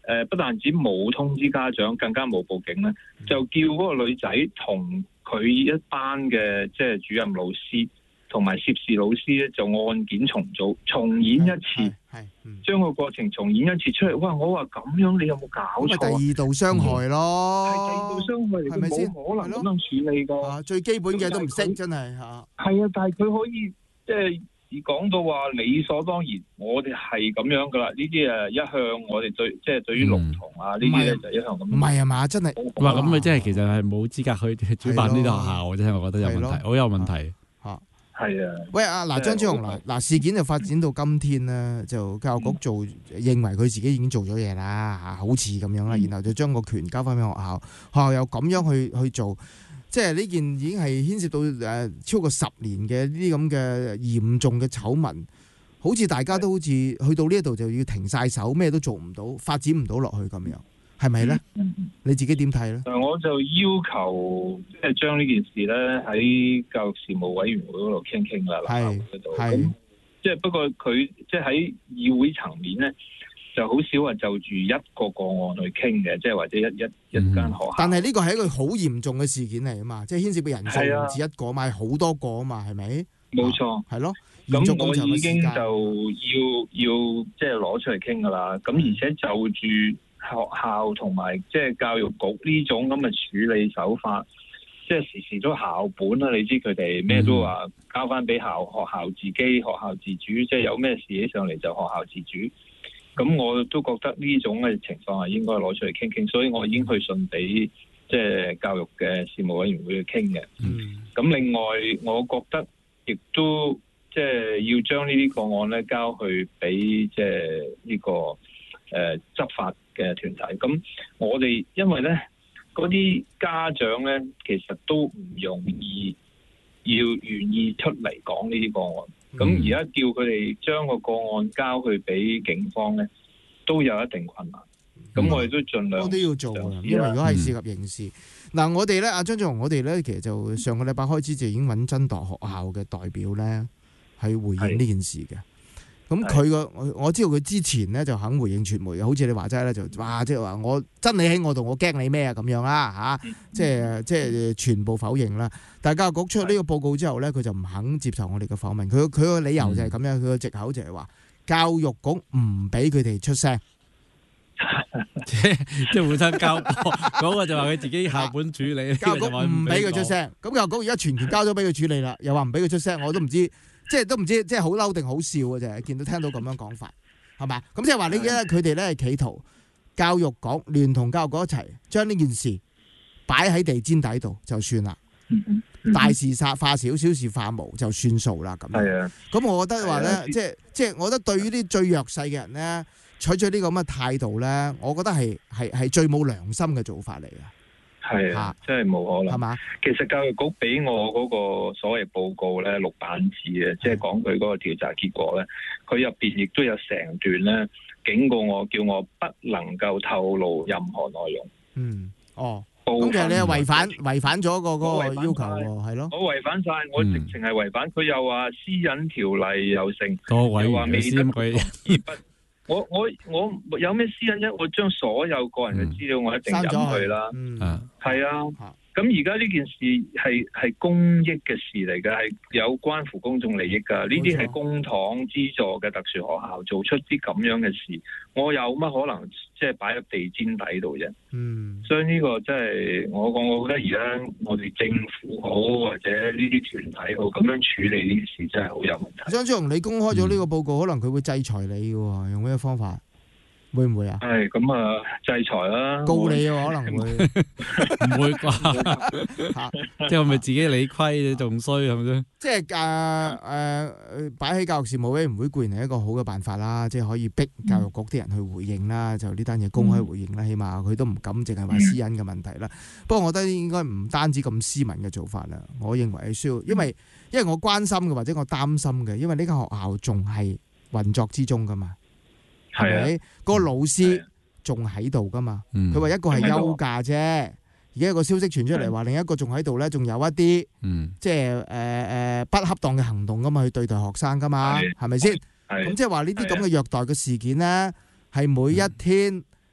Speaker 16: 誒不但止冇通知家長，更加冇報警咧，就叫嗰個女仔同佢一班嘅即係主任老師同埋涉事老師咧，就案件重組重演一次，將個過程重演一次出嚟。哇！我話咁樣你有冇搞錯？
Speaker 7: 第二度傷害咯，
Speaker 16: 係第二度傷害嚟，
Speaker 7: 係咪先？
Speaker 16: 冇可能咁樣處理㗎。
Speaker 7: 最基本嘅都唔識，真係嚇。
Speaker 16: 係啊，但係佢可以即係。講到話理所當然，我哋係咁樣噶啦。呢啲誒一向我哋對即係對於龍童啊呢啲咧就一向咁。
Speaker 7: 唔係啊嘛，真係
Speaker 8: 哇！咁佢真係其實係冇資格去主辦呢啲學校，真係我覺得有問題，好有問題
Speaker 7: 嚇。
Speaker 16: 係啊。
Speaker 7: 喂啊嗱，張超雄嗱嗱事件就發展到今天咧，就教育局做認為佢自己已經做咗嘢啦嚇，好似咁樣啦，然後就將個權交翻俾學校，學校又咁樣去去做。即係呢件已經係牽涉到誒超過十年嘅呢啲咁嘅嚴重嘅醜聞，好似大家都好似去到呢一度就要停晒手，咩都做唔到，發展唔到落去咁樣，係咪咧？你自己點睇咧？
Speaker 16: 我就要求即係將呢件事咧喺教育事務委員會嗰度傾傾啦，立法會嗰度。咁即係不過佢即係喺議會層面咧，就好少話就住一個個案去傾嘅，即係或者一一一間學校。但
Speaker 7: 係呢個係一個好嚴重嘅事件嚟啊嘛，即係牽涉嘅人數唔止一個嘛，係好多個啊嘛，係咪？
Speaker 16: 冇錯，
Speaker 7: 係咯。
Speaker 16: 咁我已經就要要即係攞出嚟傾噶啦。咁而且就住學校同埋即係教育局呢種咁嘅處理手法，即係時時都校本啦。你知佢哋咩都話交翻俾校學校自己學校自主，即係有咩事起上嚟就學校自主。咁我都覺得呢種嘅情況係應該攞出嚟傾傾，所以我已經去信俾即係教育嘅事務委員會去傾嘅。咁、嗯、另外，我覺得亦都即係要將呢啲個案咧交去俾即係呢個誒、呃、執法嘅團體。咁我哋因為咧嗰啲家長咧，其實都唔容易要願意出嚟講呢啲個案。咁而家叫佢哋將個個案交去俾警方咧，都有一定困難。咁、嗯、我哋都盡量，我都要做啊。因為如果係涉及刑事，嗱、嗯、我哋咧，阿張超雄，我哋咧其實就上個禮拜開始就已經揾真鐸學校嘅代表咧，去回應呢件事嘅。咁佢個我我知道佢之前咧就肯回應傳媒嘅，好似你話齋咧就哇，即係話我真理喺我度，我驚你咩啊咁樣啦嚇，即係即係全部否認啦。但係教育局出呢個報告之後咧，佢就唔肯接受我哋嘅訪問。佢佢個理由就係咁樣，佢個藉口就係話教育局唔俾佢哋出聲，
Speaker 8: 即即係本身教嗰個就話佢自己校本處理，
Speaker 7: 教育局唔俾佢出聲。咁教育局而家全權交咗俾佢處理啦，又話唔俾佢出聲，我都唔知。即係都唔知，即係好嬲定好笑嘅啫。見到聽到咁樣講法，係嘛？咁即係話你而家佢哋咧係企圖教育局聯同教育局一齊將呢件事擺喺地氈底度就算啦。嗯嗯、大事化小，小事化無就算數啦。咁樣。咁我覺得話咧，即係即係我覺得對於啲最弱勢嘅人咧，採取呢個咁嘅態度咧，我覺得係係係最冇良心嘅做法嚟嘅。
Speaker 16: 係啊，真係冇可能。係嘛？其實教育局俾我嗰個所謂報告咧，六版紙嘅，即係講佢嗰個調查結果咧，佢入邊亦都有成段咧警告我，叫我不能夠透露任何內容。嗯，哦，咁其實你係違反違反咗個嗰個要求喎，係咯？我違反晒，我直情係違反。佢、嗯、又話私隱條例又成，又話未得不。我我我有咩私隱啫？我將所有個人嘅資料我一定隱佢啦。嗯，係啊。咁而家呢件事係係公益嘅事嚟嘅，係有關乎公眾利益噶。呢啲係公帑資助嘅特殊學校做出啲咁樣嘅事，我有乜可能即係擺入地氈底度啫？嗯，所以呢個真係我講，我覺得而家我哋政府好或者呢啲團體好咁樣處理呢啲事，真係好有問題。張超雄，你公開咗呢個報告，嗯、可能佢會制裁你嘅，用咩方法？會唔會啊？係咁啊，制裁啦，告你啊，可能會唔會啩？即係我咪自己理虧，你仲衰係咪先？即係誒誒，擺喺教育事務委員會固然係一個好嘅辦法啦，即係可以逼教育局啲人去回應啦，就呢單嘢公開回應啦，起碼佢都唔敢淨係話私隱嘅問題啦。不過我覺得應該唔單止咁斯文嘅做法啦，我認為係需要，因為因為我關心嘅或者我擔心嘅，因為呢間學校仲係運作之中噶嘛。係咪？嗰、那個老師仲喺度噶嘛？佢話、嗯、一個係休假啫，而家有個消息傳出嚟話，另一個仲喺度咧，仲有一啲，嗯、即係誒誒不恰當嘅行動噶嘛，去對待學生噶嘛，係咪先？咁即係話呢啲咁嘅虐待嘅事件咧，係每一天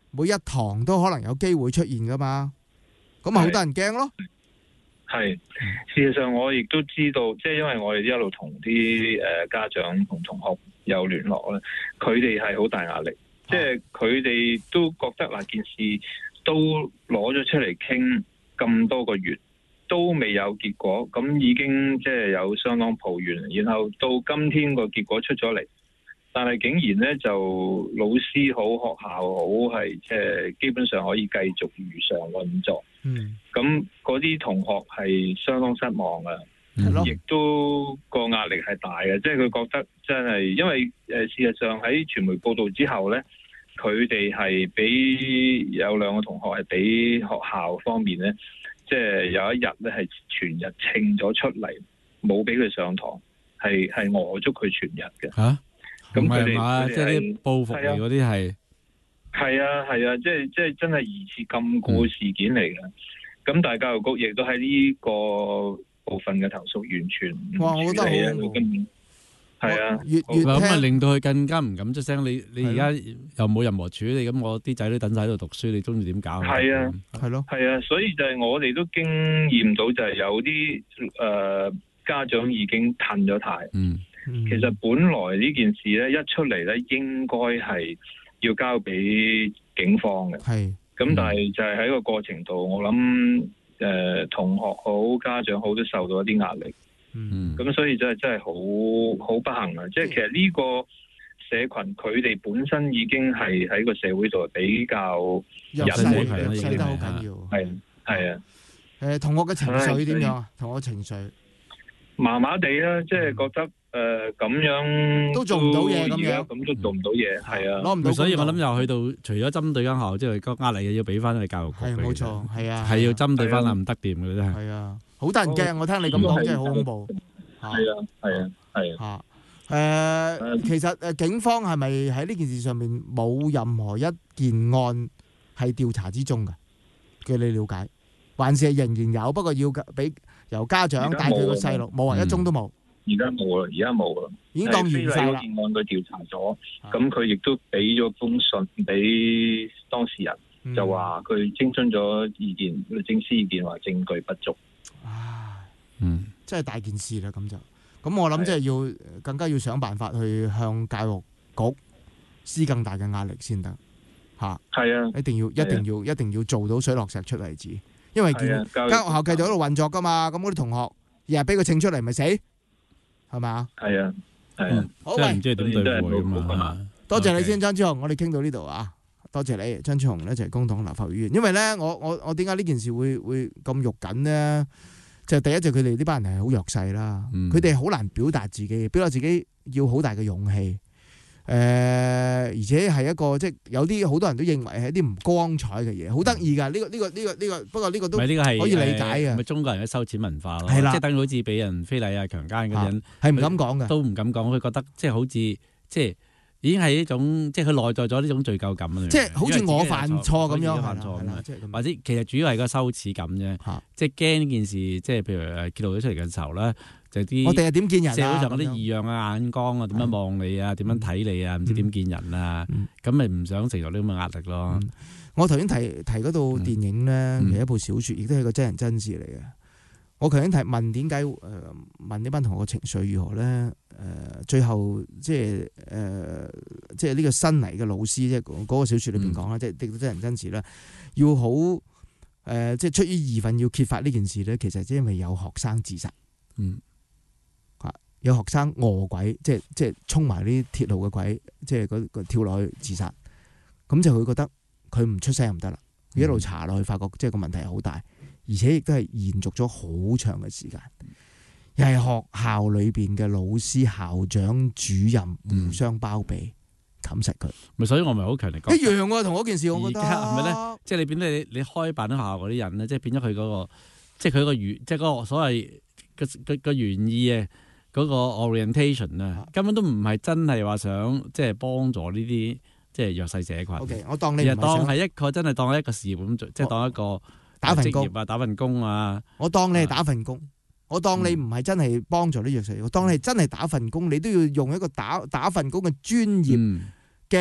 Speaker 7: 每一堂都可能有機會出現噶嘛，咁咪好得人驚咯。
Speaker 16: 係，事實上我亦都知道，即係因為我哋一路同啲誒家長同同學有聯絡咧，佢哋係好大壓力，即係佢哋都覺得嗱件事都攞咗出嚟傾咁多個月，都未有結果，咁已經即係有相當抱怨，然後到今天個結果出咗嚟，但係竟然咧就老師好、學校好係即係基本上可以繼續如常運作。嗯，咁嗰啲同學係相當失望啊，亦、嗯、都個壓力係大嘅，即係佢覺得真係，因為誒、呃、事實上喺傳媒報道之後咧，佢哋係俾有兩個同學係俾學校方面咧，即係有一日咧係全日稱咗出嚟，冇俾佢上堂，係係餓足佢全日嘅。吓、啊，咁佢哋即係啲報復嚟嗰啲係。係啊係啊，即係即係真係疑似禁錮事件嚟嘅。咁、嗯、但係教育局亦都喺呢個部分嘅投訴完全唔處理啊。係啊，越越咁啊，令到佢更加唔敢出聲。你你而家又冇任何處理，咁我啲仔女等晒喺度讀書，你中意點搞？係啊，係咯，係啊，所以就係我哋都經驗到，就係有啲誒、呃、家長已經褪咗軚。嗯，其實本來呢件事咧一出嚟咧，應該係要交俾警方嘅，係咁，但係就係喺個過程度，我諗誒、呃、同學好、家長好都受到一啲壓力，嗯，咁所以真係真係好好不幸啊！即係其實呢個社群佢哋本身已經係喺個社會度比較隱瞞嘅，弱勢得好緊要，係係啊，誒同學嘅情緒點樣啊？同學情緒麻麻地啦，即係覺得。誒、呃，咁樣都做唔到嘢，咁樣咁都做唔到嘢，係、嗯、啊，攞唔到。所以我諗又去到，除咗針對間學校之外，個壓力要俾翻去教育局。係冇錯，係啊，係要針對翻啊，唔得掂嘅真係。係啊，好得人驚，我聽你咁講真係好恐怖。係啊，係啊，係啊。吓，誒、呃，其實誒，警方係咪喺呢件事上面冇任何一件案係調查之中嘅？據你了解，還是係仍然有？不過要俾由家長帶佢個細路，冇啊，一宗都冇。而家冇啦，而家冇啦，已經當完晒啦。非禮嗰件案佢調查咗，咁佢亦都俾咗封信俾當事人，嗯、就話佢徵詢咗意見，律政司意見話證據不足。唉，嗯，真係大件事啦，咁就，咁我諗即係要更加要想辦法去向教育局施更大嘅壓力先得，吓，係啊，一定要，一定要，一定要做到水落石出為止，因為見間學校繼續喺度運作噶嘛，咁嗰啲同學日日俾佢稱出嚟，咪死。係嘛？係啊，係啊，好，真係唔知點對付咁啊！多謝你先，張超雄，我哋傾到呢度啊！多謝你，張超雄咧就係工黨立法會議員。因為咧，我我我點解呢件事會會咁肉緊呢？就第一就佢哋呢班人係好弱勢啦，佢哋好難表達自己，表達自己要好大嘅勇氣。誒、呃，而且係一個即係有啲好多人都認為係一啲唔光彩嘅嘢，好得意㗎。呢、這個呢、這個呢、這個呢、這個，不過呢個都可以理解嘅。咪中國人嘅羞恥文化咯，即係等於好似俾人非禮啊、強姦嗰陣，係唔敢講嘅，都唔敢講。佢覺得即係好似即係已經係一種即係佢內在咗呢種罪疚感啊。即係好似我犯錯咁樣，犯錯咁或者其實主要係個羞恥感啫，即係驚呢件事，即係譬如誒揭露咗出嚟嘅時候咧。就啲我哋係點見人啊？社會上嗰啲異樣嘅眼光啊，點樣望你啊？點樣睇你啊？唔知點見人啊？咁咪唔想承受呢咁嘅壓力咯。嗯、我頭先提提嗰套電影咧，係、嗯、一部小説，亦都係個真人真事嚟嘅。我頭先提問點解誒問呢班同學嘅情緒如何咧？誒、呃、最後即係誒即係呢個新嚟嘅老師，即係嗰個小説裏邊講啦，即係亦都真人真事啦。要好誒、呃，即係出於義憤要揭發呢件事咧，其實即係因為有學生自殺。嗯。有學生餓鬼，即係即係衝埋啲鐵路嘅軌，即係嗰個跳落去自殺。咁就佢覺得佢唔出聲唔得啦，一路查落去發覺即係個問題係好大，而且亦都係延續咗好長嘅時間。又係學校裏邊嘅老師、校長、主任互相包庇，冚實佢。咪所以我咪好強烈講一樣喎，同嗰件事我覺得係咪咧？即係你變咗你你開辦咗學校嗰啲人咧，即係變咗佢嗰個，即係佢個原，即係嗰個所謂嘅嘅嘅原意嘅。嗰個 orientation 啊，根本都唔係真係話想即係幫助呢啲即係弱勢社群。Okay， 我當你唔係當係一個真係當一個事業咁做，即係當一個打份工啊，打份工啊。我當你係打份工，啊、我當你唔係真係幫助啲弱勢，我當你係真係打份工，你都要用一個打打份工嘅專業嘅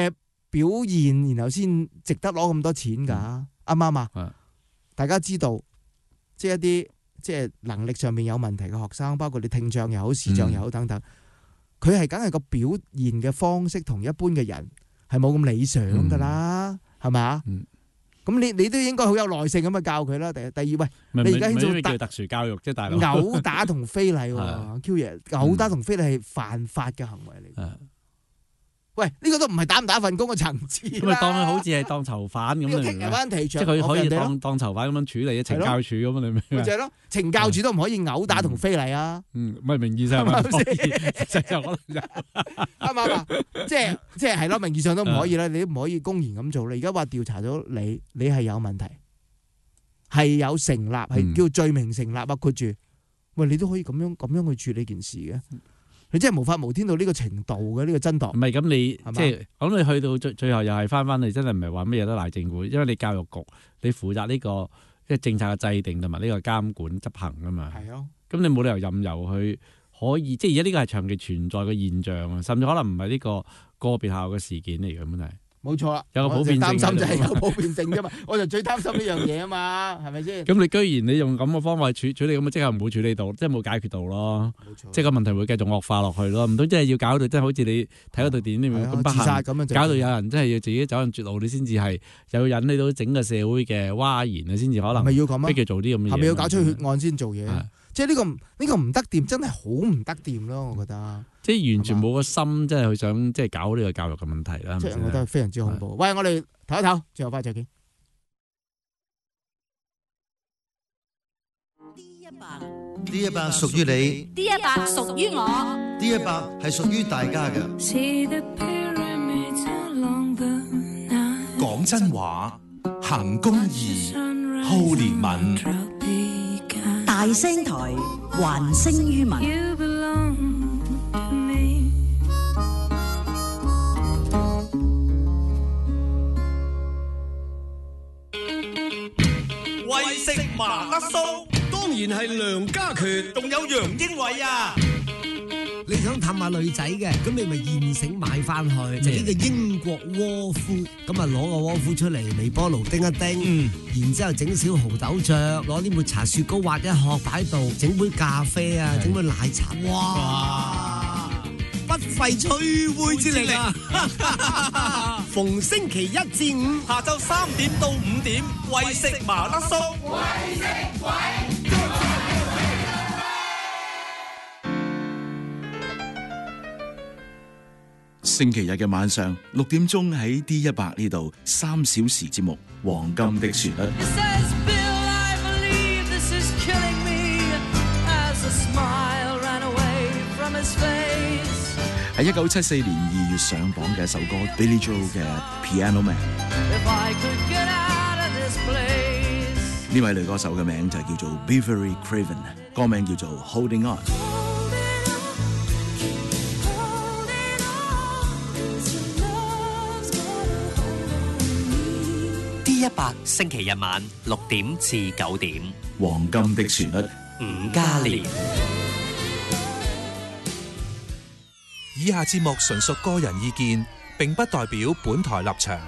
Speaker 7: 表現，然後先值得攞咁多錢㗎，啱唔啱啊？大家知道，即係一啲即係能力上面有問題嘅學生，包括你聽障又好、視障又好等等，佢係梗係個表現嘅方式同一般嘅人係冇咁理想㗎啦，係咪啊？咁你你都應該好有耐性咁去教佢啦。第第二，喂，你而家興做
Speaker 8: 叫特殊教育啫，大佬。
Speaker 7: 毆打同非禮喎 ，Q 爺，毆打同非禮係犯法嘅行為嚟。喂，呢個都唔係打唔打份工嘅層次啦。
Speaker 8: 咁咪當佢好似係當囚犯咁樣，即係佢可以當當囚犯咁樣處理，懲教處咁啊？你明？
Speaker 7: 咪就係咯，懲教處都唔可以毆打同非禮啊。
Speaker 8: 嗯，唔係名義上係可以，實際可能就
Speaker 7: 啱唔啱啊？即係即係係咯，名義上都唔可以啦，你都唔可以公然咁做。你而家話調查咗你，你係有問題，係有成立，係叫罪名成立啊，括住。喂，你都可以咁樣咁樣去處理件事嘅。你真係無法無天到呢個程度嘅呢個真度。
Speaker 8: 唔係咁你即係咁你去到最最後又係翻翻嚟，真係唔係話乜嘢都賴政府，因為你教育局你負責呢個即係政策嘅制定同埋呢個監管執行啊嘛。係咯。咁你冇理由任由佢可以，即係而家呢個係長期存在嘅現象啊，甚至可能唔係呢個個別校嘅事件嚟嘅，咁係。冇錯啦，有個普遍性，擔心就係有普遍性啫嘛，我就最擔心呢樣嘢啊嘛，係咪先？咁你居然你用咁嘅方法處處理，咁即係唔會處理到，即係冇解決到咯。冇錯，即係個問題會繼續惡化落去咯。唔通真係要搞到，即係好似你睇嗰套電影咁不幸，搞到有人真係要自己走上絕路，你先至係又要引起到整個社會嘅嘩然啊，先至可能逼佢做啲咁嘅嘢。係咪要搞出血案先做嘢？即係呢個呢個唔得掂，真係好唔得掂咯，我覺得。即係完全冇個心，真係去想即係搞呢個教育嘅問題啦。即係我覺得非常之恐怖。喂，我哋唞一唞，最後翻再見。
Speaker 17: D 一百 D 一百屬於你
Speaker 2: ，D 一百屬於我
Speaker 17: ，D 一百係屬於大家嘅。
Speaker 12: 講真話，行公義，好憐憫。
Speaker 2: 大聲台，還聲於民。
Speaker 18: 為食麻甩酥，當然係梁家權，仲有楊英偉啊！
Speaker 10: 你想氹下女仔嘅，咁你咪現成買翻去，就呢個英國窩夫，咁啊攞個窩夫出嚟，微波爐叮一叮，嗯、然之後整小蠔豆醬，攞啲抹茶雪糕滑一殼擺度，整杯咖啡啊，整杯奶茶，哇！不費吹灰之力啊！逢星期一至五
Speaker 18: 下晝三點到五點，為食麻甩酥，為食鬼。
Speaker 19: 星期日嘅晚上六點鐘喺 D 一百呢度三小時節目《黃金的旋律》。係一九七四年二月上榜嘅一首歌 Billy Joel 嘅 Piano Man。呢位女歌手嘅名就叫做 Beverly Craven， 歌名叫做 Holding On。
Speaker 20: D 一百星期日晚六點至九點，
Speaker 19: 黃金的旋律，
Speaker 20: 伍嘉廉。
Speaker 12: 以下節目純屬個人意見，並不代表本台立場。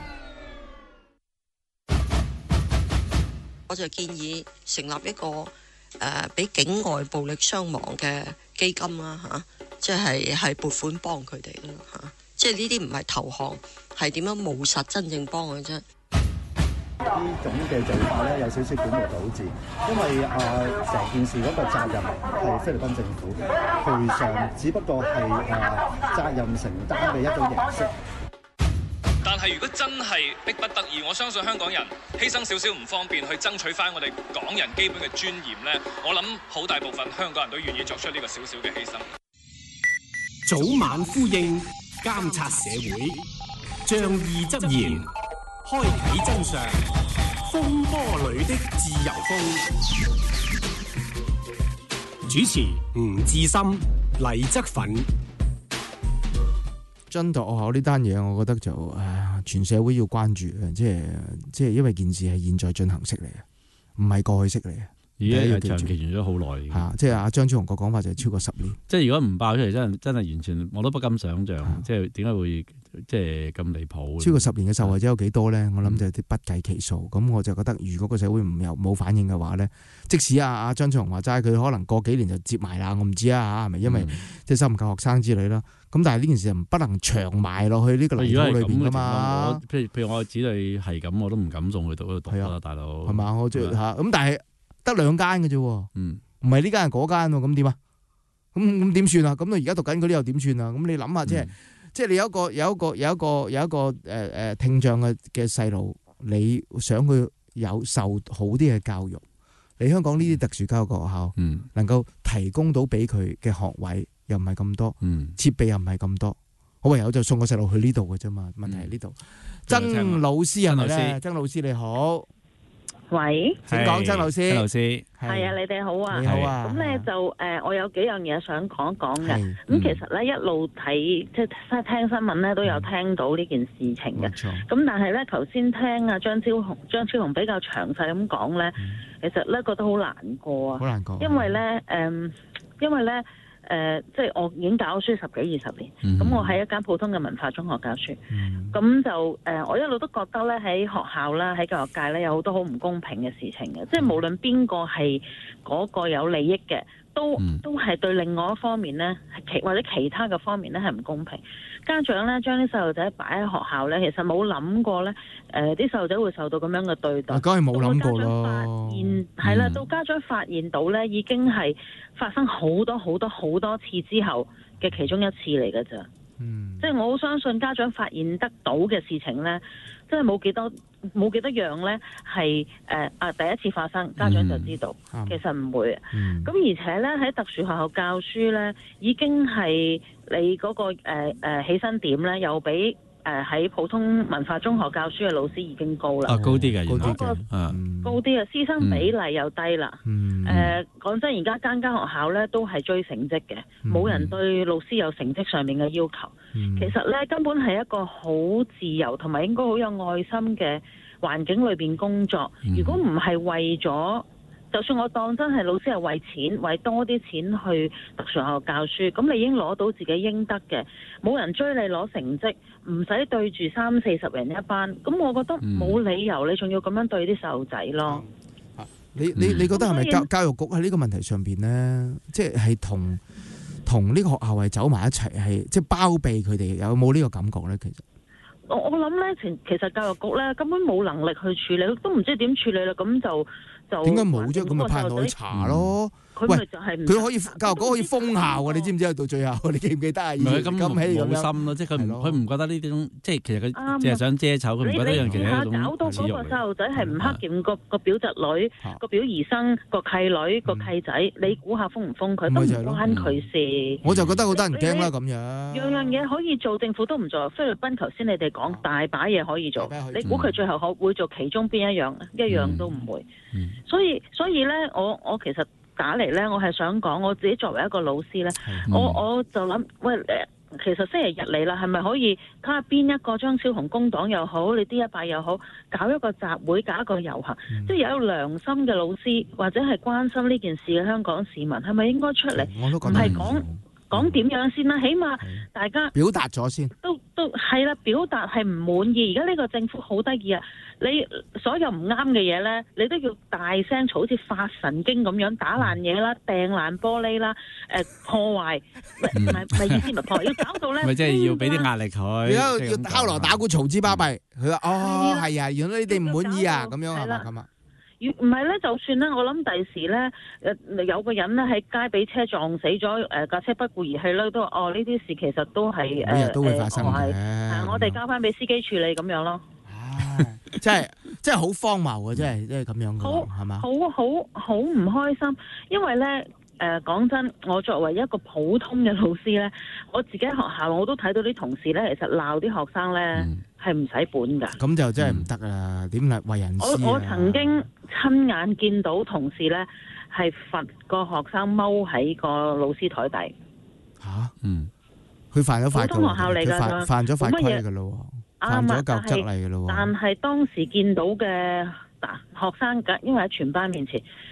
Speaker 3: 我就建議成立一個誒俾、呃、境外暴力傷亡嘅基金啦嚇、啊，即係係撥款幫佢哋咯嚇，即係呢啲唔係投降，係點樣務實真正幫佢啫。
Speaker 4: 呢種嘅做法咧有少少本末倒置，因為啊成、呃、件事嗰個責任係菲律賓政府，賠償只不過係誒、呃、責任承擔嘅一種形式。
Speaker 5: 但係如果真係逼不得已，我相信香港人犧牲少少唔方便去爭取翻我哋港人基本嘅尊嚴咧，我諗好大部分香港人都願意作出呢個少少嘅犧牲。
Speaker 6: 早晚呼應，監察社會，仗義執言，開啟真相，風波裏的自由風。主持吳志森、黎則奮。
Speaker 7: 真度學校呢單嘢，我覺得就誒，全社會要關注嘅，即係即係因為件事係現在進行式嚟嘅，唔係過去式嚟嘅。
Speaker 8: 已經係長期完咗好耐
Speaker 7: 嚇，即係阿張超雄個講法就係超過十年。
Speaker 8: 即係如果唔爆出嚟，真係真係完全我都不敢想像，即係點解會即係咁離譜？
Speaker 7: 超過十年嘅受害者有幾多咧？我諗就係啲不計其數。咁我就覺得，如果個社會唔有冇反應嘅話咧，即使阿阿張超雄話齋，佢可能過幾年就接埋啦，我唔知啊嚇，係咪因為即係收唔夠學生之類啦？咁但係呢件事就不能長埋落去呢個泥土裏邊噶嘛。
Speaker 8: 譬如譬如我子女係咁，我都唔敢送佢讀嗰度讀啦，大佬。
Speaker 7: 係嘛？我即係嚇咁，但係得兩間嘅啫喎，唔係呢間係嗰間喎，咁點啊？咁咁點算啊？咁我而家讀緊嗰啲又點算啊？咁你諗下，即係即係你有一個有一個有一個有一個誒誒聽障嘅嘅細路，你想佢有受好啲嘅教育，你香港呢啲特殊教育學校，
Speaker 8: 嗯、
Speaker 7: 能夠提供到俾佢嘅學位又唔係咁多，
Speaker 8: 嗯、設
Speaker 7: 備又唔係咁多，我唯有就送個細路去呢度嘅啫嘛。問題係呢度，曾老師係咪咧？曾老師你好。
Speaker 21: 喂，
Speaker 7: 請講，曾老師。
Speaker 8: 曾老師，
Speaker 21: 係啊，你哋好啊。
Speaker 7: 你好啊。
Speaker 21: 咁咧就誒，我有幾樣嘢想講一講嘅。咁其實咧一路睇即係聽新聞咧，都有聽到呢件事情嘅。冇錯。咁但係咧，頭先聽阿張超雄張超雄比較詳細咁講咧，其實咧覺得好難過啊。
Speaker 7: 好難過。
Speaker 21: 因為咧誒，因為咧。誒、呃，即係我已經教咗書十幾二十年，咁、嗯、我喺一間普通嘅文化中學教書，咁、嗯、就誒、呃，我一路都覺得咧喺學校啦，喺教育界咧有好多好唔公平嘅事情嘅，即係無論邊個係嗰個有利益嘅，都、嗯、都係對另外一方面咧，其或者其他嘅方面咧係唔公平。家長咧將啲細路仔擺喺學校咧，其實冇諗過咧，誒啲細路仔會受到咁樣嘅對待。
Speaker 7: 梗係冇諗過咯。
Speaker 21: 係啦，到家長發現到咧，已經係發生好多好多好多次之後嘅其中一次嚟嘅咋。嗯，即係我好相信家長發現得到嘅事情咧，即係冇幾多冇幾多樣咧係誒啊第一次發生，家長就知道，嗯、其實唔會。咁、嗯、而且咧喺特殊學校教書咧，已經係你嗰、嗰個誒誒、呃、起薪點咧，又比誒喺普通文化中學教書嘅老師已經高啦。
Speaker 8: 啊，高啲嘅，
Speaker 21: 高啲嘅，嗯，高啲嘅，師生比例又低啦。嗯，誒、呃，講真，而家間間學校咧都係追成績嘅，冇、嗯、人對老師有成績上面嘅要求。嗯、其實咧根本係一個好自由同埋應該好有愛心嘅環境裏邊工作。嗯、如果唔係為咗，就算我當真係老師係為錢，為多啲錢去特殊學校教書，咁你已經攞到自己應得嘅，冇人追你攞成績，唔使對住三四十人一班，咁我覺得冇理由你仲要咁樣對啲細路仔咯。
Speaker 7: 啊、你你你覺得係咪教教育局喺呢個問題上邊呢？即係同同呢個學校係走埋一齊，係即係包庇佢哋，有冇呢個感覺呢？其實
Speaker 21: 我我諗呢，其其實教育局呢根本冇能力去處理，都唔知點處理啦，咁就。點解冇啫？咁咪派人落去查咯。 佢咪就係
Speaker 7: 佢可以教育局可以封校啊！你知唔知啊？到最後你記唔記得啊？
Speaker 8: 唔係咁冇心咯，即係佢唔佢唔覺得呢種即係其實佢淨係想遮醜，佢唔覺得一樣其實係一種
Speaker 21: 搞到嗰個細路仔係唔克儉個個表侄女、個表姨甥、個契女、個契仔，你估下封唔封佢都唔關佢事。
Speaker 7: 我就覺得好得人驚啦咁樣。
Speaker 21: 樣樣嘢可以做，政府都唔做。菲律賓頭先你哋講大把嘢可以做，你估佢最後可會做其中邊一樣？一樣都唔會。所以所以咧，我我其實打嚟咧，我係想講，我自己作為一個老師咧，嗯、我我就諗，喂誒，其實星期日嚟啦，係咪可以睇下邊一個張超雄工黨又好，你 D 一百又好，搞一個集會，搞一個遊行，嗯、即係有良心嘅老師或者係關心呢件事嘅香港市民，係咪應該出嚟？唔係講講點樣先啦，起碼大家
Speaker 7: 表達咗先，
Speaker 21: 都都係啦，表達係唔滿意。而家呢個政府好得意啊！你所有唔啱嘅嘢咧，你都要大聲嘈，好似發神經咁樣打爛嘢啦、掟爛玻璃啦、誒、呃、破壞，唔係唔係意思唔係破壞，要搞到咧，
Speaker 8: 咪即係要俾啲壓力佢，
Speaker 7: 而家要敲鑼打鼓嘈之巴閉。佢話、嗯：哦，係啊，原來你哋唔滿意啊，咁樣係嘛咁啊？
Speaker 21: 唔係咧，就算咧，我諗第時咧，誒有個人咧喺街俾車撞死咗，誒架車不顧而棄咧，都話哦呢啲事其實都係
Speaker 7: 誒每日都會發生嘅。
Speaker 21: 係我哋交翻俾司機處理咁樣咯。
Speaker 7: 即係即係好荒謬啊！即係即係咁樣嘅，係嘛？
Speaker 21: 好好好唔開心，因為咧誒講真，我作為一個普通嘅老師咧，我自己喺學校我都睇到啲同事咧，其實鬧啲學生咧係唔使本㗎。
Speaker 7: 咁就真係唔得啦！點嚟為人師啊？
Speaker 21: 我我曾經親眼見到同事咧係罰個學生踎喺個老師台底。
Speaker 7: 嚇！嗯，佢犯咗法，
Speaker 21: 普通學校嚟㗎，
Speaker 7: 犯犯咗法規㗎咯。犯咗教則嚟嘅咯喎，
Speaker 21: 但係當時見到嘅嗱學生，因為喺全班面前，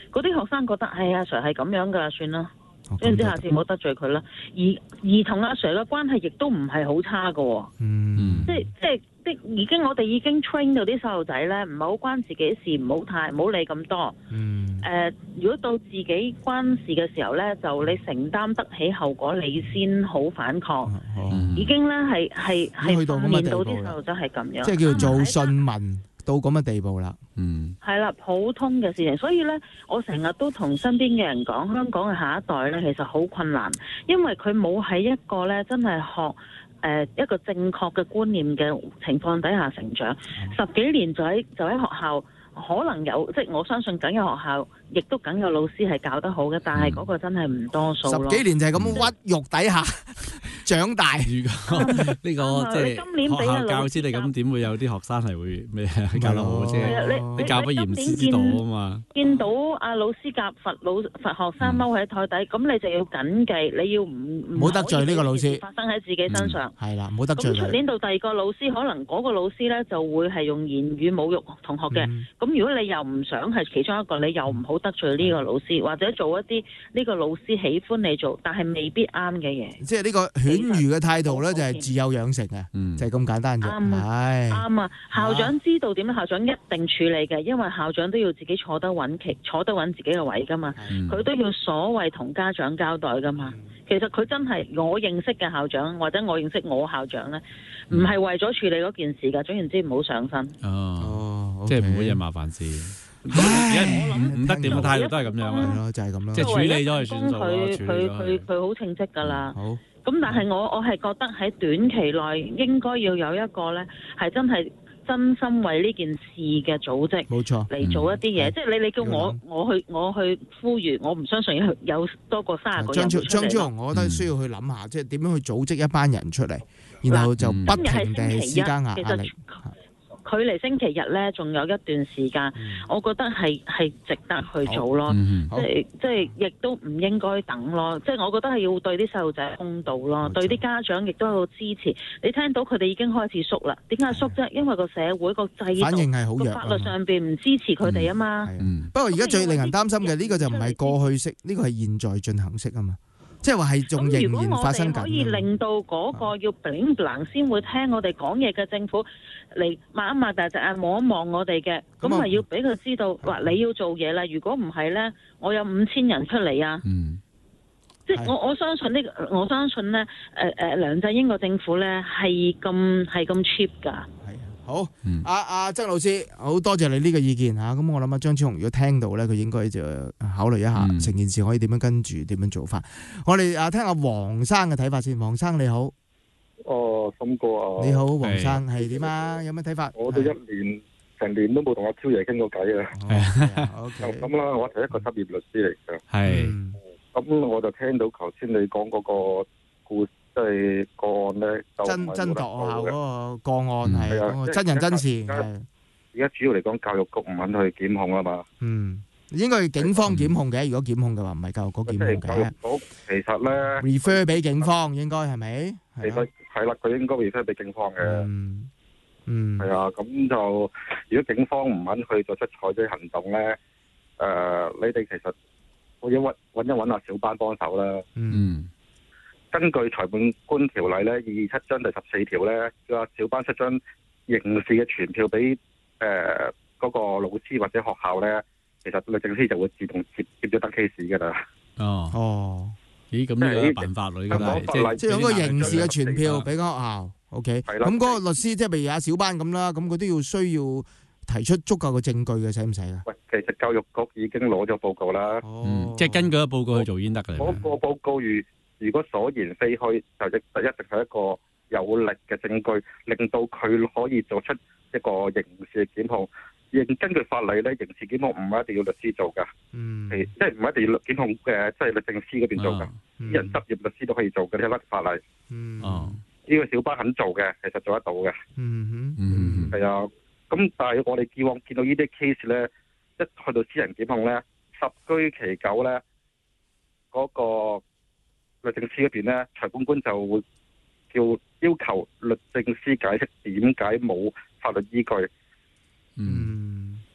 Speaker 21: 嗰啲學生覺得係阿 Sir 係咁樣噶，算啦，總之下次唔好得罪佢啦。而而同阿 Sir 嘅關係亦都唔係好差噶，
Speaker 7: 嗯，
Speaker 21: 即係即係即已經我哋已經 train 到啲細路仔咧，唔係好關自己事，唔好太唔好理咁多。
Speaker 7: 嗯，
Speaker 21: 誒、呃，如果到自己關事嘅時候咧，就你承擔得起後果，你先好反抗。
Speaker 7: 嗯、
Speaker 21: 已經咧係係係
Speaker 7: 去到咁嘅地步，
Speaker 21: 到啲細路仔係咁樣，
Speaker 7: 即係叫做信民到咁嘅地步啦。嗯，
Speaker 21: 係啦，普通嘅事情。所以咧，我成日都同身邊嘅人講，香港嘅下一代咧，其實好困難，因為佢冇喺一個咧真係學。誒、呃、一個正確嘅觀念嘅情況底下成長，十幾年就喺就喺學校，可能有即係我相信梗有學校，亦都梗有老師係教得好嘅，但係嗰個真係唔多數咯。
Speaker 7: 十幾年就係咁屈辱底下長大。
Speaker 8: 如果呢個即係學校教師，你咁點會有啲學生係會咩教得好啫？你教不嚴師之道啊嘛。
Speaker 21: 見到阿老師教罰老罰學生踎喺台底，咁你就要謹記，你要唔
Speaker 7: 唔好得罪呢個老師，
Speaker 21: 發生喺自己身上。
Speaker 7: 係啦，唔好得罪佢。
Speaker 21: 咁出年到第二個老師，可能嗰個老師咧就會係用言語侮辱同學嘅。咁如果你又唔想係其中一個，你又唔好得罪呢個老師，或者做一啲呢個老師喜歡你做，但係未必啱嘅嘢。
Speaker 7: 即係呢個犬儒嘅態度咧，就係自幼養成嘅，就係咁簡單啫。
Speaker 21: 啱啊，啱啊！校長知道點樣，校長一定處理嘅，因為校長都要自己坐得穩，其坐得穩自己嘅位噶嘛，佢都要所謂同家長交代噶嘛。其實佢真係我認識嘅校長，或者我認識我校長咧，唔係為咗處理嗰件事㗎。總言之，唔好上身。
Speaker 8: 哦，即係唔會惹麻煩事。而家唔唔得掂嘅態度都係咁樣咯，
Speaker 7: 就係咁咯。
Speaker 8: 即係處理咗就算數咯。
Speaker 21: 佢佢佢佢好稱職㗎啦。好。咁但係我我係覺得喺短期內應該要有一個咧，係真係真心為呢件事嘅組織，
Speaker 7: 冇錯
Speaker 21: 嚟做一啲嘢。即係你你叫我我去我去呼籲，我唔相信有有多過三十個人出嚟。
Speaker 7: 張張超雄，我覺得需要去諗下，即係點樣去組織一班人出嚟，然後就不停地施加壓力。
Speaker 21: 距離星期日咧，仲有一段時間，嗯、我覺得係係值得去做咯。嗯、即係即係，亦都唔應該等咯。即係我覺得係要對啲細路仔公道咯，對啲家長亦都要支持。你聽到佢哋已經開始縮啦，點解縮啫？因為個社會個制度、
Speaker 7: 反應係好弱，
Speaker 21: 法律上邊唔支持佢哋啊嘛。
Speaker 7: 嗯嗯、不過而家最令人擔心嘅呢個就唔係過去式，呢個係現在進行式啊嘛。即係話係仲仍然發生緊。
Speaker 21: 咁如果我哋可以令到嗰個要 bling bling 先會聽我哋講嘢嘅政府嚟擘一擘大隻眼望一望我哋嘅，咁咪要俾佢知道，話你要做嘢啦。如果唔係咧，我有五千人出嚟啊！嗯，即係我我相信呢個，我相信咧，誒誒梁振英個政府咧係咁係咁 cheap 㗎。
Speaker 7: 好，阿阿曾老師，好多謝你呢個意見嚇。咁我諗阿張超雄如果聽到咧，佢應該就考慮一下成件事可以點樣跟住點樣做法。我哋啊聽下黃生嘅睇法先。黃生你好，
Speaker 1: 哦，森哥啊，
Speaker 7: 你好，黃生係點啊？有咩睇法？
Speaker 1: 我哋一年成年都冇同阿超爺傾過偈啊。就咁啦，我係一個執業律師嚟嘅。係，咁我就聽到頭先你講嗰個故事。即係個案咧，
Speaker 7: 真真度學校嗰個個案係真人真事。
Speaker 1: 而家主要嚟講，教育局唔肯去檢控啊嘛。
Speaker 7: 嗯，應該係警方檢控嘅。如果檢控嘅話，唔係教育局檢控嘅。
Speaker 1: 教育局其實咧
Speaker 7: refer 俾警方，應該係咪？
Speaker 1: 其實係啦，佢應該 refer 俾警方嘅。
Speaker 7: 嗯嗯，
Speaker 1: 係啊，咁就如果警方唔肯去作出採取行動咧，誒，你哋其實可以揾揾一揾阿小班幫手啦。嗯。根據裁判官條例咧，二二七章第十四條咧，叫阿小班出張刑事嘅傳票俾誒嗰個老師或者學校咧，其實律政司就會自動接接咗單 case 噶啦。哦
Speaker 7: 哦，
Speaker 8: 咦，咁呢個辦法嚟㗎啦，即係
Speaker 7: 即係有個刑事嘅傳票俾個學校。O K，咁嗰個律師即係譬如阿小班咁啦，咁佢都要需要提出足夠嘅證據嘅，使唔使啊？
Speaker 1: 喂，其實教育局已經攞咗報告啦。
Speaker 8: 哦，即係根據個報告去做先得㗎。
Speaker 1: 嗰個報告如如果所言非虛，就一就一定係一個有力嘅證據，令到佢可以做出一個刑事嘅檢控。而根據法例咧，刑事檢控唔係一定要律師做㗎，嗯，係即係唔係一定要檢控嘅，即係律政司嗰邊做㗎，私人執業律師都可以做嘅呢一粒法例。嗯，哦，呢個小班肯做嘅，其實做得到嘅。嗯哼，嗯，係啊。咁但係我哋以往見到呢啲 case 咧，一去到私人檢控咧，十居其九咧，嗰個律政司嗰邊咧，裁判官就會叫要求律政司解釋點解冇法律依據。嗯，係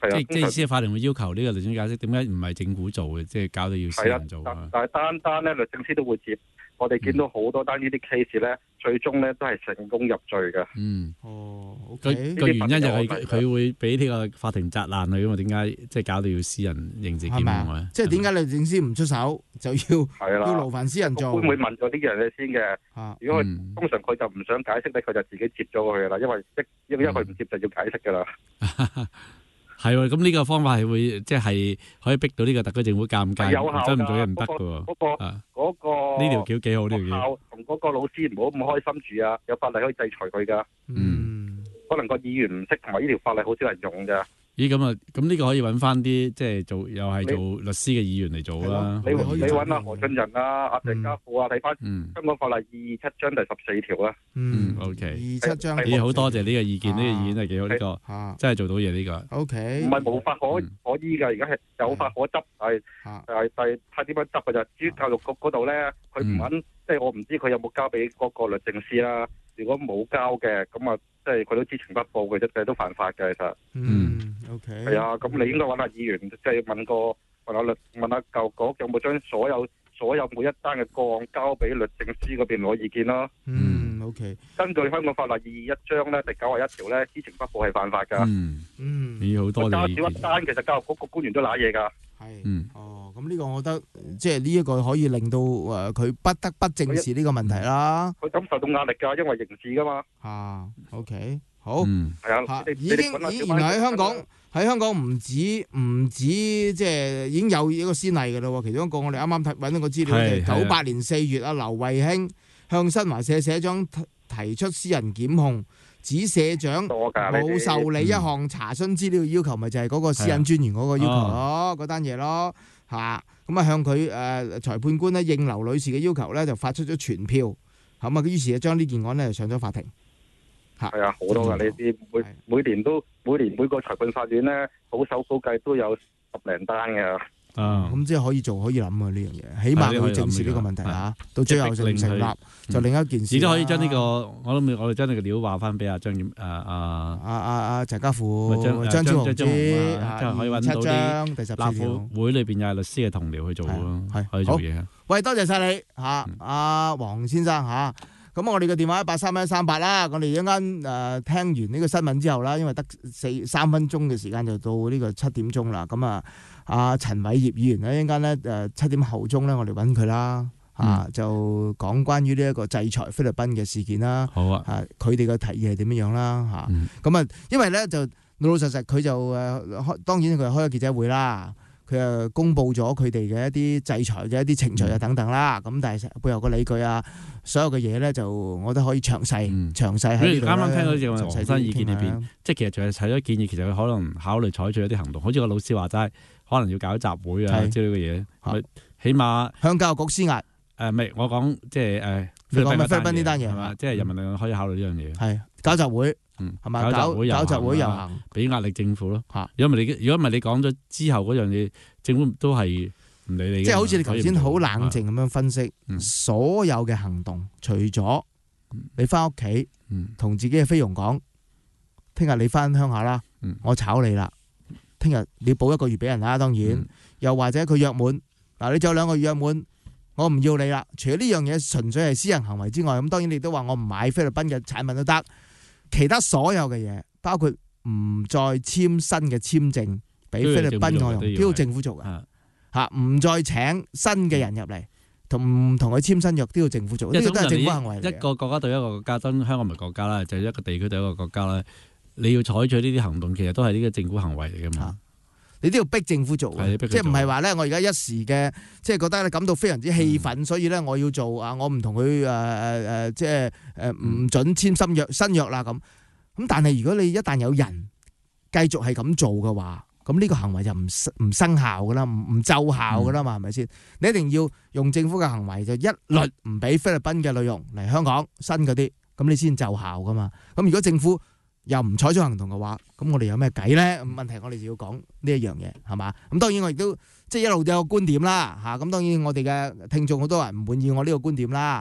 Speaker 1: 係啊，
Speaker 8: 即即係司法法庭會要求呢個律政解釋，點解唔係政府做嘅？即係搞到要私人做啊？
Speaker 1: 但係單單咧律政司都會接，我哋見到好多單呢啲 case 咧，最終咧都係成功入罪嘅。
Speaker 8: 嗯，
Speaker 7: 哦，
Speaker 8: 個個原因就係佢會俾呢個法庭砸爛佢啊嘛？點解即係搞到要私人刑事檢控咧？
Speaker 7: 即係點解律政司唔出手就要要勞煩私人做？
Speaker 1: 會唔會問咗呢樣嘢先嘅？如果佢通常佢就唔想解釋咧，佢就自己接咗佢噶啦，因為一因為佢唔接就要解釋噶啦。
Speaker 8: 係喎，咁呢個方法係會即係可以逼到呢個特區政府尷尬，真唔做嘢唔得噶喎。
Speaker 1: 嗰個嗰個
Speaker 8: 呢條橋幾好，呢條橋
Speaker 1: 同嗰個老師唔好咁開心住啊！有法例可以制裁佢噶。
Speaker 8: 嗯，
Speaker 1: 可能個議員唔識，同埋呢條法例好少人用噶。
Speaker 8: 咦，咁啊，咁呢個可以揾翻啲即係做又係做律師嘅議員嚟做啦。
Speaker 1: 你你揾阿何俊仁啊、阿鄭家富啊，睇翻香港法例二二七章第十四條啦。
Speaker 8: 嗯 OK，
Speaker 7: 二七章。
Speaker 8: 咦，好多謝呢個意見，呢個意見係幾好，呢個真係做到嘢呢個。
Speaker 7: OK，
Speaker 1: 唔係無法可可依㗎，而家係有法可執，係係係睇點樣執㗎咋？至於教育局嗰度咧，佢唔肯，即係我唔知佢有冇交俾嗰個律政司啦。如果冇交嘅，咁啊，即係佢都知情不報嘅，即係都犯法嘅，其實。
Speaker 7: 嗯 ，OK。
Speaker 1: 係啊，咁你應該揾下議員，即係問個問下律問下教育局有冇將所有所有每一單嘅個案交俾律政司嗰邊攞意見咯。
Speaker 7: 嗯 ，OK。根
Speaker 1: 據香港法例二二一章咧，第九十一條咧，知情不報係犯法㗎。
Speaker 8: 嗯
Speaker 7: 嗯。
Speaker 8: 咦，好多
Speaker 1: 交少一單，其實教育局個官員都揦嘢㗎。
Speaker 7: 係。
Speaker 8: 嗯。
Speaker 7: 哦，咁呢個我覺得即係呢一個可以令到誒佢不得不正視呢個問題啦。
Speaker 1: 佢感受到壓力㗎，因為刑事㗎嘛。
Speaker 7: 啊 ，OK，好。
Speaker 8: 嗯。
Speaker 1: 係啊。
Speaker 7: 已經已原來喺香港喺香港唔止唔止即係已經有一個先例㗎啦喎。其中一個我哋啱啱睇揾到個資料嘅，九八年四月啊，劉慧卿向新華社社長提出私人檢控，指社長冇受理一項查詢資料要求，咪就係嗰個私隱專員嗰個要求咯，嗰單嘢咯嚇。咁啊向佢誒裁判官咧應劉女士嘅要求咧，就發出咗傳票，咁啊於是就將呢件案咧上咗法庭。
Speaker 1: 係啊，好多噶，你啲每每年都每年每個裁判法院咧，保守估計都有十零單嘅。
Speaker 7: 啊，咁即係可以做，可以諗啊呢樣嘢，起碼去正視呢個問題嚇。到最後成唔成立就另一件事。
Speaker 8: 而家可以將呢個，我諗我哋將呢個料話翻俾阿張檢誒阿
Speaker 7: 阿阿阿陳家富、張超雄知，
Speaker 8: 可以揾到啲
Speaker 7: 第十
Speaker 8: 立法會裏邊又係律師嘅同僚去做咯，係可以做嘢。
Speaker 7: 喂，多謝晒你嚇，阿黃先生嚇。咁我哋嘅電話一八三一三八啦，我哋一陣誒聽完呢個新聞之後啦，因為得四三分鐘嘅時間就到呢個七點鐘啦。咁啊，阿陳偉業議員咧一陣間咧誒七點後鐘咧，我哋揾佢啦，啊就講關於呢一個制裁菲律賓嘅事件啦。
Speaker 8: 好啊，
Speaker 7: 啊佢哋嘅提議係點樣樣啦？嚇咁啊，因為咧就老老實實佢就誒開，當然佢係開咗記者會啦。佢誒公佈咗佢哋嘅一啲制裁嘅一啲程序啊等等啦，咁但係背後個理據啊，所有嘅嘢咧就我覺得可以詳細、嗯、詳細喺呢度。啱
Speaker 8: 啱聽到就黃生意見裏邊，即係其實仲係提咗建議，其實佢可能考慮採取一啲行動，好似個老師話齋，可能要搞集會啊之類嘅嘢，起碼
Speaker 7: 向教育局施壓。
Speaker 8: 誒唔係，我講即係誒
Speaker 7: 菲律賓呢單嘢係
Speaker 8: 嘛，即係人民力量可以考慮呢樣嘢。
Speaker 7: 係搞集會。
Speaker 8: 嗯，
Speaker 7: 係咪搞搞集會遊行，
Speaker 8: 俾壓力政府咯。嚇，如果唔係你，如果唔係你講咗之後嗰樣嘢，政府都係唔理你嘅。
Speaker 7: 即係好似你頭先好冷靜咁樣分析，所有嘅行動，除咗你翻屋企同自己嘅菲傭講，聽日你翻鄉下啦，我炒你啦。聽日你補一個月俾人啦，當然。又或者佢約滿，嗱你仲有兩個月約滿，我唔要你啦。除咗呢樣嘢純粹係私人行為之外，咁當然你都話我唔買菲律賓嘅產品都得。其他所有嘅嘢，包括唔再簽新嘅簽證俾菲律賓外傭，都要政府做嘅嚇，唔再請新嘅人入嚟，同唔同佢簽新約都要政府做，呢個都係政府行為嚟嘅。
Speaker 8: 一個國家對一個國家，當香港唔係國家啦，就係一個地區對一個國家啦。你要採取呢啲行動，其實都係呢個政府行為嚟嘅嘛。
Speaker 7: 你都要逼政府做，即係唔係話咧？我而家一時嘅，即係覺得咧感到非常之氣憤，嗯、所以咧我要做啊！我唔同佢誒誒誒，即係誒唔準簽新約新約啦咁。咁但係如果你一旦有人繼續係咁做嘅話，咁呢個行為就唔唔生效噶啦，唔唔奏效噶啦嘛，係咪先？你一定要用政府嘅行為，就一律唔俾菲律賓嘅女傭嚟香港新嗰啲，咁你先奏效噶嘛。咁如果政府又唔採取行動嘅話，咁我哋有咩計咧？問題我哋就要講呢一樣嘢，係嘛？咁當然我亦都即係一路都有個觀點啦，嚇！咁當然我哋嘅聽眾好多人唔滿意我呢個觀點啦，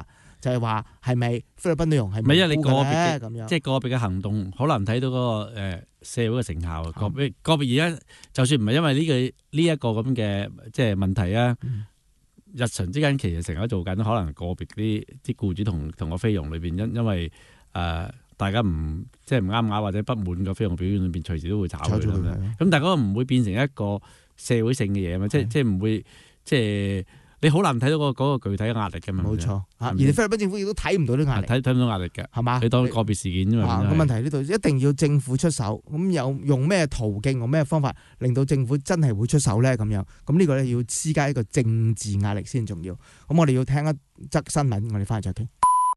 Speaker 7: 就係話係咪菲律賓女傭係
Speaker 8: 唔係因為你個別嘅
Speaker 7: 咁樣，
Speaker 8: 即係個別嘅行動好難睇到嗰個誒社會嘅成效。個別個別而家就算唔係因為呢個呢一個咁嘅即係問題啊，日常之間其實成日都做緊，可能個別啲啲僱主同同個菲傭裏邊因因為誒大家唔即係唔啱眼或者不滿個菲傭表現裏邊，隨時都會炒佢咁樣。咁但係嗰個唔會變成一個社會性嘅嘢嘛，即係即係唔會即係。你好難睇到嗰嗰個具體嘅壓力嘅嘛？
Speaker 7: 冇錯，而菲律賓政府亦都睇唔到啲壓力，
Speaker 8: 睇睇唔到壓力嘅，
Speaker 7: 係嘛？
Speaker 8: 你當個別事件啫嘛。
Speaker 7: 個問題呢度一定要政府出手，咁有用咩途徑，用咩方法令到政府真係會出手咧？咁樣，咁呢個咧要施加一個政治壓力先重要。咁我哋要聽一則新聞，我哋翻嚟再傾。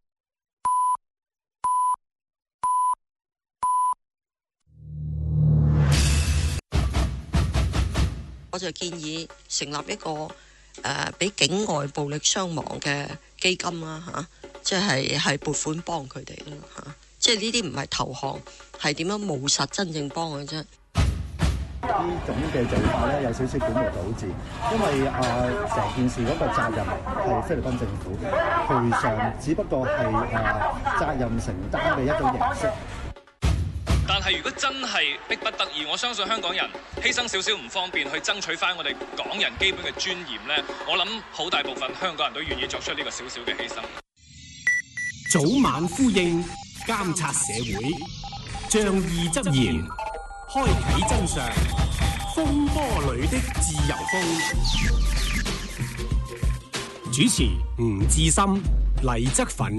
Speaker 3: 我就建議成立一個。誒俾、呃、境外暴力傷亡嘅基金啦嚇、啊，即係係撥款幫佢哋啦嚇，即係呢啲唔係投降，係點樣務實真正幫嘅啫。
Speaker 4: 呢種嘅做法咧有少少本末倒置，因為啊成、呃、件事嗰個責任係菲律賓政府嘅，賠償只不過係誒、呃、責任承擔嘅一種形式。
Speaker 5: 但係如果真係迫不得已，我相信香港人犧牲少少唔方便去爭取翻我哋港人基本嘅尊嚴咧，我諗好大部分香港人都願意作出呢個少少嘅犧牲。
Speaker 6: 早晚呼應，監察社會，仗義執言，開啟真相，風波裏的自由風。主持吳志森、黎則奮。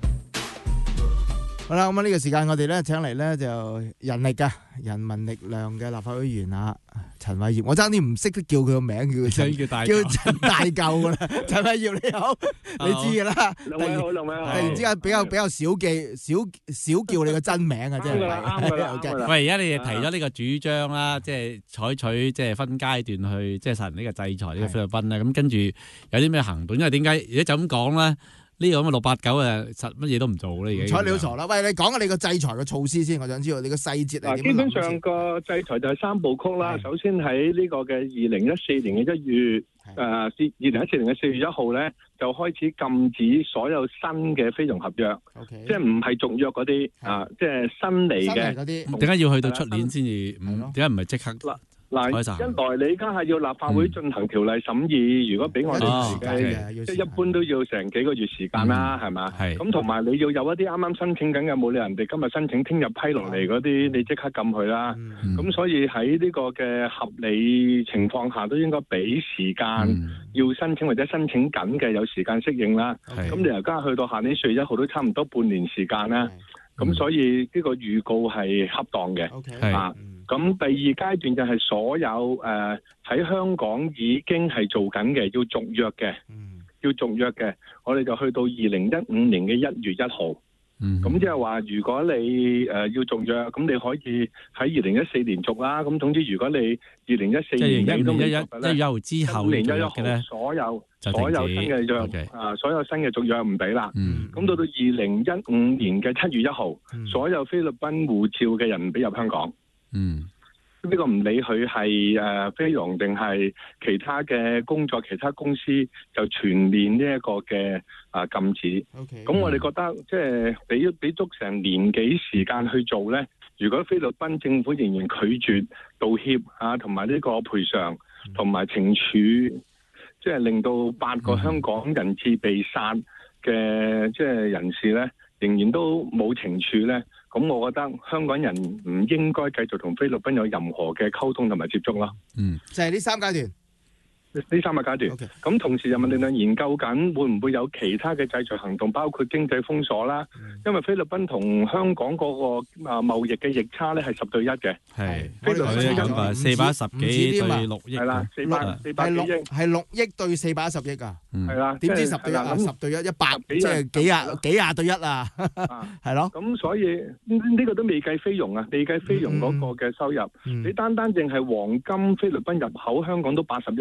Speaker 7: 好啦，咁啊呢個時間我哋咧請嚟咧就人力噶人民力量嘅立法會議員啊陳偉業，我爭啲唔識得叫佢個名，叫佢叫叫陳大嚿噶啦。陳偉業你好，你知噶啦。
Speaker 13: 兩位好，兩位好。
Speaker 7: 突然之間比較比較少記少少叫你個真名啊，真係。
Speaker 13: 啱噶啦，啱噶啦。
Speaker 8: 喂，而家你哋提咗呢個主張啦，即係採取即係分階段去即係實行呢個制裁呢個菲律賓咧。咁跟住有啲咩行動？因為點解而家就咁講咧？呢個咁嘅六八九啊，實乜嘢都唔做咧，已經。睬你好傻啦！喂，你講下你個制裁嘅措施先，我想知道你個細節係點樣。
Speaker 16: 基本上個制裁就係三部曲啦。首先喺呢個嘅二零一四年嘅一月，誒二零一四年嘅四月一號咧，就開始禁止所有新嘅菲傭合約，即係唔係續約嗰啲啊，即係新嚟嘅嗰啲。
Speaker 8: 點解要去到出年先至？點解唔係即刻？
Speaker 16: 嗱，一來你而家係要立法會進行條例審議，如果俾我哋時間，即係一般都要成幾個月時間啦，係嘛？咁同埋你要有一啲啱啱申請緊嘅，冇理人哋今日申請，聽日批落嚟嗰啲，你即刻禁佢啦。咁所以喺呢個嘅合理情況下，都應該俾時間要申請或者申請緊嘅有時間適應啦。咁你而家去到下年四月一號都差唔多半年時間啦。咁所以呢個預告係恰當嘅。啊。咁第二階段就係所有誒喺、呃、香港已經係做緊嘅，要續約嘅，嗯、要續約嘅，我哋就去到二零一五年嘅一月一號。咁即係話，如果你誒、呃、要續約，咁你可以喺二零一四年續啦。咁總之，如果你二零一四年你都未續嘅咧，一月之後年一月一號所有所有新嘅約 okay. 啊，所有新嘅續約唔俾啦。咁、嗯、到到二零一五年嘅七月一號，嗯、所有菲律賓護照嘅人唔俾入香港。嗯，呢個唔理佢係誒菲傭定係其他嘅工作，其他公司就全面呢一個嘅啊禁止。咁 Okay, 我哋覺得即係俾俾足成年幾時間去做咧，如果菲律賓政府仍然拒絕道歉啊，同埋呢個賠償同埋懲處，即係令到八個香港人質被殺嘅即係人士咧，仍然都冇懲處咧。咁我覺得香港人唔應該繼續同菲律賓有任何嘅溝通同埋接觸咯。嗯，就係呢三階段。呢三個階段，咁 Okay. 同時人民力量研究緊會唔會有其他嘅制裁行動，包括經濟封鎖啦。嗯、因為菲律賓同香港嗰個啊貿易嘅逆差咧係十對一嘅。係菲律賓
Speaker 8: 四百一十幾對六億，
Speaker 16: 係啦，四百四百幾億，
Speaker 7: 係六億對四百一十億啊。
Speaker 16: 係啦，
Speaker 7: 點知十對一啊？十對一，一百即係幾廿幾廿對一啊？係咯。
Speaker 16: 咁所以呢個都未計菲傭啊，未計菲傭嗰個嘅收入。嗯、你單單淨係黃金菲律賓入口香港都八十億一年。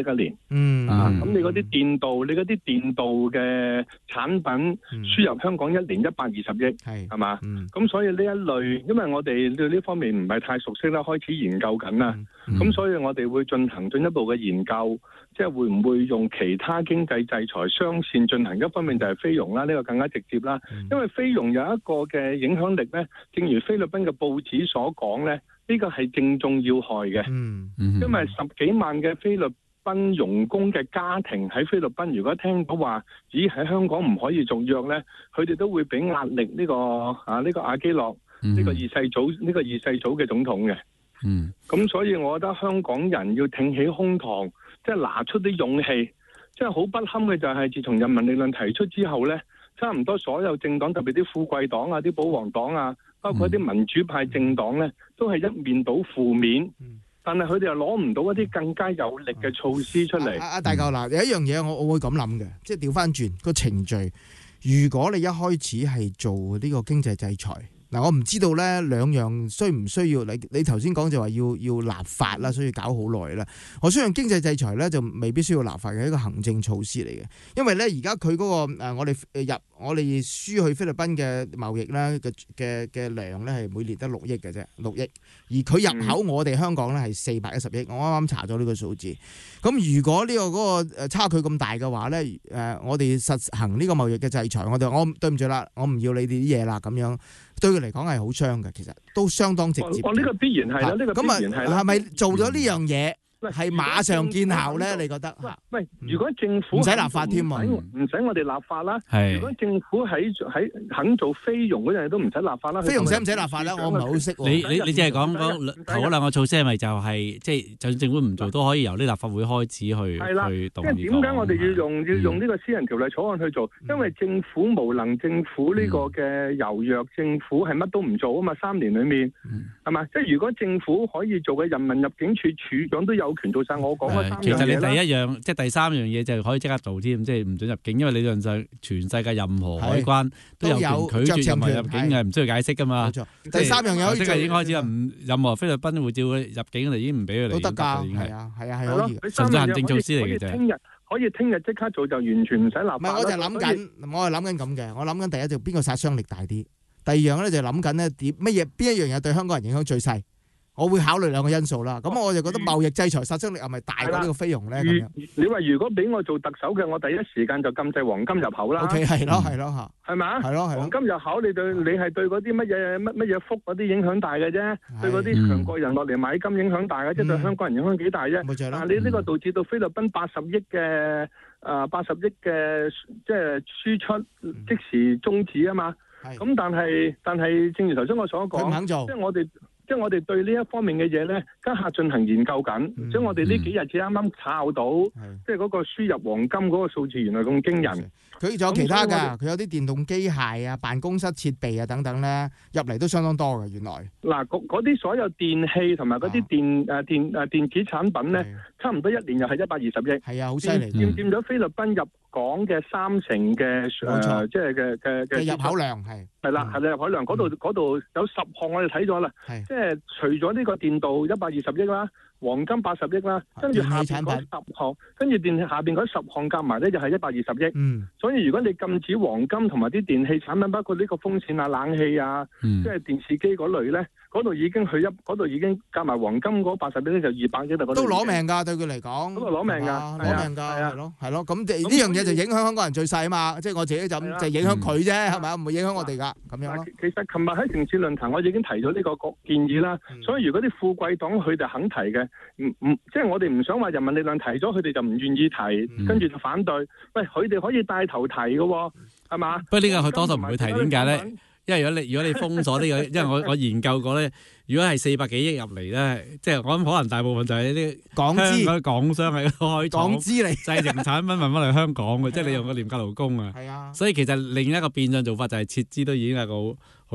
Speaker 7: 嗯
Speaker 9: 啊，咁你嗰啲電鍍，你嗰啲電鍍嘅產品輸入香港一年一百二十億，係係嘛？咁所以呢一類，因為我哋對呢方面唔係太熟悉啦，開始研究緊啦。咁所以我哋會進行進一步嘅研究，即係會唔會用其他經濟制裁雙線進行？一方面就係菲傭啦，呢個更加直接啦。因為菲傭有一個嘅影響力咧，正如菲律賓嘅報紙所講咧，呢個係正中要害嘅。嗯，因為十幾萬嘅菲律賓傭工嘅家庭喺菲律賓，如果聽到話咦喺香港唔可以續約咧，佢哋都會俾壓力呢個啊呢個阿基諾呢個二世祖呢個二世祖嘅總統嘅。嗯，咁所以我覺得香港人要挺起胸膛，即係拿出啲勇氣。即係好不堪嘅就係自從人民力量提出之後咧，差唔多所有政黨，特別啲富貴黨啊、啲保皇黨啊，包括啲民主派政黨咧，都係一面倒負面。但係佢哋又攞唔到一啲更加有力嘅措施出嚟。阿
Speaker 7: 阿大嚿嗱，有一樣嘢我我會咁諗嘅，即係調翻轉個程序。如果你一開始係做呢個經濟制裁。嗱，我唔知道咧兩樣需唔需要？你你頭先講就話要要立法啦，所以搞好耐啦。我相信經濟制裁咧就未必需要立法嘅，係一個行政措施嚟嘅。因為咧而家佢嗰個誒我哋入我哋輸去菲律賓嘅貿易咧嘅嘅嘅量咧係每年得六億嘅啫，六億。而佢入口我哋香港咧係四百一十億。我啱啱查咗呢個數字。咁如果呢個嗰個誒差距咁大嘅話咧，誒我哋實行呢個貿易嘅制裁，我哋我對唔住啦，我唔要你哋啲嘢啦咁樣。對佢嚟講係好傷嘅，其實都相當直接。
Speaker 9: 哦，呢個必然係啦，呢個必然係啦。
Speaker 7: 咁啊，係咪做咗呢樣嘢係馬上見效咧？你覺得？
Speaker 9: 喂，如果政府
Speaker 7: 唔使立法添啊，
Speaker 9: 唔使我哋立法啦。如果政府喺喺肯做菲傭嗰樣嘢都唔使立法啦。
Speaker 7: 菲傭使唔使立法咧？我唔係好識。
Speaker 8: 你你你即係講嗰頭嗰兩個措施係咪就係即係就算政府唔做都可以由呢立法會開始去去動議？
Speaker 9: 即係點解我哋要用要用呢個私人條例草案去做？因為政府無能，政府呢個嘅柔弱，政府係乜都唔做啊嘛！三年裡面係嘛？即係如果政府可以做嘅，人民入境處處長都有權做晒我講嘅三樣嘢啦。
Speaker 8: 其實你第一樣即係第三樣嘢就可以即刻做添，即係唔准入境，因為理論上全世界任何海關都有權拒絕任何入境嘅，唔需要解釋噶嘛。
Speaker 7: 第三樣嘢可以做，
Speaker 8: 即係已經開始唔任何菲律賓護照入境，我哋已經唔俾佢嚟。
Speaker 7: 都得㗎，係啊，係啊，係可以。
Speaker 8: 純粹行政措施嚟嘅啫。
Speaker 9: 聽日可以聽日即刻做就完全唔使立法。
Speaker 7: 唔係，我就諗緊，我係諗緊咁嘅。我諗緊第一就邊個殺傷力大啲，第二樣咧就諗緊咧點乜嘢邊一樣嘢對香港人影響最細。我會考慮兩個因素啦，咁我就覺得貿易制裁殺傷力係咪大過呢個菲傭咧？咁樣
Speaker 9: 你話如果俾我做特首嘅，我第一時間就禁制黃金入口啦。
Speaker 7: O K 係咯係咯嚇，
Speaker 9: 係咪啊？
Speaker 7: 係咯係咯。
Speaker 9: 黃金入口你對你係對嗰啲乜嘢乜乜嘢福嗰啲影響大嘅啫，對嗰啲強國人落嚟買金影響大嘅，即係對香港人影響幾大啫。
Speaker 7: 冇錯啦。
Speaker 9: 但係你呢個導致到菲律賓八十億嘅誒八十億嘅即係輸出即時終止啊嘛。咁但係但係正如頭先我所講，
Speaker 7: 佢唔肯做，
Speaker 9: 即係我哋。即係我哋對呢一方面嘅嘢咧，家下進行研究緊。嗯、即係我哋呢幾日只啱啱抄到，嗯、即係嗰個輸入黃金嗰個數字原來咁驚人。
Speaker 7: 佢仲有其他㗎，佢有啲電動機械啊、辦公室設備啊等等咧，入嚟都相當多嘅。原來
Speaker 9: 嗱，嗰啲所有電器同埋嗰啲電誒、啊、電誒、啊、電子產品咧，差唔多一年又係一百二十億。
Speaker 7: 係啊，好犀利。
Speaker 9: 佔佔咗菲律賓入港嘅三成嘅誒，即係嘅嘅嘅
Speaker 7: 入口量係
Speaker 9: 係啦，係入口量嗰度嗰度有十項我哋睇咗啦，即係除咗呢個電鍍一百二十億啦，黃金八十億啦，跟住下邊嗰十項，跟住電下邊嗰十項夾埋咧就係一百二十億。嗯，所以如果你禁止黃金同埋啲電器產品，包括呢個風扇啊、冷氣啊，即係電視機嗰類咧，嗰度已經去一嗰度已經夾埋黃金嗰八十億咧就二百億啦。
Speaker 7: 都攞命㗎，對佢嚟講。
Speaker 9: 嗰度攞命㗎，
Speaker 7: 攞命㗎，係咯，係咯。咁呢樣嘢就影響香港人最細啊嘛，即係我自己就就影響佢啫，係咪啊？唔會影響我哋㗎，咁樣咯。
Speaker 9: 其實琴日喺城市論壇，我已經提咗呢個建議啦。所以如果啲富貴黨佢哋肯提嘅，唔唔，即係我哋唔想話人民力量提咗，佢哋就唔願意提，跟住就反對。喂，佢哋可以帶頭提嘅喎，係嘛？
Speaker 8: 不過呢個佢多數唔會提，點解咧？因為如果你如果你封鎖呢個，因為我我研究過咧，如果係四百幾億入嚟咧，即係我諗可能大部分就係啲
Speaker 7: 港資、
Speaker 8: 香港港商喺度開廠
Speaker 7: 港資嚟
Speaker 8: 製成產品運翻嚟香港嘅，即係你用個廉價勞工啊。係啊。所以其實另一個變相做法就係撤資都已經係個好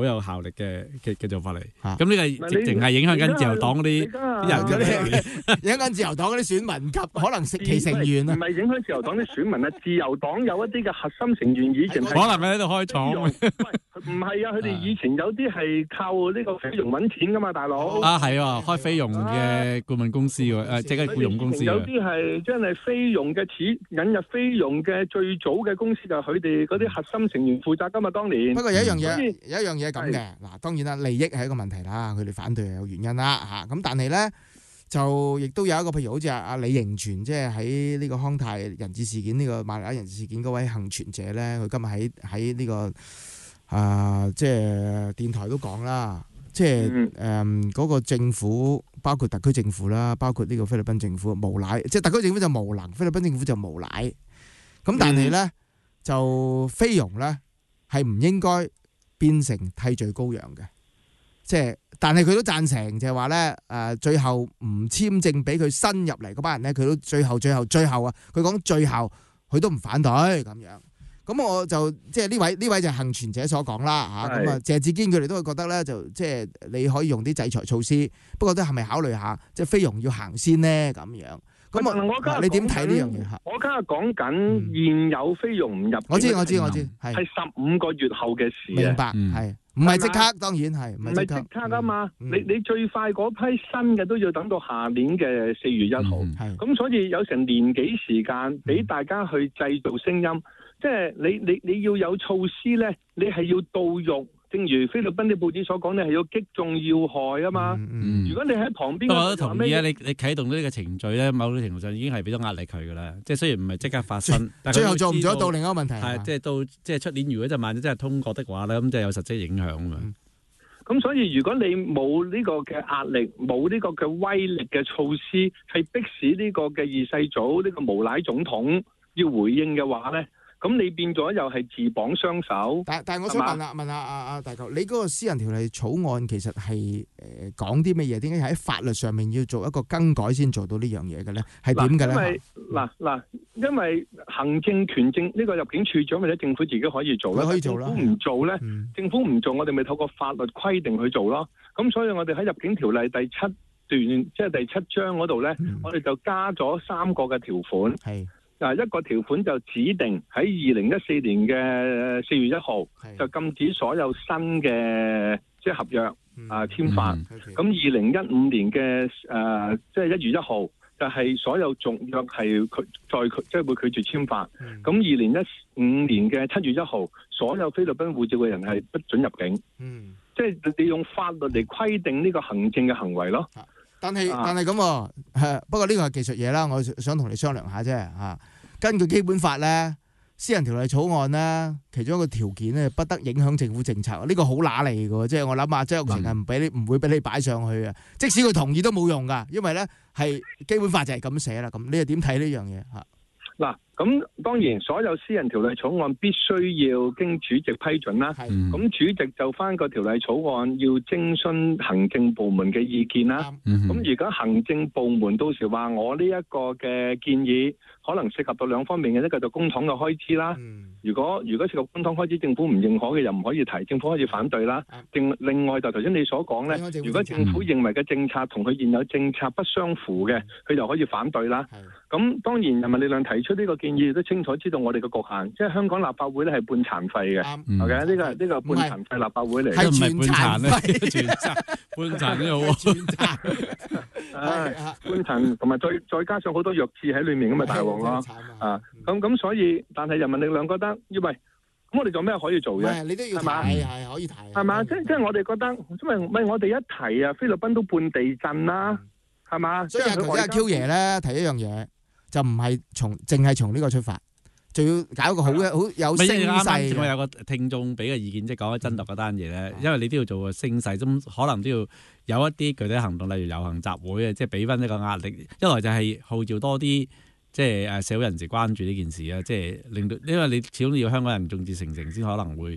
Speaker 8: 好有效力嘅嘅嘅做法嚟。咁呢個直情係影響緊自由黨嗰啲啲人嗰啲，
Speaker 7: 影響緊自由黨嗰啲選民及可能食其成員啊。
Speaker 9: 唔係影響自由黨啲選民啊，自由黨有一啲嘅核心成員以前
Speaker 8: 可能喺度開廠。
Speaker 9: 唔係啊，佢哋以前有啲係靠呢個菲傭揾錢噶嘛，大佬。
Speaker 8: 啊，係啊，開菲傭嘅顧問公司喎，誒，即係僱傭公司。
Speaker 9: 有啲係真係菲傭嘅始引入菲傭嘅最早嘅公司就係佢哋嗰啲核心成員負責噶嘛，當年。
Speaker 7: 不過有一樣嘢，有一樣嘢係咁嘅。嗱，當然啦，利益係一個問題啦，佢哋反對係有原因啦嚇。咁但係咧，就亦都有一個譬如好似阿阿李盈全，即係喺呢個康泰人質事件呢個馬來亞人質事件嗰位幸存者咧，佢今日喺喺呢個。啊、呃，即係電台都講啦，即係誒嗰個政府，包括特區政府啦，包括呢個菲律賓政府無賴，即係特區政府就無能，菲律賓政府就無賴。咁但係咧、嗯、就菲傭咧係唔應該變成替罪羔羊嘅，即係但係佢都贊成就係話咧誒，最後唔簽證俾佢新入嚟嗰班人咧，佢都最後最後最後啊，佢講最後佢都唔反對咁樣。咁我就即係呢位呢位就係幸存者所講啦嚇，咁啊謝志堅佢哋都會覺得咧，就即係你可以用啲制裁措施，不過都係咪考慮下即係菲傭要行先呢？咁樣？咁啊，你點睇呢樣嘢嚇？
Speaker 9: 我家下講緊現有菲傭唔入，
Speaker 7: 我知我知我知，係
Speaker 9: 係十五個月後嘅事。
Speaker 7: 明白，係唔係即刻？當然係唔係即刻
Speaker 9: 啊嘛？你你最快嗰批新嘅都要等到下年嘅四月一號，咁所以有成年幾時間俾大家去製造聲音。即係你你你要有措施咧，你係要到肉，正如菲律賓啲報紙所講，你係要擊中要害啊嘛。嗯嗯、如果你喺旁邊，
Speaker 8: 不過我都同意啊！你你啟動到呢個程序咧，某種程度上已經係俾咗壓力佢噶啦。即係雖然唔係即刻發生，但
Speaker 7: 最後做唔做得到另一個問題係、啊、
Speaker 8: 即係到即係出年，如果就萬一真係通過的話咧，咁即係有實際影響啊嘛。
Speaker 9: 咁、嗯、所以如果你冇呢個嘅壓力，冇呢個嘅威力嘅措施，係迫使呢個嘅二世祖呢、呢個無賴總統要回應嘅話咧？咁你變咗又係自綁雙手，
Speaker 7: 但但係我想問下問下阿阿大球，你嗰個私人條例草案其實係誒、呃、講啲乜嘢？點解喺法律上面要做一個更改先做到呢樣嘢嘅咧？係點嘅咧？
Speaker 9: 因為嗱嗱，因為行政權政呢、呢個入境處長或者政府自己可以做啦，
Speaker 7: 可以做啦。
Speaker 9: 政府唔做咧，
Speaker 7: 嗯、
Speaker 9: 政府唔做，我哋咪透過法律規定去做咯。咁所以我哋喺入境條例第七段，即係第七章嗰度咧，嗯、我哋就加咗三個嘅條款。
Speaker 7: 係。
Speaker 9: 嗱，一個條款就指定喺二零一四年嘅四月一號就禁止所有新嘅即係合約啊簽發。咁二零一五年嘅誒即係一月一號就係所有續約係拒再即係會拒絕簽發。咁二零一五年嘅七月一號，所有菲律賓護照嘅人係不准入境。
Speaker 7: 嗯，
Speaker 9: 即係你用法律嚟規定呢個行政嘅行為咯。
Speaker 7: 但係但係咁喎，不過呢個係技術嘢啦，我想同你商量下啫嚇。根據基本法咧，私人條例草案咧，其中一個條件咧，不得影響政府政策。呢、這個好揦脷嘅，即係我諗下，曾鈺成係唔俾你，唔會俾你擺上去嘅。即使佢同意都冇用噶，因為咧係基本法就係咁寫啦。咁你又點睇呢樣嘢嚇？
Speaker 9: 嗱，咁當然所有私人條例草案必須要經主席批准啦。咁、嗯、主席就翻個條例草案要徵詢行政部門嘅意見啦。咁如果行政部門到時話我呢一個嘅建議可能涉及到兩方面嘅，一個就公帑嘅開支啦。嗯、如果如果涉及公帑開支，政府唔認可嘅又唔可以提，政府可以反對啦。另另外就頭先你所講咧，如果政府認為嘅政策同佢現有政策不相符嘅，佢就可以反對啦。咁當然人民力量提出呢個建議都清楚知道我哋嘅局限，即係香港立法會咧係半殘廢嘅。好嘅，呢個呢個半殘廢立法會嚟，
Speaker 7: 係唔係
Speaker 8: 半殘咧？全殘半殘都好。
Speaker 7: 全殘，
Speaker 9: 唉，半殘同埋再再加上好多弱智喺裏面咁咪大鑊咯。啊，咁咁所以，但係人民力量覺得，喂，咁我哋做咩可以做嘅？
Speaker 7: 你都要提，係可以提，
Speaker 9: 係嘛？即即係我哋覺得，因為唔係我哋一提啊，菲律賓都半地震啦，係嘛？
Speaker 7: 所以阿頭先阿 Q 爺咧提一樣嘢。就唔係從淨係從呢個出發，仲要搞一個好嘅好有聲勢。
Speaker 8: 我有個聽眾俾嘅意見，即係講起真獨嗰單嘢咧，因為你都要做個聲勢，咁可能都要有一啲具體行動，例如遊行集會啊，即係俾翻一個壓力。一來就係號召多啲即係誒社會人士關注呢件事啊，即係令到，因為你始終要香港人眾志成城先可能會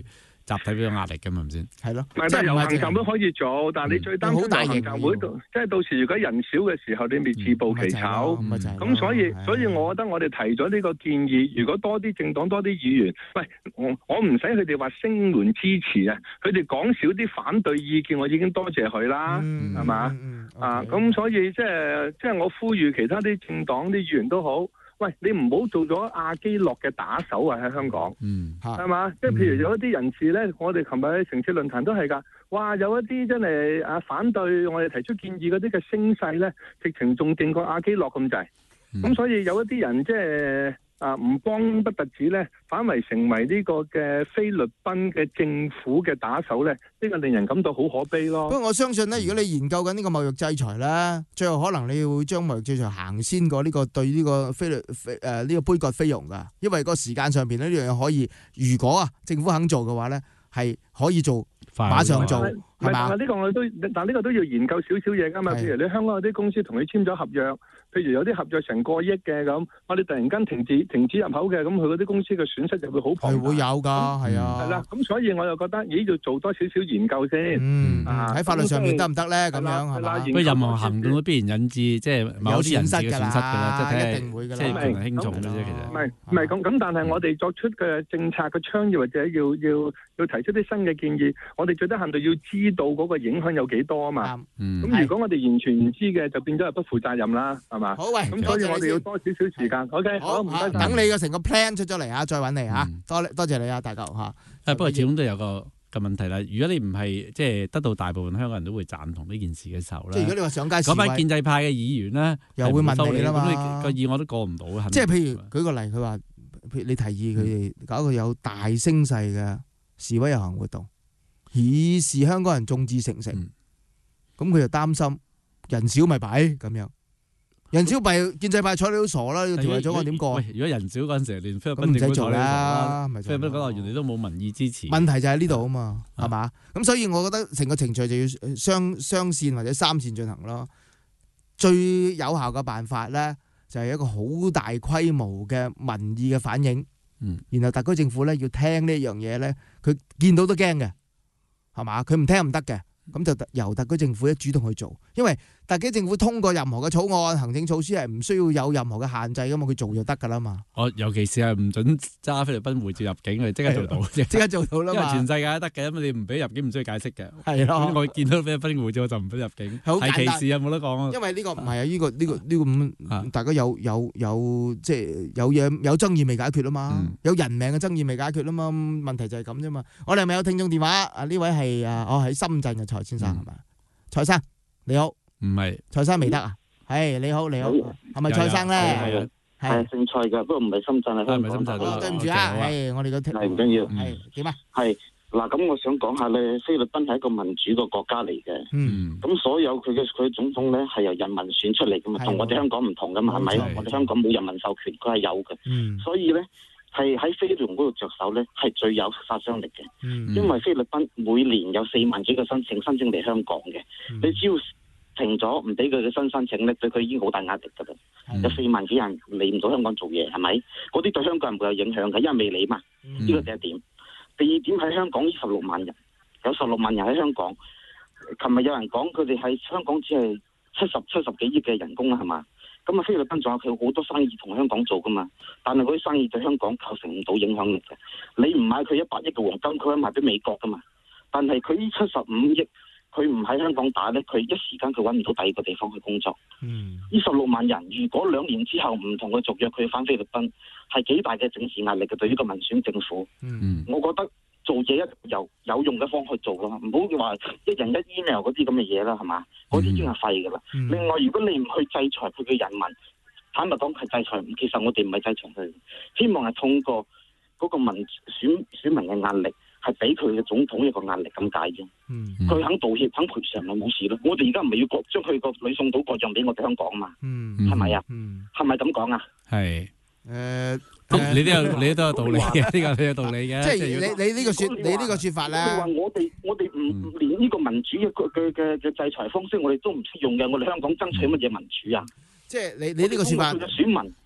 Speaker 8: 集體俾咗壓力㗎嘛，係咪先？
Speaker 7: 係咯，
Speaker 9: 唔係，但係遊行集會可以做，但係你最擔心遊行集會度，即係到時如果人少嘅時候，你咪自暴其醜。咁所以，所以我覺得我哋提咗呢個建議，如果多啲政黨、多啲議員，喂，我我唔使佢哋話聲援支持啊，佢哋講少啲反對意見，我已經多謝佢啦，係嘛？啊，咁所以即係即係我呼籲其他啲政黨啲議員都好。喂，你唔好做咗阿基諾嘅打手啊！喺香港，嗯，係嘛？即係譬如有一啲人士咧，我哋琴日喺城市論壇都係㗎。哇，有一啲真係啊反對我哋提出建議嗰啲嘅聲勢咧，直情仲勁過阿基諾咁滯。咁、嗯、所以有一啲人即係啊唔幫不特止咧，反為成為呢個嘅菲律賓嘅政府嘅打手咧，呢、呢個令人感到好可悲咯。
Speaker 7: 不過我相信咧，如果你研究緊呢個貿易制裁咧，最後可能你會將貿易制裁行先過呢個對呢個菲律誒呢個杯葛菲傭㗎，因為個時間上邊呢樣嘢可以，如果啊政府肯做嘅話咧，係可以做，馬上做。
Speaker 9: 係嘛？但係呢個我都，但係呢個都要研究少少嘢㗎嘛。譬如你香港有啲公司同你簽咗合約，譬如有啲合約成個億嘅咁，我哋突然間停止停止入口嘅，咁佢嗰啲公司嘅損失就會好龐大。係會有㗎，係啊。係啦，咁所以我又覺得，咦，要做多少少研究先。嗯，喺
Speaker 7: 法律上面得唔得咧？咁樣係嘛？
Speaker 8: 不過任何行動都必然引致即係某啲人嘅損失㗎啦，即係
Speaker 7: 一定會㗎啦，
Speaker 8: 即係權衡輕重嘅啫。其實
Speaker 9: 唔係唔係咁咁，但係我哋作出嘅政策嘅倡議或者要要要提出啲新嘅建議，我哋最低限度要知道嗰個影響有幾多啊嘛。嗯。咁如果我哋完全唔知嘅，就變咗係不負責任啦，係嘛？
Speaker 7: 好喂，
Speaker 9: 咁所以我哋要多少少時間。OK，好，唔該晒。
Speaker 7: 等你嘅成個 plan 出咗嚟啊，再揾你嚇。多多謝你啊，大家嚇。
Speaker 8: 誒，不過始終都有個個問題啦。如果你唔係即係得到大部分香港人都會贊同呢件事嘅時候咧，
Speaker 7: 即係如果你話上街示威，
Speaker 8: 嗰班建制派嘅議員咧，
Speaker 7: 又會問你啦嘛。
Speaker 8: 咁個議案都過唔到啊。
Speaker 7: 即係譬如舉個例，佢話，譬如你提議佢哋搞個有大聲勢嘅示威遊行活動，以示香港人眾志成城。咁佢就擔心人少咪弊咁樣。人少弊，建制派睬你都傻啦！呢條例草案點過？
Speaker 8: 如果人少嗰陣時，連菲律賓
Speaker 7: 唔使做啦，
Speaker 8: 菲律賓講話原來都冇民意支持。
Speaker 7: 問題就喺呢度啊嘛，係嘛？咁所以我覺得成個程序就要雙雙線或者三線進行咯。最有效嘅辦法咧，就係一個好大規模嘅民意嘅反應。嗯，然後特區政府咧要聽呢樣嘢咧，佢見到都驚嘅，係嘛？佢唔聽唔得嘅。咁就由特區政府一主動去做，因為特區政府通過任何嘅草案、行政措施係唔需要有任何嘅限制噶嘛，佢做就得噶啦嘛。
Speaker 8: 我尤其是係唔准揸菲律賓護照入境，佢即刻做到，
Speaker 7: 即刻做到啦嘛。
Speaker 8: 因為全世界都得嘅，咁你唔俾入境唔需要解釋嘅。
Speaker 7: 係咯，
Speaker 8: 我見到菲律賓護照我就唔俾入境，係歧視有冇得講啊？
Speaker 7: 因為呢個唔係啊，呢個呢個呢個咁，大家有有有即係有嘢有爭議未解決啊嘛，有人命嘅爭議未解決啊嘛，問題就係咁啫嘛。我哋係咪有聽眾電話？啊呢位係啊，我喺深圳嘅蔡先生係咪？蔡生你好，
Speaker 8: 唔係
Speaker 7: 蔡生未得啊？係你好你好，係咪蔡生咧？
Speaker 11: 係係姓蔡噶，不過唔係深圳啊，香港。
Speaker 8: 深圳
Speaker 7: 對唔住啊，係我哋個
Speaker 11: 係唔緊要，
Speaker 7: 係點啊？
Speaker 11: 係嗱，咁我想講下咧，菲律賓係一個民主嘅國家嚟嘅，嗯，咁所有佢嘅佢總統咧係由人民選出嚟噶嘛，同我哋香港唔同噶嘛，係咪？我哋香港冇人民授權，佢係有嘅，嗯，所以咧。係喺菲傭嗰度着手咧，係最有殺傷力嘅。嗯、因為菲律賓每年有四萬幾個申請申請嚟香港嘅，嗯、你只要停咗唔俾佢嘅新申請咧，對佢已經好大壓力噶啦。嗯、有四萬幾人嚟唔到香港做嘢，係咪？嗰啲對香港人會有影響嘅，因為未嚟嘛。呢個、嗯、第一點。第二點喺香港呢十六萬人，有十六萬人喺香港。琴日有人講佢哋喺香港只係七十七十幾億嘅人工啦，係嘛？咁啊，菲律賓仲有佢好多生意同香港做噶嘛，但係嗰啲生意對香港構成唔到影響力嘅。你唔買佢一百億嘅黃金，佢可以賣俾美國噶嘛。但係佢呢七十五億，佢唔喺香港打咧，佢一時間佢揾唔到第二個地方去工作。嗯，呢十六萬人，如果兩年之後唔同佢續約，佢翻菲律賓，係幾大嘅政治壓力嘅對於個民選政府。嗯，我覺得做嘢一由有用嘅方去做咯，唔好話一人一 email 嗰啲咁嘅嘢啦，係嘛？嗰啲已經係廢噶啦。嗯、另外，如果你唔去制裁佢嘅人民，坦白講係制裁，其實我哋唔係制裁佢，希望係通過嗰個民選選民嘅壓力，係俾佢嘅總統一個壓力咁解啫。佢、嗯、肯道歉、肯賠償咪冇事咯。我哋而家唔係要將佢個女送到國讓俾我哋香港啊嘛？係咪啊？係咪咁講啊？
Speaker 8: 係。誒，
Speaker 7: 呃、
Speaker 8: 你都有你都有道理嘅，呢個你有道理嘅。
Speaker 7: 即係你你呢個說你呢個說法咧，
Speaker 11: 你話我哋我哋唔連呢個民主嘅嘅嘅嘅制裁方式，我哋都唔識用嘅。我哋香港爭取乜嘢民主啊？
Speaker 7: 即係你你呢個說法，
Speaker 11: 選民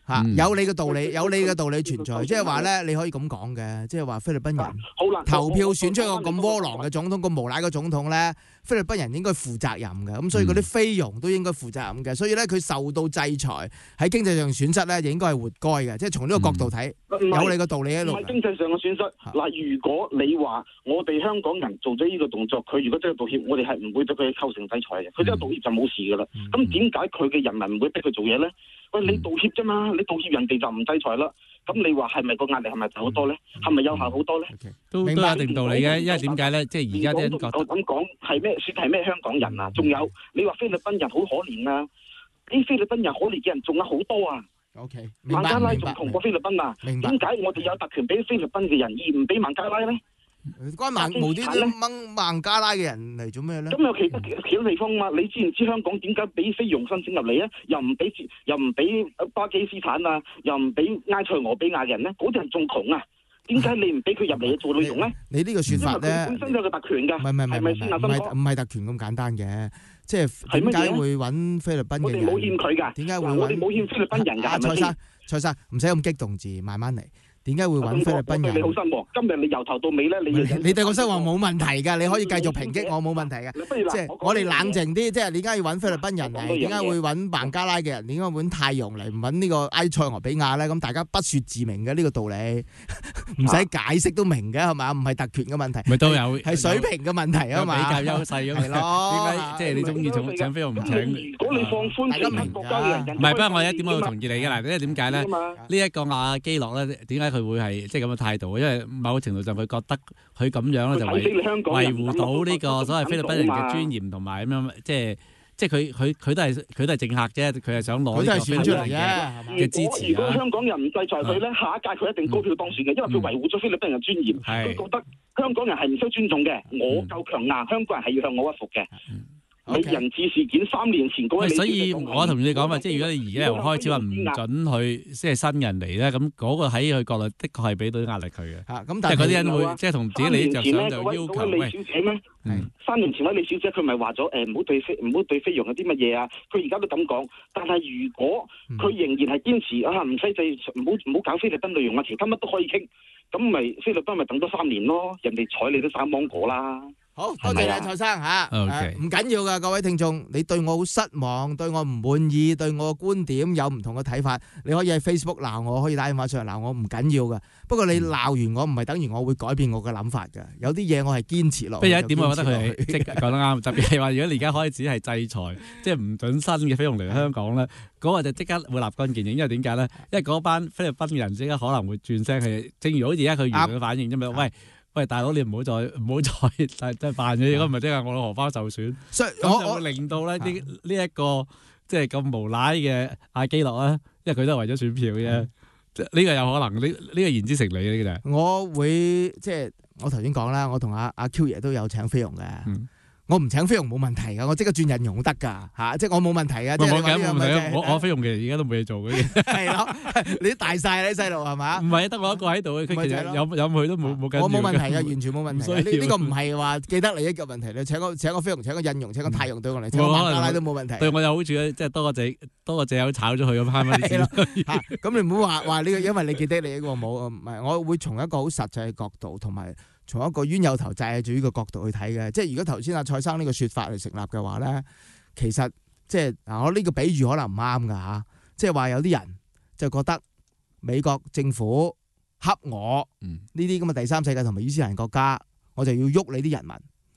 Speaker 7: 嚇，有你嘅道理，有你嘅道理存在，即係話咧，你可以咁講嘅，即係話菲律賓人投票選出一個咁窩囊嘅總統，咁無賴嘅總統咧，菲律賓人應該負責任嘅，咁所以嗰啲菲傭都應該負責任嘅，所以咧佢受到制裁喺經濟上損失咧，應該係活該嘅，即係從呢個角度睇，有你嘅道理喺度。
Speaker 11: 唔係經濟上嘅損失，嗱，如果你話我哋香港人做咗呢個動作，佢如果真係道歉，我哋係唔會對佢構成制裁嘅，佢真係道歉就冇事噶啦。咁點解佢嘅人民唔會逼佢做嘢咧？喂，你道歉啫嘛，你道歉人哋就唔制裁啦。咁你話係咪個壓力係咪大好多咧？係咪有效好多咧？
Speaker 8: 都都有一定道理嘅，因為點解咧？即係而家啲人覺得
Speaker 11: 咁講係咩？算係咩香港人啊？仲有你話菲律賓人好可憐啊？啲菲律賓人可憐嘅人仲有好多啊！
Speaker 7: OK，
Speaker 11: 孟加拉仲窮過菲律賓啊？點解我哋有特權俾菲律賓嘅人，而唔俾孟加拉咧？
Speaker 7: 關孟無端端掹孟加拉嘅人嚟做咩咧？
Speaker 11: 咁有其他其他地方嘛？你知唔知香港點解俾菲傭申請入嚟啊？又唔俾又唔俾巴基斯坦啊？又唔俾埃塞俄比亞人咧？嗰啲人仲窮啊？點解你唔俾佢入嚟做女傭咧？
Speaker 7: 你呢個説法咧，
Speaker 11: 本身有個特權㗎，
Speaker 7: 唔係唔係唔係唔係唔係特權咁簡單嘅，即係點解會揾菲律賓嘅人？
Speaker 11: 我哋冇欠佢㗎。
Speaker 7: 點解會
Speaker 11: 我哋冇欠菲律賓人㗎？係咪先？
Speaker 7: 蔡生，蔡生唔使咁激動字，慢慢嚟。點解會揾菲律賓人？
Speaker 11: 你好失望，今日你由頭到尾咧，你
Speaker 7: 你對我失望冇問題㗎，你可以繼續抨擊我冇問題嘅。即係我哋冷靜啲，即係點解要揾菲律賓人嚟？點解會揾孟加拉嘅人？點解揾泰傭嚟？唔揾呢個埃塞俄比亞咧？咁大家不説自明嘅呢個道理，唔使解釋都明嘅係嘛？唔係特權嘅問題，
Speaker 8: 咪都有
Speaker 7: 係水平嘅問題啊嘛，
Speaker 8: 比較優勢咁係咯。點解即係你中意請請菲傭唔請？
Speaker 11: 如果你放寬其他國家嘅人，
Speaker 8: 唔係，不過我有一點我要同意你嘅嗱，因為點解咧？呢一個亞基諾咧，點解佢會係即係咁嘅態度？因為某程度上佢覺得佢咁樣咧就維維護到呢個所謂菲律賓人嘅尊嚴同埋咁樣，即係即係佢佢佢都係佢都係政客啫，佢係想攞呢個選出嚟嘅嘅支持。
Speaker 11: 如果香港人唔制裁佢咧，下一屆佢一定高票當選嘅，因為佢維護咗菲律賓人嘅尊嚴，佢覺得香港人係唔需要尊重嘅，我夠強硬，香港人係要向我屈服嘅。美人質事件三年前嗰位，
Speaker 8: 所以我同你講嘛，即係如果你而家由開始話唔準去即係新人嚟咧，咁嗰個喺佢角度的確係俾到啲壓力佢嘅。
Speaker 7: 嚇，咁
Speaker 8: 即係嗰啲人會即係同自己利益着想就要求喂。
Speaker 11: 李小姐咩？三年前位李小姐佢咪話咗誒唔好對菲唔好對菲傭有啲乜嘢啊？佢而家都咁講，但係如果佢仍然係堅持啊唔使制唔好唔好搞菲律賓女傭啊，其他乜都可以傾，咁咪菲律賓咪等多三年咯，人哋睬你都生芒果啦。
Speaker 7: 好多謝你蔡生嚇，唔緊要噶，各位聽眾，你對我好失望，對我唔滿意，對我嘅觀點有唔同嘅睇法，你可以喺 Facebook 鬧我，可以打電話上嚟鬧我，唔緊要噶。不過你鬧完我，唔係等於我會改變我嘅諗法嘅。有啲嘢我係堅持落。
Speaker 8: 不過有一點，我覺得佢係即係講得啱，特別係話如果你而家開始係制裁，即係唔準新嘅菲傭嚟香港咧，嗰個就即刻會立竿見影，因為點解咧？因為嗰班菲律賓嘅人即刻可能會轉聲係，正如好似而家佢原來嘅反應啫嘛，喂。喂，大佬，你唔好再唔好再再再扮嘢，如果唔係即係我嘅荷包受損，所以我就會令到咧呢呢一個即係咁無賴嘅阿基諾咧，因為佢都係為咗選票嘅啫，呢、嗯、個有可能呢呢、這個言之成理嘅呢個就係。
Speaker 7: 我會即係我頭先講啦，我同阿阿 Q 爺都有請菲傭嘅。嗯我唔請菲傭冇問題噶，我即刻轉印傭得噶嚇，即係我冇問題噶。
Speaker 8: 我冇緊冇問題，我我菲傭其實而家都冇嘢做嘅。
Speaker 7: 係咯，你都大晒啦啲細路係嘛？
Speaker 8: 唔係得我一個喺度嘅，佢其實有有佢都冇冇緊要。
Speaker 7: 我冇問題嘅，完全冇問題。呢呢個唔係話既得利益嘅問題。你請個請個菲傭，請個印傭，請個泰傭對我嚟，請個孟加拉都冇問題。
Speaker 8: 對我有好處嘅，即係多個隻多個隻友炒咗佢咁慳翻啲錢。
Speaker 7: 咁你唔好話話呢個，因為你既得利益喎冇，唔係我會從一個好實際嘅角度同埋。從一個冤有頭債主嘅角度去睇嘅，即係如果頭先阿蔡生呢個説法嚟成立嘅話咧，其實即係嗱，我呢個比喻可能唔啱㗎嚇，即係話有啲人就覺得美國政府恰我呢啲咁嘅第三世界同埋伊斯蘭國家，我就要喐你啲人民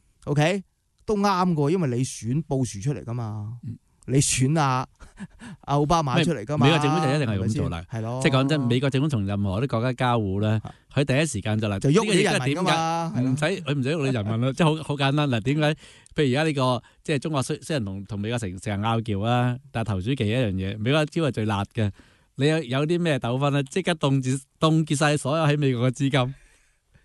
Speaker 7: ，OK 都啱㗎，因為你選布殊出嚟㗎嘛。嗯你選啊奧巴馬出嚟噶嘛？
Speaker 8: 美國政府就一定係咁做啦，
Speaker 7: 係咯。
Speaker 8: 即係講真，美國政府同任何啲國家交互咧，佢第一時間就嚟
Speaker 7: 就喐你人民噶嘛，
Speaker 8: 唔使佢唔使喐你人民啦，即係好好簡單嗱。點解？譬如而家呢個即係中國雖雖然同同美國成成日拗撬啊，但係投鼠忌一樣嘢，美國招係最辣嘅。你有有啲咩糾紛咧，即刻凍結凍結晒所有喺美國嘅資金。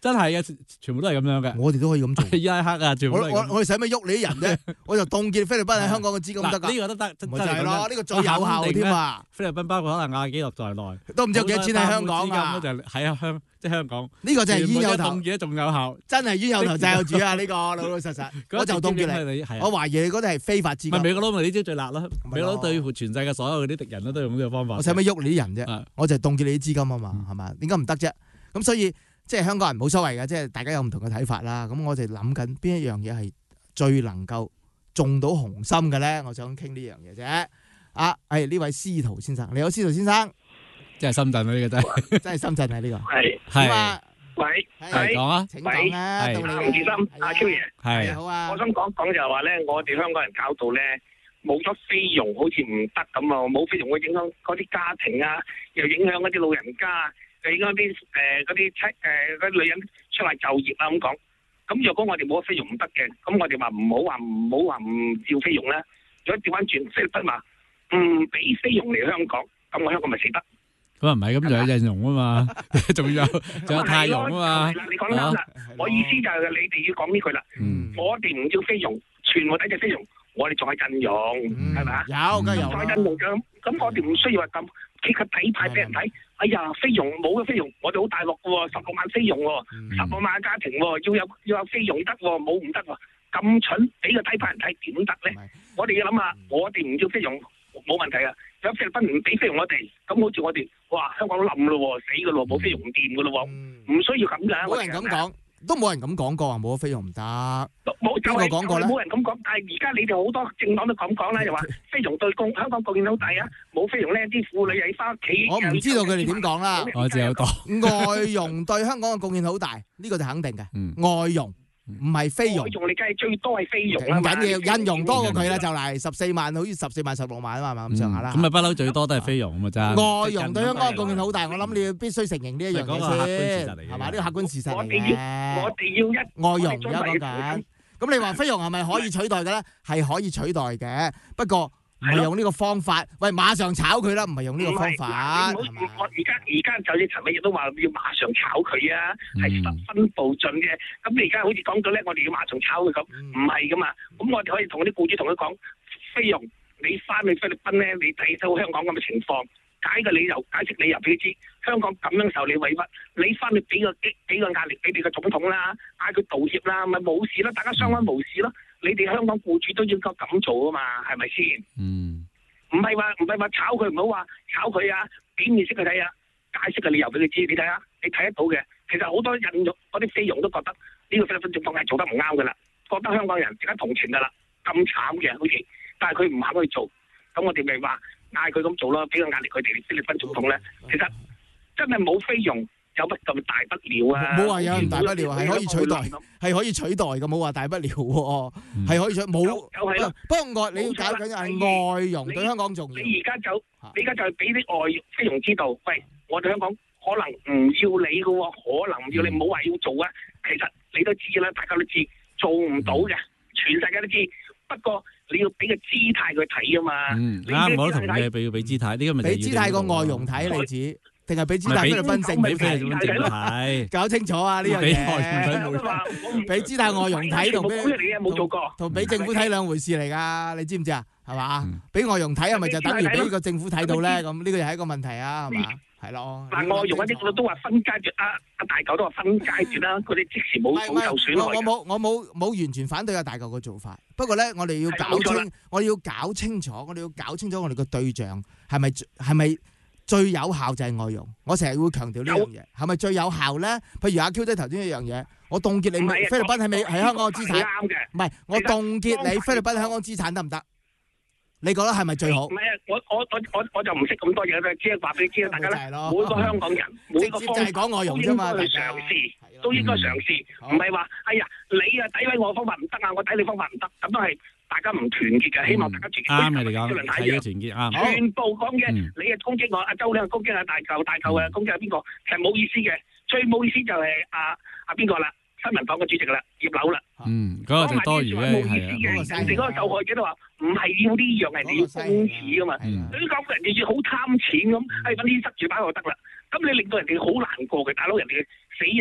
Speaker 8: 真係嘅，全部都係咁樣嘅。
Speaker 7: 我哋都可以咁做。
Speaker 8: 伊拉克啊，全部都係咁。
Speaker 7: 我我我哋使乜喐你啲人啫？我就凍結菲律賓喺香港嘅資金得㗎。
Speaker 8: 呢個都得，
Speaker 7: 咪就係咯，呢個最有效添啊！
Speaker 8: 菲律賓包括可能亞基諾在內，
Speaker 7: 都唔知有幾多錢喺香港啊！
Speaker 8: 就喺香即係香港。
Speaker 7: 呢個就係冤有頭，
Speaker 8: 凍結仲有效，
Speaker 7: 真係冤有頭債有主啊！呢個老老實實，我就凍結你。我懷疑你嗰啲係非法資金。
Speaker 8: 美國佬咪呢招最辣咯，美國佬對付全世界所有嗰啲敵人都都用呢個方法。
Speaker 7: 我使乜喐你啲人啫？我就係凍結你啲資金啊嘛，係嘛？點解唔得啫？咁所以即係香港人冇所謂嘅，即係大家有唔同嘅睇法啦。咁我哋諗緊邊一樣嘢係最能夠中到紅心嘅咧？我想傾呢樣嘢啫。啊，係呢位司徒先生，你好，司徒先生，
Speaker 8: 即係深圳啊呢個真係，
Speaker 7: 真係深圳啊呢個。
Speaker 13: 係
Speaker 8: 係。
Speaker 13: 喂，
Speaker 8: 係講啊，
Speaker 7: 請講啊，到你
Speaker 13: 洪志森，阿 Q 爺，
Speaker 8: 係
Speaker 7: 好啊。
Speaker 13: 我想講講就係話咧，我哋香港人搞到咧冇咗菲傭，好似唔得咁啊！冇菲傭會影響嗰啲家庭啊，又影響嗰啲老人家，又影響啲誒嗰啲妻誒嗰啲女人出嚟就業啊咁講。咁若果我哋冇咗菲傭唔得嘅，咁我哋話唔好話唔好話唔要菲傭咧。如果調翻轉菲律賓話唔俾菲傭嚟香港，咁我香港咪死得？
Speaker 8: 咁啊唔係，咁仲有印傭啊嘛，仲有仲有泰傭啊嘛。
Speaker 13: 你講得啱啦，我意思就係你哋要講呢句啦。我哋唔要菲傭，全部抵制菲傭，我哋仲係印傭，係咪啊？
Speaker 7: 有，梗係有。
Speaker 13: 再印傭咁，咁我哋唔需要話咁揭個底牌俾人睇。哎呀，菲傭冇咗菲傭，我哋好大陸嘅喎，十六萬菲傭喎，十六萬家庭喎，要有要有菲傭得喎，冇唔得喎。咁蠢，俾個底牌人睇點得咧？我哋要諗下，我哋唔要菲傭冇問題啊。有菲律賓唔俾菲傭我哋，咁好似我哋，哇！香港都冧咯，死噶咯，冇菲傭唔掂噶咯，唔需要咁噶。
Speaker 7: 冇人咁講，都冇人咁講過話冇咗菲傭唔得。
Speaker 13: 冇
Speaker 7: 邊個講過咧？
Speaker 13: 冇人咁講，但係而家你哋好多政黨都咁講啦，又話菲傭對貢香港貢獻好大啊！冇菲傭咧，啲婦女又要翻屋企。
Speaker 7: 我唔知道佢哋點講啦。
Speaker 8: 我只有講
Speaker 7: 外傭對香港嘅貢獻好大，呢個就肯定嘅。外傭。唔係菲傭，
Speaker 13: 外傭你梗係最多係菲傭啦，
Speaker 7: 唔緊要，印傭多過佢啦，就嚟十四萬，好似十四萬、十六萬啊嘛，咁上下啦。
Speaker 8: 咁咪不嬲最多都係菲傭咁啊真。
Speaker 7: 外傭對香港貢獻好大，我諗你要必須承認呢一樣嘢先，係嘛？呢個客觀事實嚟嘅。
Speaker 13: 我哋要一
Speaker 7: 外傭而家講緊，咁你話菲傭係咪可以取代嘅咧？係可以取代嘅，不過。唔係用呢個方法，喂，馬上炒佢啦，唔係用呢個方法。
Speaker 13: 我而家而家就似陳偉亦都話要馬上炒佢啊，係十分步進嘅。咁你而家好似講到咧，我哋要馬上炒佢咁，唔係噶嘛。咁我哋可以同啲僱主同佢講，菲傭你翻去菲律賓咧，你睇到香港咁嘅情況，解個理由，解釋理由俾佢知，香港咁樣受你委屈，你翻去俾個俾俾個壓力俾你個總統啦，嗌佢道歉啦，咪冇事咯，大家相安無事咯。你哋香港僱主都應該咁做啊嘛，係咪先？嗯，唔係話唔係話炒佢，唔好話炒佢啊，俾面色佢睇啊，解釋嘅理由俾佢知，你睇下，你睇得到嘅。其實好多印傭嗰啲菲傭都覺得呢個菲律賓政府係做得唔啱噶啦，覺得香港人值得同情噶啦，咁慘嘅好似，但係佢唔肯去做，咁我哋咪話嗌佢咁做咯，俾個壓力佢哋菲律賓總統咧。其實真係冇菲傭。有乜咁大不了啊？
Speaker 7: 冇話有咁大不了，係可以取代，係可以取代嘅，冇話大不了喎，係可以取冇。不過外你要搞緊係外傭對香港重要。
Speaker 13: 你而家就你而家就係俾啲外菲傭知道，喂，我哋香港可能唔要你嘅喎，可能唔要你，唔好話要做啊。其實你都知啦，大家都知做唔到嘅，全世界都知。不過你要俾個姿態佢睇啊嘛。嗯，
Speaker 8: 啱，我都同意，俾要俾姿態，呢個咪
Speaker 7: 俾姿態個外傭睇你指。定係俾姿態菲律賓政府睇，搞清楚啊呢樣嘢。俾姿態外傭睇同俾
Speaker 13: 冇做過，
Speaker 7: 同俾政府睇兩回事嚟㗎，你知唔知啊？係嘛？俾外傭睇係咪就等於俾個政府睇到咧？咁呢個又係一個問題啊，係嘛？係咯。
Speaker 13: 嗱，外傭嗰啲都話分階段啊，阿大狗都話分階段啦，佢哋即時冇冇受損害。
Speaker 7: 我冇我冇冇完全反對阿大狗嘅做法，不過咧，我哋要搞清，我哋要搞清楚，我哋要搞清楚我哋個對象係咪係咪？最有效就係外傭，我成日會強調呢樣嘢，係咪最有效咧？譬如阿 Q 仔頭先一樣嘢，我凍結你菲律賓係咪喺香港嘅資產？唔係，我凍結你菲律賓香港資產得唔得？你覺得係咪最好？
Speaker 13: 唔係啊，我我我我我就唔識咁多嘢啦，只係話俾你知啦，大家咧，每個香港人每個方
Speaker 7: 就係講外傭啫嘛，
Speaker 13: 都應該去嘗試，都應該嘗試，唔係話哎呀你啊詆毀我方法唔得啊，我睇你方法唔得，咁都係。大家唔團結嘅，希望大家團結。
Speaker 8: 啱嘅，你講係要團結啱。
Speaker 13: 全部講嘅，你係攻擊我，阿周你係攻擊阿大嚿，大嚿嘅攻擊係邊個？其實冇意思嘅，最冇意思就係阿阿邊個啦，新民黨嘅主席啦，葉劉啦。
Speaker 8: 嗯，嗰個就多餘咧，
Speaker 13: 冇意思嘅，人哋嗰個受害者都話唔係要呢樣，人哋要公義噶嘛。你講人哋要好貪錢咁，係揾啲塞住擺就得啦。咁你令到人哋好難過嘅，大佬人哋死人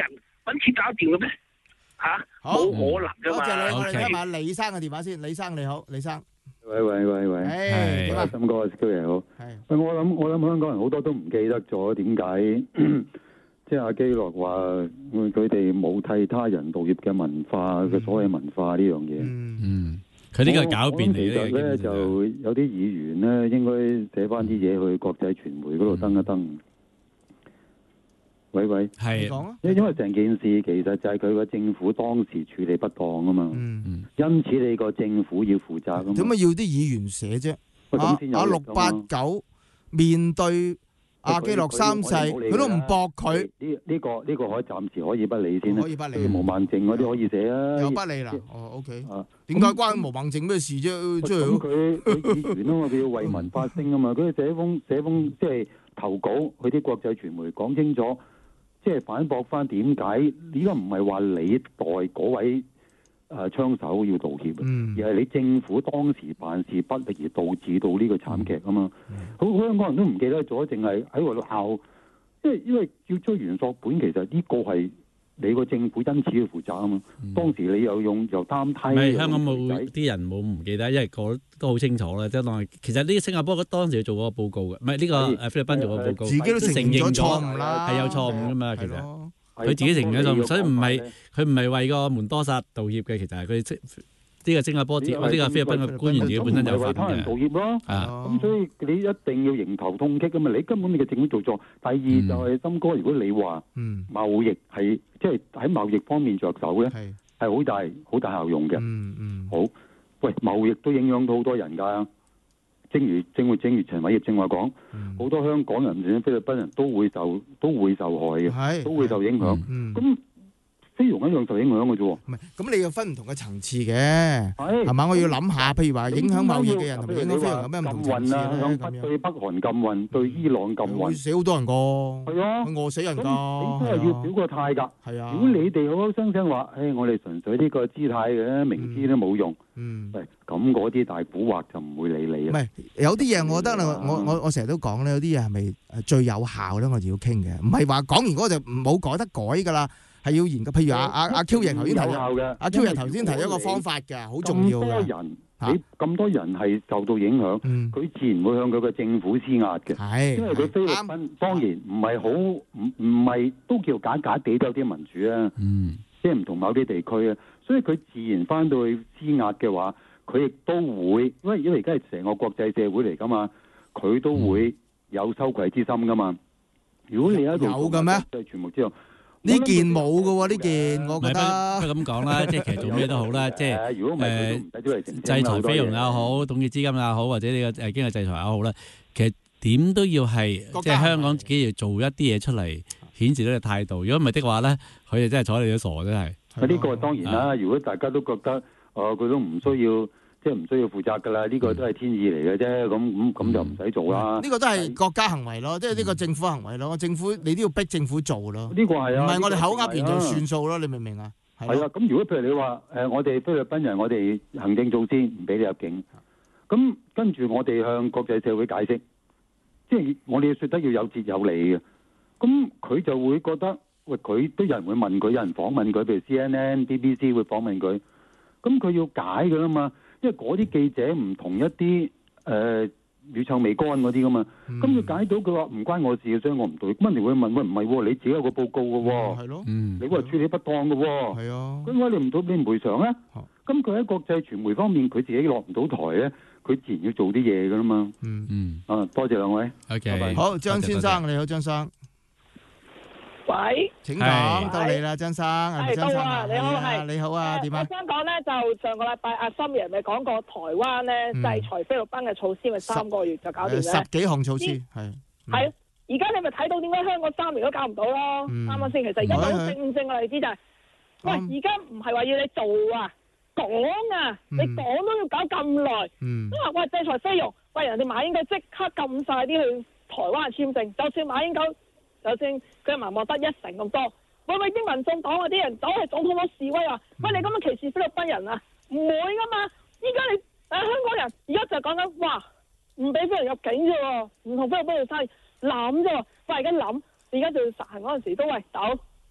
Speaker 14: 揾錢搞掂嘅咩？嚇，冇可能㗎嘛。
Speaker 7: 多謝你，我哋聽下李生嘅電話先。李生你好，李生。
Speaker 22: 喂喂喂喂，
Speaker 7: 係點啊？
Speaker 22: 森哥，小爺好。
Speaker 7: 係。
Speaker 22: 喂，我諗我諗香港人好多都唔記得咗點解，即係阿基樂話佢哋冇替他人道歉嘅文化嘅所謂文化呢樣嘢。
Speaker 8: 嗯。佢呢個係狡辯嚟嘅。其實
Speaker 22: 咧就有啲議員咧應該寫翻啲嘢去國際傳媒嗰度登一登。喂喂，
Speaker 8: 係，
Speaker 22: 因因為成件事其實就係佢個政府當時處理不當啊嘛，
Speaker 7: 嗯、
Speaker 22: 因此你個政府要負責啊嘛。
Speaker 7: 點解要啲議員寫啫？啊啊六八九面對阿基諾三世，佢都唔駁佢。
Speaker 22: 呢呢、這個呢、這個可以暫時可以不理先啦。
Speaker 7: 可以不理。
Speaker 22: 毛孟靜嗰啲可以寫啊。
Speaker 7: 有不理啦。哦 ，OK。點解關毛孟靜咩事啫？即係
Speaker 22: 咁佢佢議員啊嘛，佢要為民發聲啊嘛，佢寫封寫封即係投稿去啲國際傳媒講清楚。即係反駁翻點解？而家唔係話你代嗰位誒槍手要道歉，
Speaker 7: 嗯、
Speaker 22: 而係你政府當時辦事不力而導致到呢個慘劇啊嘛！好、嗯、香港人都唔記得咗，淨係喺度鬧，因為因為要追原索本，其實呢個係你個政府因此要負責啊嘛。嗯、當時你又用又擔梯，
Speaker 8: 唔係香港冇啲人冇唔記得，因為個都好清楚啦。即係其實呢個新加坡當時做嗰個報告嘅，唔係呢個誒菲律賓做個報告，
Speaker 7: 自己都承認咗錯誤啦，
Speaker 8: 係有錯誤噶嘛。其實佢自己承認咗錯誤，所以唔係佢唔係為個門多薩道歉嘅，其實係佢呢個新加坡呢個菲律賓嘅官員自己本身有份嘅。
Speaker 22: 為他人道歉咯，咁所以你一定要迎頭痛擊噶嘛。你根本你嘅政府做錯。第二就係森哥，如果你話貿易係即係喺貿易方面着手咧，係好大好大效用嘅。好。喂，貿易都影響到好多人㗎，正如正如正如陳偉業正話講，好、嗯、多香港人、甚至菲律賓人都會受都會受害嘅，都會受影響。咁、嗯、菲傭一樣受影響嘅啫喎。唔係，
Speaker 7: 咁你要分唔同嘅層次嘅，係嘛？我要諗下，譬如話影響貿易嘅人同埋影響菲傭有咩唔同層次咧？咁樣
Speaker 22: 對北韓禁運，對伊朗禁運，
Speaker 7: 會死好多人個。係
Speaker 22: 啊，
Speaker 7: 餓死人㗎。
Speaker 22: 你都係要表個態㗎。係啊。如果你哋好好聲聲話，誒，我哋純粹呢個姿態嘅，明知都冇用。嗯。喂，咁嗰啲大蠱惑就唔會理你。唔係，
Speaker 7: 有啲嘢我覺得我我我成日都講咧，有啲嘢係咪最有效咧？我哋要傾嘅，唔係話講完嗰個就冇改得改㗎啦。係要研究，譬如阿阿阿 Q 爺頭先提咗，阿 Q 爺頭先提咗一個方法嘅，好重要嘅。
Speaker 22: 咁多人，你咁多人係受到影響，佢自然會向佢嘅政府施壓嘅。係，因為佢菲律賓當然唔係好，唔唔係都叫假假地都有啲民主啊。嗯，即係唔同某啲地區啊，所以佢自然翻到去施壓嘅話，佢亦都會，因為因為而家係成個國際社會嚟噶嘛，佢都會有羞愧之心噶嘛。如果你喺度
Speaker 7: 有嘅咩？
Speaker 22: 就全部之後。
Speaker 7: 呢件冇嘅喎，呢件我覺得。
Speaker 8: 不過咁講啦，即係其實做咩都好啦，即係誒制裁菲傭也好，凍結資金也好，或者你個誒經濟制裁也好啦，其實點都要係即係香港自己要做一啲嘢出嚟，顯示到個態度。如果唔係的話咧，佢哋真係睬你都傻，真係。
Speaker 22: 啊，呢個當然啦。如果大家都覺得，誒佢都唔需要。即係唔需要負責㗎啦，呢、這個都係天意嚟嘅啫，咁咁咁就唔使做啦。
Speaker 7: 呢、嗯這個都係國家行為咯，即係呢個政府行為咯。政府你都要逼政府做咯。
Speaker 22: 呢個係啊，
Speaker 7: 唔係我哋口噏完就算數咯，你明唔明啊？
Speaker 22: 係啊，咁如果譬如你話誒、呃，我哋菲律賓人，我哋行政措施唔俾你入境，咁跟住我哋向國際社會解釋，即係我哋説得要有節有理嘅，咁佢就會覺得喂，佢都有人會問佢，有人訪問佢，譬如 C N N、B B C 會訪問佢，咁佢要解㗎啦嘛。因為嗰啲記者唔同一啲誒乳臭未乾嗰啲噶嘛，咁佢、嗯、解到佢話唔關我事，所以我唔對。咁人哋會問喂，唔係、哦、你自己有個報告嘅喎、哦，係咯、嗯，你話處理不當嘅喎、哦，係啊，咁我你唔到你唔賠償咧？咁佢喺國際傳媒方面，佢自己落唔到台咧，佢自然要做啲嘢噶啦嘛。嗯嗯，啊多謝兩位
Speaker 8: ，OK，
Speaker 22: 拜拜
Speaker 7: 好，張先生你好，張生。
Speaker 23: 喂，
Speaker 7: 請講到你啦，張生。
Speaker 23: 係到啊，你好，係
Speaker 7: 你好啊，點啊？
Speaker 23: 我想講咧，就上個禮拜阿森爺咪講過台灣咧制裁菲律賓嘅措施，咪三個月就搞掂嘅。
Speaker 7: 十幾項措施係。
Speaker 23: 係，而家你咪睇到點解香港三年都搞唔到咯？啱啱先？其實而家好正正嘅例子就係，喂，而家唔係話要你做啊，講啊，你講都要搞咁耐。嗯。因為喂制裁菲傭，喂人哋馬英九即刻禁晒啲去台灣嘅簽證，就算馬英九。就算佢民望得一成咁多，會唔會啲民眾黨嗰啲人走去總統府示威話：喂，你咁樣歧視菲律賓人啊？唔會噶嘛！依家你誒、呃、香港人而家就講緊，哇，唔俾菲人入境啫喎，唔同菲律賓做生意諗啫喎。喂，而家諗，而家就實行嗰陣時都喂走，唔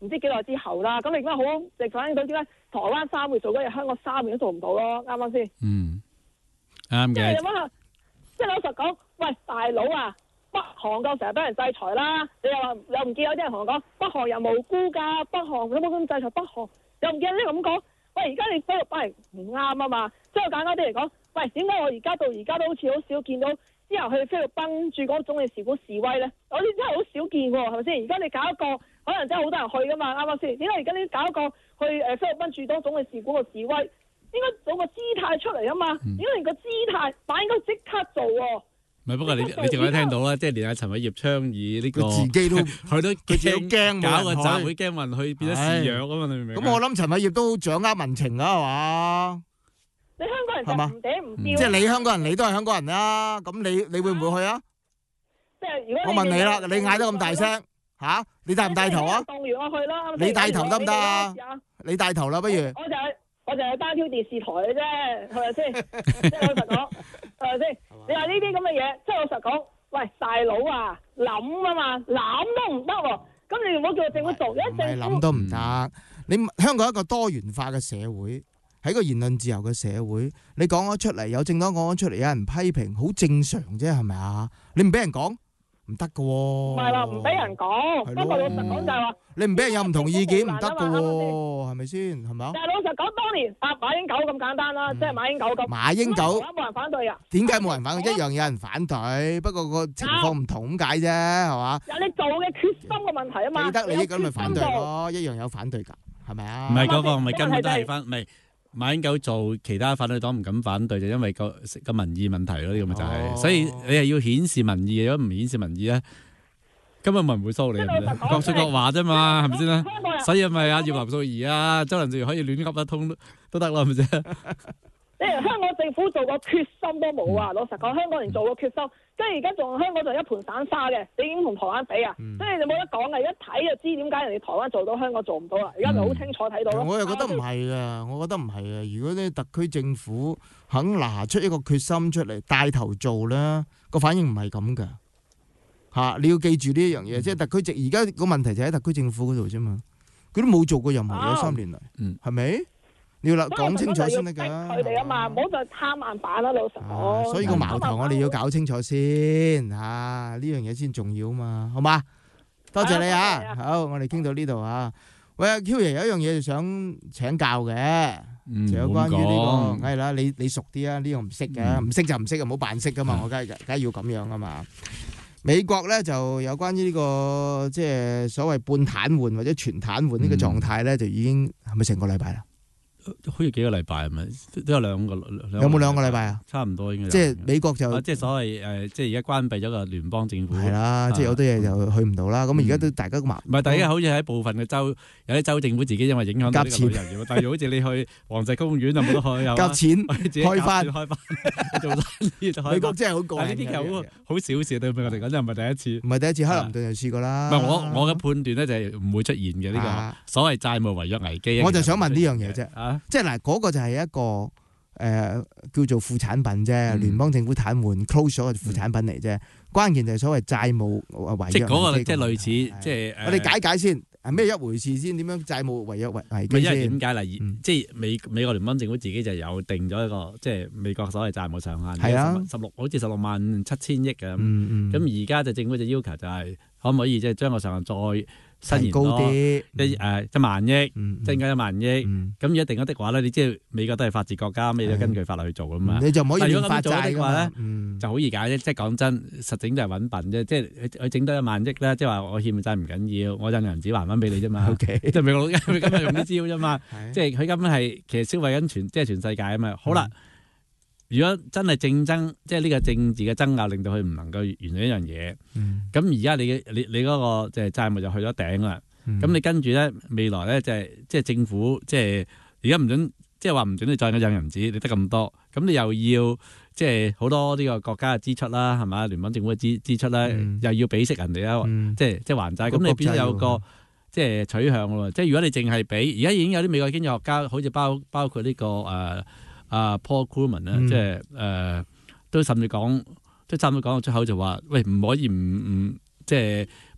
Speaker 23: 唔知幾耐之後啦。咁你而家好直反映到點解台灣三月做嗰嘢，香港三年都做唔到咯？啱唔啱先？
Speaker 8: 嗯，啱嘅。
Speaker 23: 即係你諗下，即係老實講，喂大佬啊，北韓夠成日俾人制裁啦，你又話又唔見有啲人同我講北韓又無辜㗎，北韓有冇咁制裁北韓？又唔見有啲咁講。喂，而家你菲律賓唔啱啊嘛！即係簡單啲嚟講，喂，點解我而家到而家都好似好少見到之後去菲律賓駐嗰總理事館示威咧？我哋真係好少見喎，係咪先？而家你搞一個，可能真係好多人去噶嘛，啱唔啱先？點解而家你搞一個去誒菲律賓駐多總理事館個示威，應該做個姿態出嚟啊嘛？點解連個姿態擺應該即刻做喎？
Speaker 8: 唔係，不過你你淨係聽到啦，即係連阿陳偉業倡議呢個，
Speaker 7: 佢自己都
Speaker 8: 佢都
Speaker 7: 佢自己驚
Speaker 8: 搞個集會驚運去變咗示弱啊嘛，你明唔明？
Speaker 7: 咁我諗陳偉業都掌握民情啊，係嘛？
Speaker 23: 你香港人就唔嗲唔吊，
Speaker 7: 即係你香港人，你都係香港人啦。咁你你會唔會去啊？
Speaker 23: 即係如果
Speaker 7: 我問你啦，你嗌得咁大聲嚇，你帶唔帶頭啊？
Speaker 23: 動員我去啦，
Speaker 7: 你帶頭得唔得啊？你帶頭啦，不如。
Speaker 23: 我就係我就係單挑電視台嘅啫，係咪先？即係老實講，係咪先？你話呢啲咁嘅嘢，即係老實講，喂大佬啊，諗啊嘛，諗都唔得喎。咁你唔好叫政府做，一政府
Speaker 7: 諗都唔得。你香港一個多元化嘅社會，喺個言論自由嘅社會，你講咗出嚟，有政黨講咗出嚟，有人批評，好正常啫，係咪啊？你唔俾人講，唔得噶喎。
Speaker 23: 唔係啦，唔俾人講。不過老實講就係話，
Speaker 7: 你唔俾人有唔同意見唔得噶喎，係咪先？係咪啊？
Speaker 23: 但係老實講，當年啊馬英九咁簡單啦，即係馬英九咁。
Speaker 7: 馬英九
Speaker 23: 冇人反對啊？
Speaker 7: 點解冇人反對？一樣有人反對，不過個情況唔同咁解啫，係嘛？
Speaker 23: 有你做嘅決心嘅問題啊嘛。
Speaker 7: 既得利益咁咪反對咯，一樣有反對㗎，係咪啊？
Speaker 8: 唔係嗰個，唔係根本都係反，唔係。馬英九做，其他反對黨唔敢反對，就因為個個民意問題咯，呢個咪就係、是哦，所以你係要顯示民意，如果唔顯示民意咧，根本冇人會收你，各說各話啫嘛，係咪先啦？所以咪阿葉劉淑儀啊、周梁淑怡可以亂噏得通都得啦，係咪先？
Speaker 23: 你香港政府做個決心都冇啊！老實講，香港人做個決心，跟住而家仲香港仲一盤散沙嘅，你已經同台灣比啊，嗯、所以你冇得講嘅，一睇就知點解人哋台灣做到，香港做唔到啦。而家就好清楚睇到咯。
Speaker 7: 我又覺得唔係啊，我覺得唔係啊。如果咧特區政府肯拿出一個決心出嚟帶頭做咧，個反應唔係咁㗎嚇。你要記住呢一樣嘢，即係特區政而家個問題就喺特區政府嗰度啫嘛。佢都冇做過任何嘢三年嚟，係咪？你要講清楚先得㗎。
Speaker 23: 佢哋啊嘛，唔好再貪慢板啦，老實講。
Speaker 7: 所以個矛頭我哋要搞清楚先嚇，呢樣嘢先重要啊嘛，好嘛？多謝你啊！好，我哋傾到呢度啊。喂，阿 Q 爺有一樣嘢就想請教嘅，就有關於呢個，係啦，你你熟啲啊？呢個唔識嘅，唔識就唔識，唔好扮識噶嘛。我梗係梗係要咁樣噶嘛。美國咧就有關於呢個即係所謂半癱瘓或者全癱瘓呢個狀態咧，就已經係咪成個禮拜啦？
Speaker 8: 好似幾個禮拜係咪？都有兩個，
Speaker 7: 有冇兩個禮拜啊？
Speaker 8: 差唔多應該。
Speaker 7: 即係美國就
Speaker 8: 即係所謂誒，即係而家關閉咗個聯邦政府。
Speaker 7: 係啦，即係有啲嘢就去唔到啦。咁而家都大家麻。
Speaker 8: 唔係，大家好似喺部分嘅州，有啲州政府自己因為影響到呢個旅遊業。但係好似你去黃石公園就冇得去，
Speaker 7: 夾錢開翻
Speaker 8: 開翻做生意就開。美
Speaker 7: 國真係好過癮。
Speaker 8: 呢啲其實好好小事，對我哋講真唔係第一次。
Speaker 7: 唔係第一次，克林頓就試過啦。
Speaker 8: 唔係我我嘅判斷咧，就係唔會出現嘅呢個所謂債務違約危機。
Speaker 7: 我就想問呢樣嘢啫，即係嗱嗰個。就係一個誒、呃、叫做副產品啫，嗯、聯邦政府癱瘓 close 咗嘅副產品嚟啫。嗯、關鍵就係所謂債務違約，
Speaker 8: 即係嗰個即係類似即係
Speaker 7: 我哋解解先係咩一回事先？點樣債務違約危機先？
Speaker 8: 因為點解嚟？嗯、即係美美國聯邦政府自己就有定咗一個即係美國所謂債務上限，係啊，十六好似十六萬七千億嘅。咁而家就政府就要求就係可唔可以即係將個上限再伸延多一誒一萬億，增加一萬億，咁如果定咗的話咧，你知道美國都係法治國家，你都根據法律去做噶嘛。你就唔可以亂發債嘅話咧，就好易解啫。即係講真，實整就係揾笨啫。即係佢佢整多一萬億咧，即係話我欠債唔緊要，我印銀紙還翻俾你啫嘛。即係美國佬佢今日用呢招啫嘛。即係佢根本係其實消費緊全即係全世界啊嘛。好啦。如果真係競爭，即係呢個政治嘅爭拗，令到佢唔能夠完成一樣嘢，咁而家你你你嗰個即係債務就去咗頂啦。咁、嗯、你跟住咧，未來咧就係即係政府即係而家唔准，即係話唔准你再印銀紙，你得咁多，咁你又要即係好多呢個國家嘅支出啦，係嘛？聯邦政府嘅支支出啦，嗯、又要俾息人哋啦，嗯、即係即係還債。咁、嗯、你變咗有個即係取向喎。即係如果你淨係俾，而家已經有啲美國經濟學家，好似包包括呢、這個誒。呃啊 Paul Krugman 咧、嗯，即係誒、呃，都甚至講，即係差唔多講到出口就話，喂，唔可以唔唔即係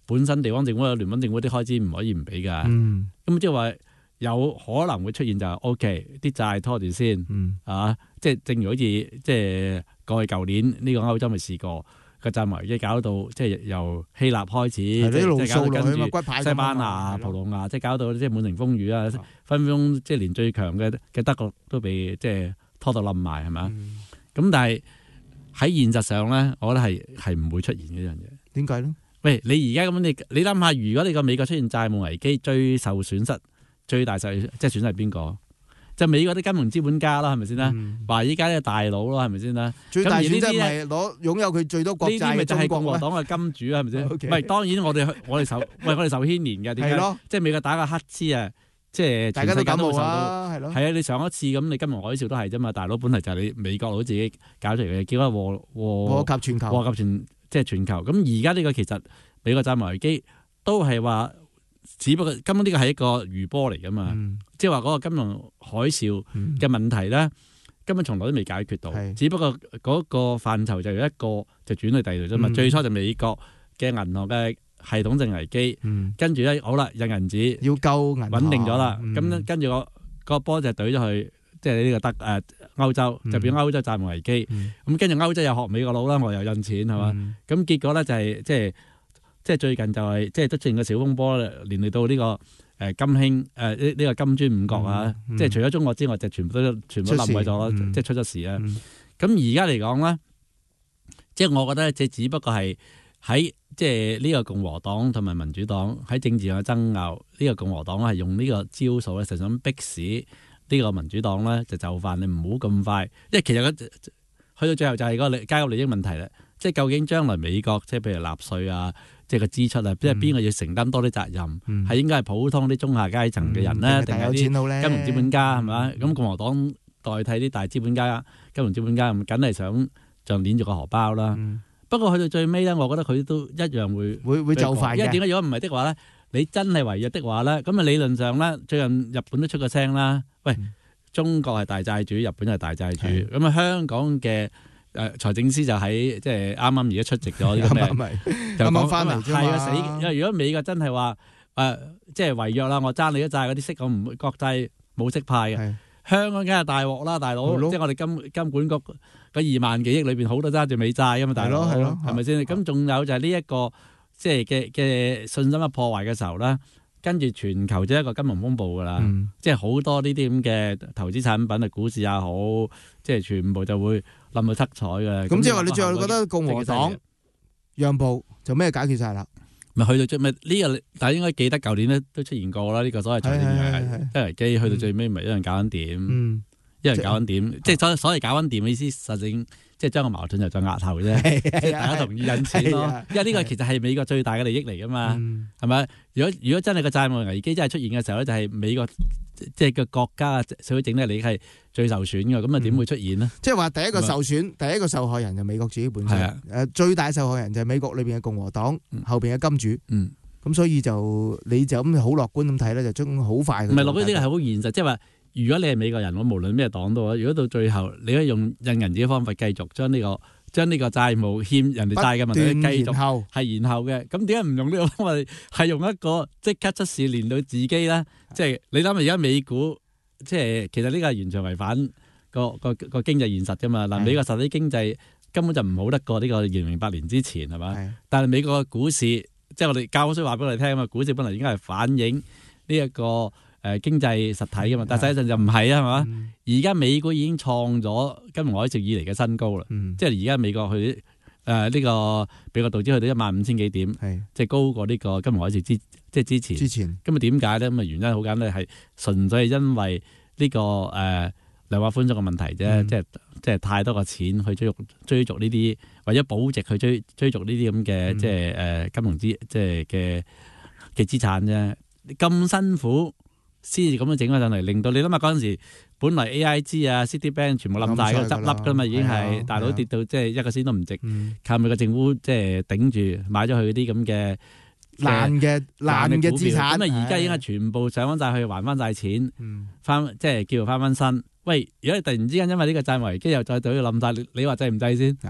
Speaker 8: 本身地方政府有聯邦政府啲開支唔可以唔俾㗎。
Speaker 7: 嗯，
Speaker 8: 咁即係話有可能會出現就係 O K 啲債拖住先，
Speaker 7: 嗯
Speaker 8: 啊，即係正如好似即係過去舊年呢個歐洲咪試過個債務危機搞到即係由希臘開始，即係搞到跟住西班牙、葡萄牙，即係搞到即係滿城風雨啊！分分鐘即係連最強嘅嘅德國都被即係拖到冧埋係咪？咁但係喺現實上咧，我覺得係係唔會出現呢樣嘢。
Speaker 7: 點解咧？
Speaker 8: 喂，你而家咁你你諗下，如果你個美國出現債務危機，最受損失、最大受即係損失係邊個？就美國啲金融資本家啦，係咪先啦？話依家啲大佬咯，係咪先啦？
Speaker 7: 最大損失咪攞擁有佢最多國債嘅中國咧？呢啲咪就係共和黨嘅金主係咪先？唔係當然我哋我哋受喂我哋受牽連嘅點解？即係美國打個乞嗤啊！即係大家都感冒啦，係咯。係啊，你上一次咁，你金融海嘯都係啫嘛。大佬本嚟就係你美國佬自己搞出嚟嘅，叫一禍禍禍及全球，
Speaker 8: 禍及全即係全球。咁而家呢個其實美國債務危機都係話，只不過根本呢個係一個餘波嚟噶嘛。嗯、即係話嗰個金融海嘯嘅問題咧，根本從來都未解決到。嗯、只不過嗰個範疇就有一個就轉去第二度啫嘛。嗯、最初就美國嘅銀行嘅系統性危機，嗯、跟住咧好啦，印銀紙
Speaker 7: 要救銀行
Speaker 8: 穩定咗啦。咁、
Speaker 7: 嗯、
Speaker 8: 跟住個個波就懟咗去，即係呢個德誒歐洲，就變歐洲債務危機。咁、嗯、跟住歐洲又學美國佬啦，我又印錢係嘛。咁、嗯、結果咧就係、是、即係即係最近就係、是、即係出現個小風波，連累到呢、這個誒、呃、金興誒呢呢個金磚五國啊。嗯嗯、即係除咗中國之外，就全部都全部冧鬼咗，嗯、即係出咗事啊。咁而家嚟講咧，即係我覺得即係只不過係。喺即係呢個共和黨同埋民主黨喺政治上嘅爭拗，呢、這個共和黨係用呢個招數咧，就想逼使呢個民主黨咧就就範，你唔好咁快，因為其實去到最後就係嗰個階級利益問題咧，即係究竟將來美國即係譬如納稅啊，即係個支出啊，即係邊個要承擔多啲責任，係、嗯、應該係普通啲中下階層嘅人咧，定係啲金融資本家係咪？咁共和黨代替啲大資本家、金融資本家，咁梗係想就捏住個荷包啦。嗯不過去到最尾咧，我覺得佢都一樣會
Speaker 7: 會會就快嘅。
Speaker 8: 因為點解如果唔係的話咧，你真係違約的話咧，咁啊理論上咧，最近日本都出個聲啦。喂，嗯、中國係大債主，日本係大債主。咁啊、嗯，香港嘅誒財政司就喺即係啱啱而家出席咗呢個咩？就講翻嚟係啊死！因為如果美國真係話誒即係違約啦，我爭你啲債嗰啲息，我唔會國債冇息派嘅。香港梗係大鑊啦，大佬！即係我哋金金管局嗰二萬幾億裏邊好多揸住美債噶嘛，大佬係咯，係咪先？咁仲有就係呢一個即係嘅嘅信心一破壞嘅時候咧，跟住全球就一個金融風暴噶啦，嗯、即係好多呢啲咁嘅投資產品啊，股市也好，即係全部就會冧到七彩嘅。咁即係話你最後覺得共和黨讓步就咩解決晒啦？咪去到最咪呢個，但係應該記得舊年咧都出現過啦。呢、這個所謂財政危機去到最尾咪一樣搞緊掂，嗯、一樣搞緊掂。即係所所謂搞緊掂嘅意思，實證即係將個矛盾又再壓後啫。即係大家同意印錢咯。因為呢個其實係美國最大嘅利益嚟噶嘛，係咪、嗯？如果如果真係個債務危機真係出現嘅時候咧，就係、是、美國即係個國家社會整體利益係最受損嘅。咁啊點會出現呢？即係話第一個受損，吧第一個受害人就美國自己本身。誒、啊，最大受害人就係美國裏邊嘅共和黨、嗯、後邊嘅金主。嗯，咁所以就你就咁好樂觀咁睇咧，就將好快。唔係樂觀，呢個係好現實，即係話如果你係美國人，我無論咩黨都好，如果到最後你可以用印銀紙嘅方法繼續將呢、這個。將呢個債務欠人哋債嘅問題繼續係延後嘅，咁點解唔用呢個方法？係用一個即刻出事連到自己咧？即係你諗下而家美股，即係其實呢個係完全違反個個個經濟現實噶嘛？嗱，美國實體經濟根本就唔好得過呢個二零零八年之前係嘛？但係美國嘅股市，即係我哋教科書話俾我哋聽啊嘛，股市本來應該係反映呢一個。誒，經濟實體噶嘛，但係實際上就唔係啊，係嘛？而家、嗯、美股已經創咗金融海嘯以嚟嘅新高啦，嗯、即係而家美國去誒呢、呃這個美國道指去到一萬五千幾點，是即係高過呢個金融海嘯之即係之前。之前咁啊？點解咧？咁啊？原因好簡單，係純粹係因為呢、這個誒量化寬鬆嘅問題啫、嗯，即係即係太多個錢去追逐追逐呢啲，為咗保值去追追逐呢啲咁嘅即係誒金融資即係嘅嘅資產啫，咁辛苦。先至咁樣整翻上嚟，令到你諗下嗰陣時，本來 A I G 啊、Citibank 全部冧大嘅執笠噶嘛，已經係大佬跌到即係一個仙都唔值，嗯、靠美國政府即係頂住買咗佢啲咁嘅爛嘅爛嘅資產。咁啊而家已經係全部上翻晒去還翻晒錢，翻、嗯、即係叫做翻翻身。喂，如果你突然之間因為呢個債務危機又再對佢冧晒，你話制唔制先？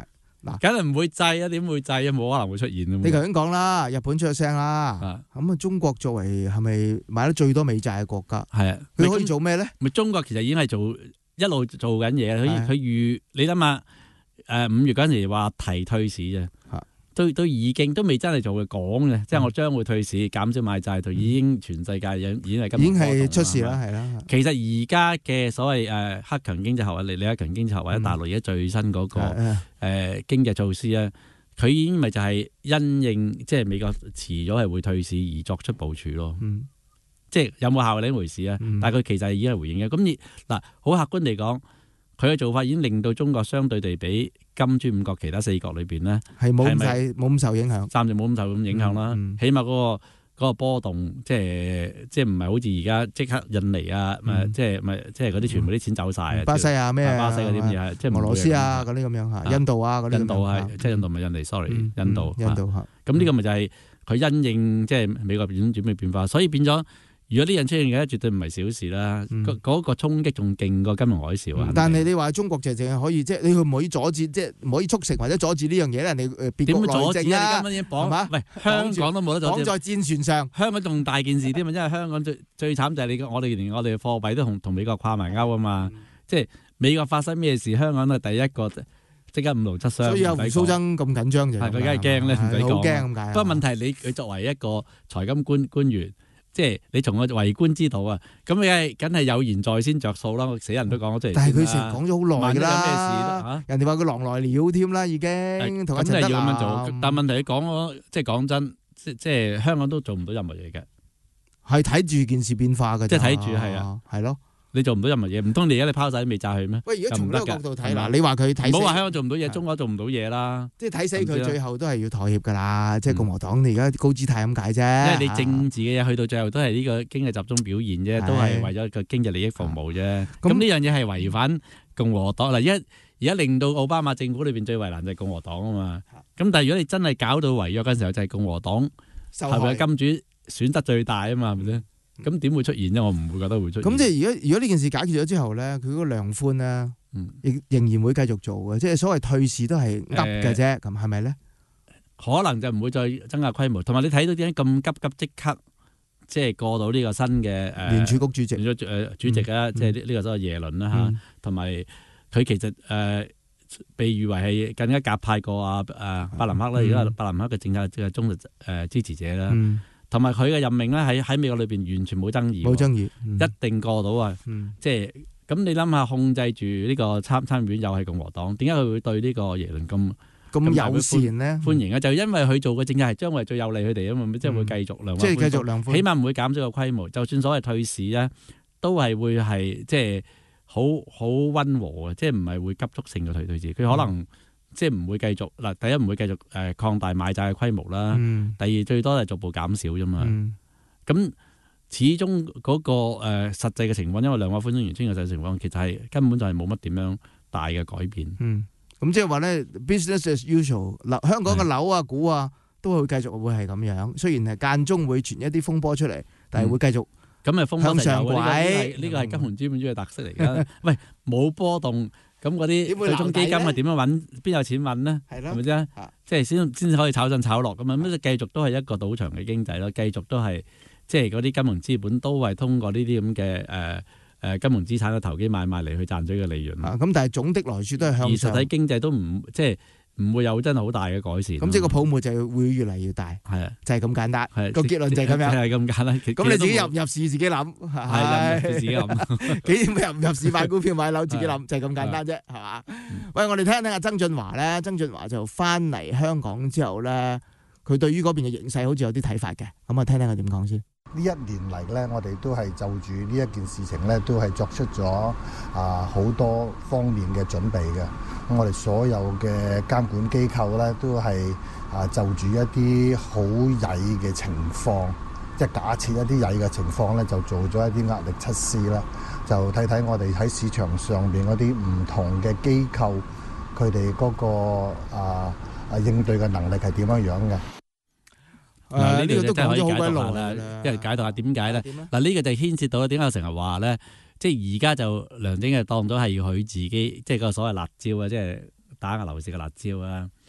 Speaker 7: 嗱，
Speaker 8: 梗係唔會制啊，點會制啊？冇可能會出現啊！
Speaker 7: 你頭先講啦，日本出咗聲啦，咁啊，中國作為係咪買得最多美債嘅國家？
Speaker 8: 係啊，
Speaker 7: 佢可以做咩咧？
Speaker 8: 咪中國其實已經係做一路做緊嘢，佢佢預你諗下，誒五月嗰陣時話提退市啫。都都已經都未真係做嘅講嘅，即係我將會退市減少買債，就已經全世界已已經係咁。
Speaker 7: 已經係出事啦，係啦。
Speaker 8: 其實而家嘅所謂誒克強經濟學或者李克強經濟學或者大陸而家最新嗰個誒經濟措施咧，佢已經咪就係因應即係美國遲咗係會退市而作出部署咯。嗯，即係有冇效呢回事啊？但係佢其實已經係回應嘅。咁而嗱，好客觀嚟講，佢嘅做法已經令到中國相對地比金磚五國其他四國裏邊咧，係冇咁冇咁受影響，暫時冇咁受咁影響啦。嗯嗯、起碼嗰、嗰個、嗰個波動，即係即係唔係好似而家即刻印尼啊，咪、嗯、即係咪即係嗰啲全部啲錢走晒啊、嗯？巴西啊咩啊？巴西嗰啲嘢即係俄羅斯啊嗰啲咁樣嚇，印度啊嗰啲。印度係即係印度咪印尼 ，sorry，、嗯、印度。印度嚇。咁呢個咪就係佢因應即係美國變轉變變化，所以變咗。如果呢樣出現嘅，絕對唔係小事啦。嗰、嗯、嗰個衝擊仲勁過金融海嘯啊！嗯、但係你話中國就淨係可以即係你唔可以阻止，即係唔可以促成或者阻止呢樣嘢咧？人哋誒別國內政啊，係嘛？喂，香港都冇得阻止。綁在戰船上，香港仲大件事添啊！因為香港最最慘就係你我哋連我哋嘅貨幣都同同美國掛埋鈎啊嘛！嗯、即係美國發生咩事，香港都係第一個即刻五勞七傷。所以有胡鬚曾咁緊張就係佢梗係驚咧，唔使講。好驚咁解。不過問題你佢作為一個財金官官員。即係你從個為官之道啊，咁你係梗係有言在先着數啦，死人都講咗出嚟。但係佢成講咗好耐㗎啦，咩事啊、人哋話佢狼來了添啦，已經同阿陳德霖。咁係要咁樣做，但係問題你講咗，即係講真，即即係香港都做唔到任何嘢嘅，係睇住件事變化嘅，即係睇住係啊，係咯。你做唔到任何嘢，唔通你而家你拋晒啲美債去咩？喂，如果從呢個角度睇嗱，你話佢睇，唔好話香港做唔到嘢，中國做唔到嘢啦。即係睇死佢，最後都係要妥協噶啦。即係共和黨，你而家高姿態咁解啫。因為你政治嘅嘢去到最後都係呢個經濟集中表現啫，都係為咗個經濟利益服務啫。咁呢樣嘢係違反共和黨嗱，而家而家令到奧巴馬政府裏邊最為難就係共和黨啊嘛。咁但係如果你真係搞到違約嗰陣時候，就係共和黨係咪金主損得最大啊嘛？係咪先？咁點會出現啫？我唔會覺得會出現。咁即係如果如果呢件事解決咗之後咧，佢嗰個量寬咧，亦仍然會繼續做嘅，即係所謂退市都係噏嘅啫。咁係咪咧？可能就唔會再增加規模。同埋你睇到點解咁急急即刻，即係過到呢個新嘅誒聯儲局主席，誒主席啊，即係呢呢個所謂耶倫啦嚇，同埋佢其實誒被譽為係更加鴿派過啊誒伯南克啦，而家伯南克嘅政策嘅忠實誒支持者啦。同埋佢嘅任命咧，喺喺美國裏邊完全冇爭議，冇爭議，嗯、一定過到啊！嗯、即係咁，你諗下控制住呢個參參議院又係共和黨，點解佢會對呢個耶倫咁咁友善咧？歡迎啊！就因為佢做嘅政策係將會最有利佢哋啊嘛，即係會繼續量寬，即係繼續量寬，起碼唔會減少個規模。就算所謂退市咧，都係會係即係好好溫和嘅，即係唔係會急速性嘅退退市。佢可能、嗯。即係唔會繼續嗱，第一唔會繼續誒擴大買債嘅規模啦。嗯、第二最多係逐步減少啫嘛。咁、嗯、始終嗰、那個誒、呃、實際嘅情況，因為量化寬鬆完全嘅實際情況，其實係根本就係冇乜點樣大嘅改變。嗯，咁即係話咧 ，business as usual 嗱，香港嘅樓啊、股啊都會繼續會係咁樣。雖然係間中會傳一啲風波出嚟，但係會繼續咁啊、嗯、風波向上軌。呢個係金融資本主義嘅特色嚟㗎。喂，冇波動。咁嗰啲對沖基金係點樣揾？邊有錢揾呢？係咯，係咪先？即係先先至可以炒上炒落咁啊！咁就繼續都係一個賭場嘅經濟咯，繼續都係即係嗰啲金融資本都係通過呢啲咁嘅誒誒金融資產嘅投機買賣嚟去賺取嘅利潤。咁、啊、但係總的來說都係向上。而實體經濟都唔即係。唔會有真係好大嘅改善，咁即係個泡沫就會越嚟越大，係啊，就係咁簡單，個結論就係咁樣，係咁簡單。咁你自己入唔入市自己諗，係自己諗，幾點入唔入市買股票買樓自己諗，就係咁簡單啫，係嘛？喂，我哋聽一聽阿曾俊華咧，曾俊華就翻嚟香港之後咧，佢對於嗰邊嘅形勢好似有啲睇法嘅，咁啊聽聽佢點講先。
Speaker 2: 呢一年嚟咧，我哋都係就住呢一件事情咧，都係作出咗啊好多方面嘅準備嘅。咁我哋所有嘅監管機構咧，都係啊就住一啲好曳嘅情況，即係假設一啲曳嘅情況咧，就做咗一啲壓力測試啦，就睇睇我哋喺市場上邊嗰啲唔同嘅機構，佢哋嗰個啊啊應對嘅能力係點樣樣嘅。嗱，呢個都講咗好鬼耐啦，一係解讀下點解咧？嗱，呢個就牽涉到點解我成日話咧，即係而家就梁振英係當咗係要佢自己，即係個所謂辣椒啊，即係打壓樓市嘅辣椒啊。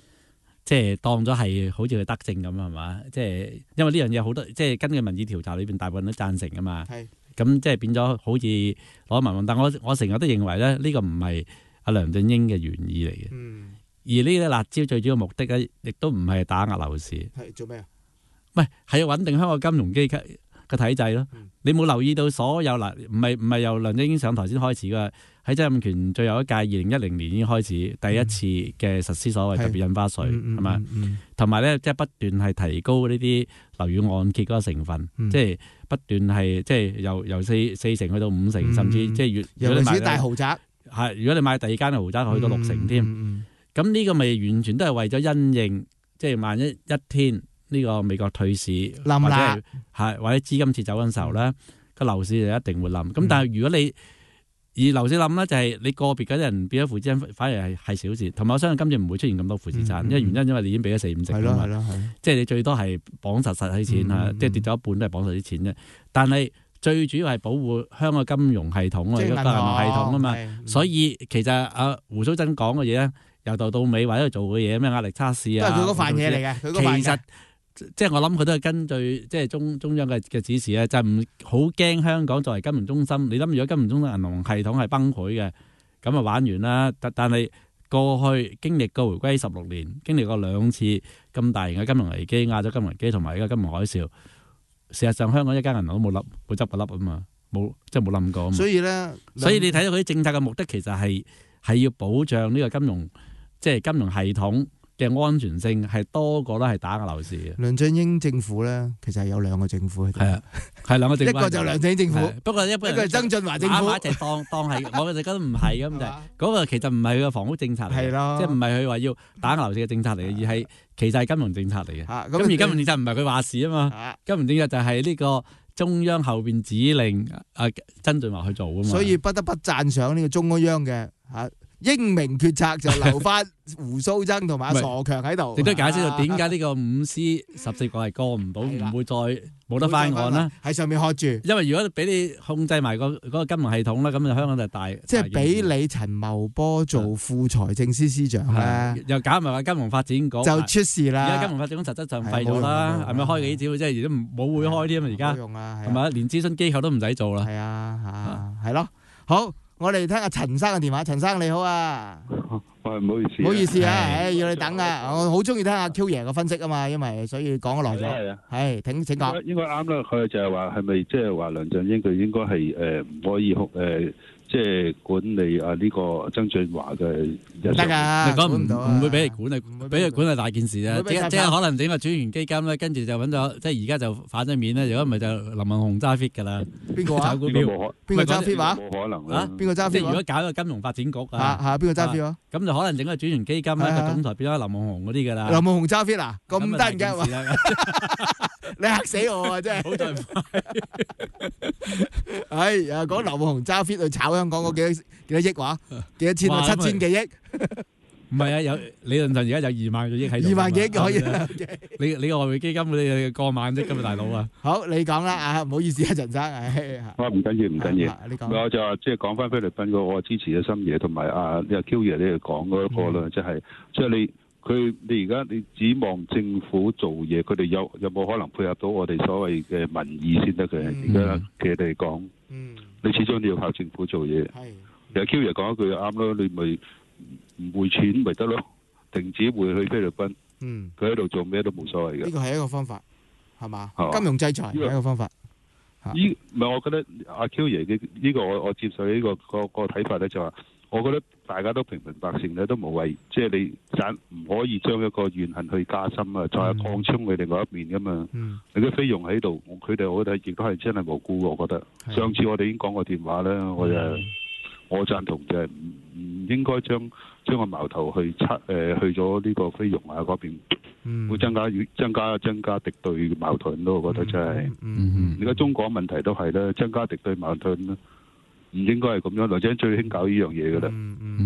Speaker 8: 即係當咗係好似佢德政咁係嘛？即係因為呢樣嘢好多，即係根據民意調查裏邊大部分都贊成噶嘛。咁即係變咗好似攞民望，但我我成日都認為咧，呢個唔係阿梁振英嘅原意嚟嘅。嗯、而呢啲辣椒最主要目的咧，亦都唔係打壓樓市。
Speaker 7: 係做咩啊？
Speaker 8: 唔係係要穩定香港金融機構嘅體制咯。嗯、你冇留意到所有嗱，唔係唔係由梁振英上台先開始噶，喺曾蔭權最後一屆二零一零年已經開始第一次嘅實施所謂特別印花稅係嘛，同埋咧即係不斷係提高呢啲樓宇按揭嗰個成分，嗯、即係不斷係即係由由四四成去到五成，嗯、甚至即係越
Speaker 7: 尤其是大豪宅
Speaker 8: 係，如果你買第二間豪宅去到六成添，咁呢、嗯嗯、個咪完全都係為咗因應，即係萬一一天呢個美國退市
Speaker 7: 冧
Speaker 8: 或者係係或者資金撤走嗰陣時候咧，個樓市就一定會冧。咁、嗯、但係如果你而樓市冧咧，就係你個別嗰啲人變咗負資產，反而係係小事。同埋我相信今次唔會出現咁多負資產，嗯嗯、因為原因因為你已經俾咗四五成啊嘛，即係你最多係綁實實啲錢啊，即係、嗯嗯、跌咗一半都係綁實啲錢啫。但係最主要係保護香港金融系統啊，個銀行系統啊嘛。所以其實阿胡鬚曾講嘅嘢咧，由頭到尾或者做嘅嘢咩壓力測試啊，
Speaker 7: 都係佢嗰份嘢嚟嘅。佢嗰份
Speaker 8: 其實即係我諗佢都係根據即係中中央嘅嘅指示咧，就唔好驚香港作為金融中心。你諗如果金融中心銀行系統係崩潰嘅，咁啊玩完啦。但但係過去經歷過回歸十六年，經歷過兩次咁大型嘅金融危機、亞洲金融危機同埋而家金融海嘯，事實上香港一間銀行都冇冧，冇執過笠啊嘛，冇即係冇冧過啊嘛。
Speaker 7: 所以咧，
Speaker 8: 所以你睇到佢啲政策嘅目的其實係係要保障呢個金融即係金融系統嘅安全性係多過咧係打壓樓市嘅。
Speaker 7: 梁振英政府咧，其實係有兩個政府喺度。
Speaker 8: 係啊，係兩個政府。
Speaker 7: 一個就梁振英政府，
Speaker 8: 不過一般
Speaker 7: 一個係曾俊華政府。
Speaker 8: 打埋一齊當當係，我哋覺得唔係咁就係嗰個其實唔係佢嘅房屋政策嚟嘅，即係唔係佢話要打壓樓市嘅政策嚟嘅，而係其實係金融政策嚟嘅。咁而金融政策唔係佢話事啊嘛，金融政策就係呢個中央後邊指令阿曾俊華去做啊嘛。
Speaker 7: 所以不得不讚賞呢個中央嘅嚇。英明決策就留翻胡鬚曾同埋阿傻強喺度，
Speaker 8: 亦都解釋到點解呢個五 C 十四個係過唔到，唔會再冇得翻案啦。
Speaker 7: 喺上面喝住，
Speaker 8: 因為如果俾你控制埋個嗰個金融系統啦，咁就香港就大。
Speaker 7: 即係俾你陳茂波做副財政司司長咧，
Speaker 8: 又搞埋話金融發展局
Speaker 7: 就出事啦。
Speaker 8: 而家金融發展局實質上廢咗啦，係咪開幾招？即係而家冇會開添啊！而家係咪連諮詢機構都唔使做啦？
Speaker 7: 係啊，嚇係咯，好。我哋聽下陳生嘅電話，陳生你好啊，
Speaker 10: 喂，唔好意思，
Speaker 7: 唔好意思啊，唉，要你等啊，我好中意聽阿 Q 爺嘅分析啊嘛，因為所以講咗耐咗，係啊，係，請請講，
Speaker 10: 應該啱啦，佢就係話係咪即係話梁振英佢應該係誒唔可以誒即係管理啊呢個曾俊華嘅日常，
Speaker 7: 得㗎，
Speaker 8: 你講唔到，唔會俾你管啊，俾佢管係大件事啊，即即係可能整個轉型基金咧，跟住就揾咗，即係而家就反咗面咧，如果唔係就林文雄揸 fit 㗎啦，
Speaker 7: 邊個啊？邊個揸 fit 話？
Speaker 10: 冇可能
Speaker 8: 啊！
Speaker 7: 邊個揸 fit？
Speaker 8: 即係如果搞個金融發展局啊，
Speaker 7: 嚇邊個揸 fit 啊？
Speaker 8: 咁就可能整個轉型基金咧，個總裁變咗林文雄嗰啲㗎啦。
Speaker 7: 林文雄揸 fit 啊？咁得人驚喎！你嚇死我啊！真係。好在唔係。唉，又講林文雄揸 fit 去炒香港嗰幾多幾多億話？幾多千啊？七千幾億。
Speaker 8: 唔係啊，有理論上而家有二萬個億喺度。
Speaker 7: 二萬幾億可以。
Speaker 8: 你你個外匯基金你過萬億㗎嘛，大佬啊！
Speaker 7: 好，你講啦啊，唔好意思啊，陳生。
Speaker 10: 我唔緊要，唔緊要。
Speaker 7: 你講。
Speaker 10: 我就話即係講翻菲律賓嗰個，我支持嘅深爺同埋啊，你阿 Q 爺你哋講嗰個啦，即係即係你佢你而家你指望政府做嘢，佢哋有有冇可能配合到我哋所謂嘅民意先得嘅？而家佢哋講，你始終你要靠政府做嘢。你阿 Q 爺講一句就啱咯，你咪。唔匯錢咪得咯，停止匯去菲律賓。嗯，佢喺度做咩都冇所謂嘅。
Speaker 7: 呢個係一個方法，係嘛？金融制裁係一個方法。
Speaker 10: 依唔係我覺得阿 Q 爺嘅呢個我我接受呢個個個睇法咧，就話我覺得大家都平民百姓咧都無謂，即係你盞唔可以將一個怨恨去加深啊，再擴充佢另外一面噶嘛。嗯，你啲菲傭喺度，佢哋我覺得亦都係真係無辜。我覺得上次我哋已經講過電話啦，我就。我贊同就係唔唔應該將將個矛頭去測誒去咗呢個菲傭啊嗰邊，嗯、會增加增加增加敵對矛盾咯。我覺得真係，而家、嗯嗯、中國問題都係啦，增加敵對矛盾啦，唔應該係咁樣。梁振英最興搞呢樣嘢噶啦。嗯嗯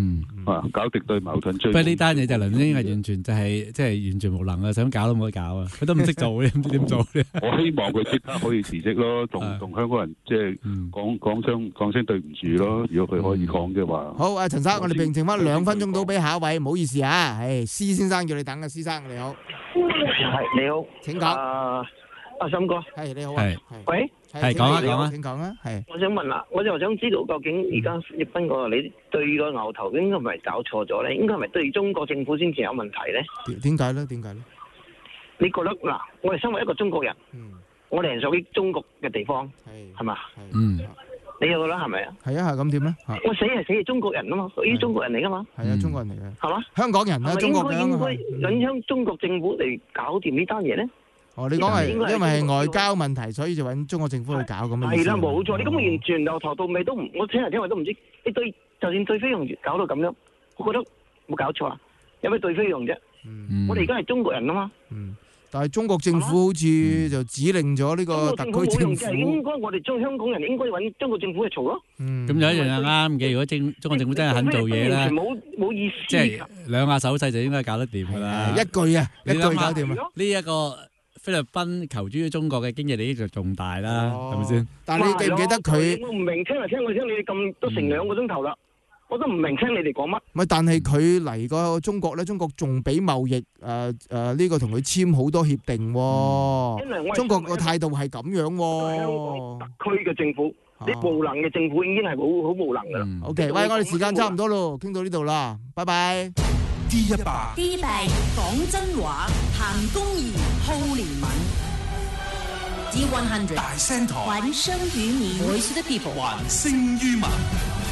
Speaker 10: 啊，搞敵對矛盾追。
Speaker 8: 不過呢單嘢就梁振英係完全就係即係完全無能啊，想搞都冇得搞啊，佢都唔識做嘅，唔知點做咧。
Speaker 10: 我希望佢即刻可以辭職咯，同同香港人即係講講聲講聲對唔住咯。如果佢可以講嘅話。
Speaker 7: 好啊，陳生，我哋並剩翻兩分鐘到俾下一位，唔好意思啊，誒，施先生叫你等啊，施生你好。
Speaker 14: 係你好，
Speaker 7: 請講。
Speaker 14: 啊，阿森哥，
Speaker 7: 係你好啊。
Speaker 14: 喂，
Speaker 8: 係講啊講啊，
Speaker 7: 請講啊。係。
Speaker 14: 我想問啦，我就想知道究竟而家葉斌哥你對個牛頭應該係咪搞錯咗咧？應該係咪對中國政府先至有問題咧？
Speaker 7: 點解咧？點解咧？
Speaker 14: 你覺得嗱，我哋身為一個中國人，我哋係屬於中國嘅地方，係係嘛？
Speaker 8: 嗯。
Speaker 14: 你又覺得係咪啊？
Speaker 7: 係啊，係咁點咧？
Speaker 14: 我死係死係中國人啊嘛，屬於中國人嚟噶嘛。
Speaker 7: 係啊，中國人嚟嘅。
Speaker 14: 係嘛？
Speaker 7: 香港人啊，中國嘅。
Speaker 14: 應該應該引向中國政府嚟搞掂呢單嘢咧？
Speaker 7: 哦，你講係因為係外交問題，所以就揾中國政府去搞咁嘅意思。
Speaker 14: 係啦，冇錯。你咁完全由頭到尾都唔，我聽嚟聽去都唔知。你對就算對菲傭搞到咁樣，我覺得冇搞錯啊！有咩對菲傭啫？我哋而家係中國人啊嘛。
Speaker 7: 嗯。但係中國政府好似就指令咗呢個特區政府，
Speaker 14: 應該我哋將香港人應該揾中國政府去嘈咯。
Speaker 8: 咁有一樣係啱嘅，如果政中國政府真係肯做嘢咧，
Speaker 14: 冇冇意思。
Speaker 8: 即係兩下手勢就應該搞得掂㗎啦。
Speaker 7: 一句啊，一句搞掂啊！
Speaker 8: 呢一個菲律賓求諸於中國嘅經濟利益就重大啦，係咪先？
Speaker 7: 但係你記唔記得佢？
Speaker 14: 我唔明，聽嚟聽去聽你哋咁都成兩個鐘頭啦。我都唔明聽你哋講乜。
Speaker 7: 唔係，但係佢嚟過中國咧，中國仲俾貿易誒誒呢個同佢簽好多協定喎。中國個態度係咁樣喎。
Speaker 14: 香港特區嘅政府，你無能嘅政府已經係好好無能㗎啦。
Speaker 7: OK，喂，我哋時間差唔多咯，傾到呢度啦，拜拜。
Speaker 12: D 一百
Speaker 15: D 一百講真話，行公義，好憐憫。D 一百大聲台，還聲於民，Voice of the People，
Speaker 12: 還聲於民。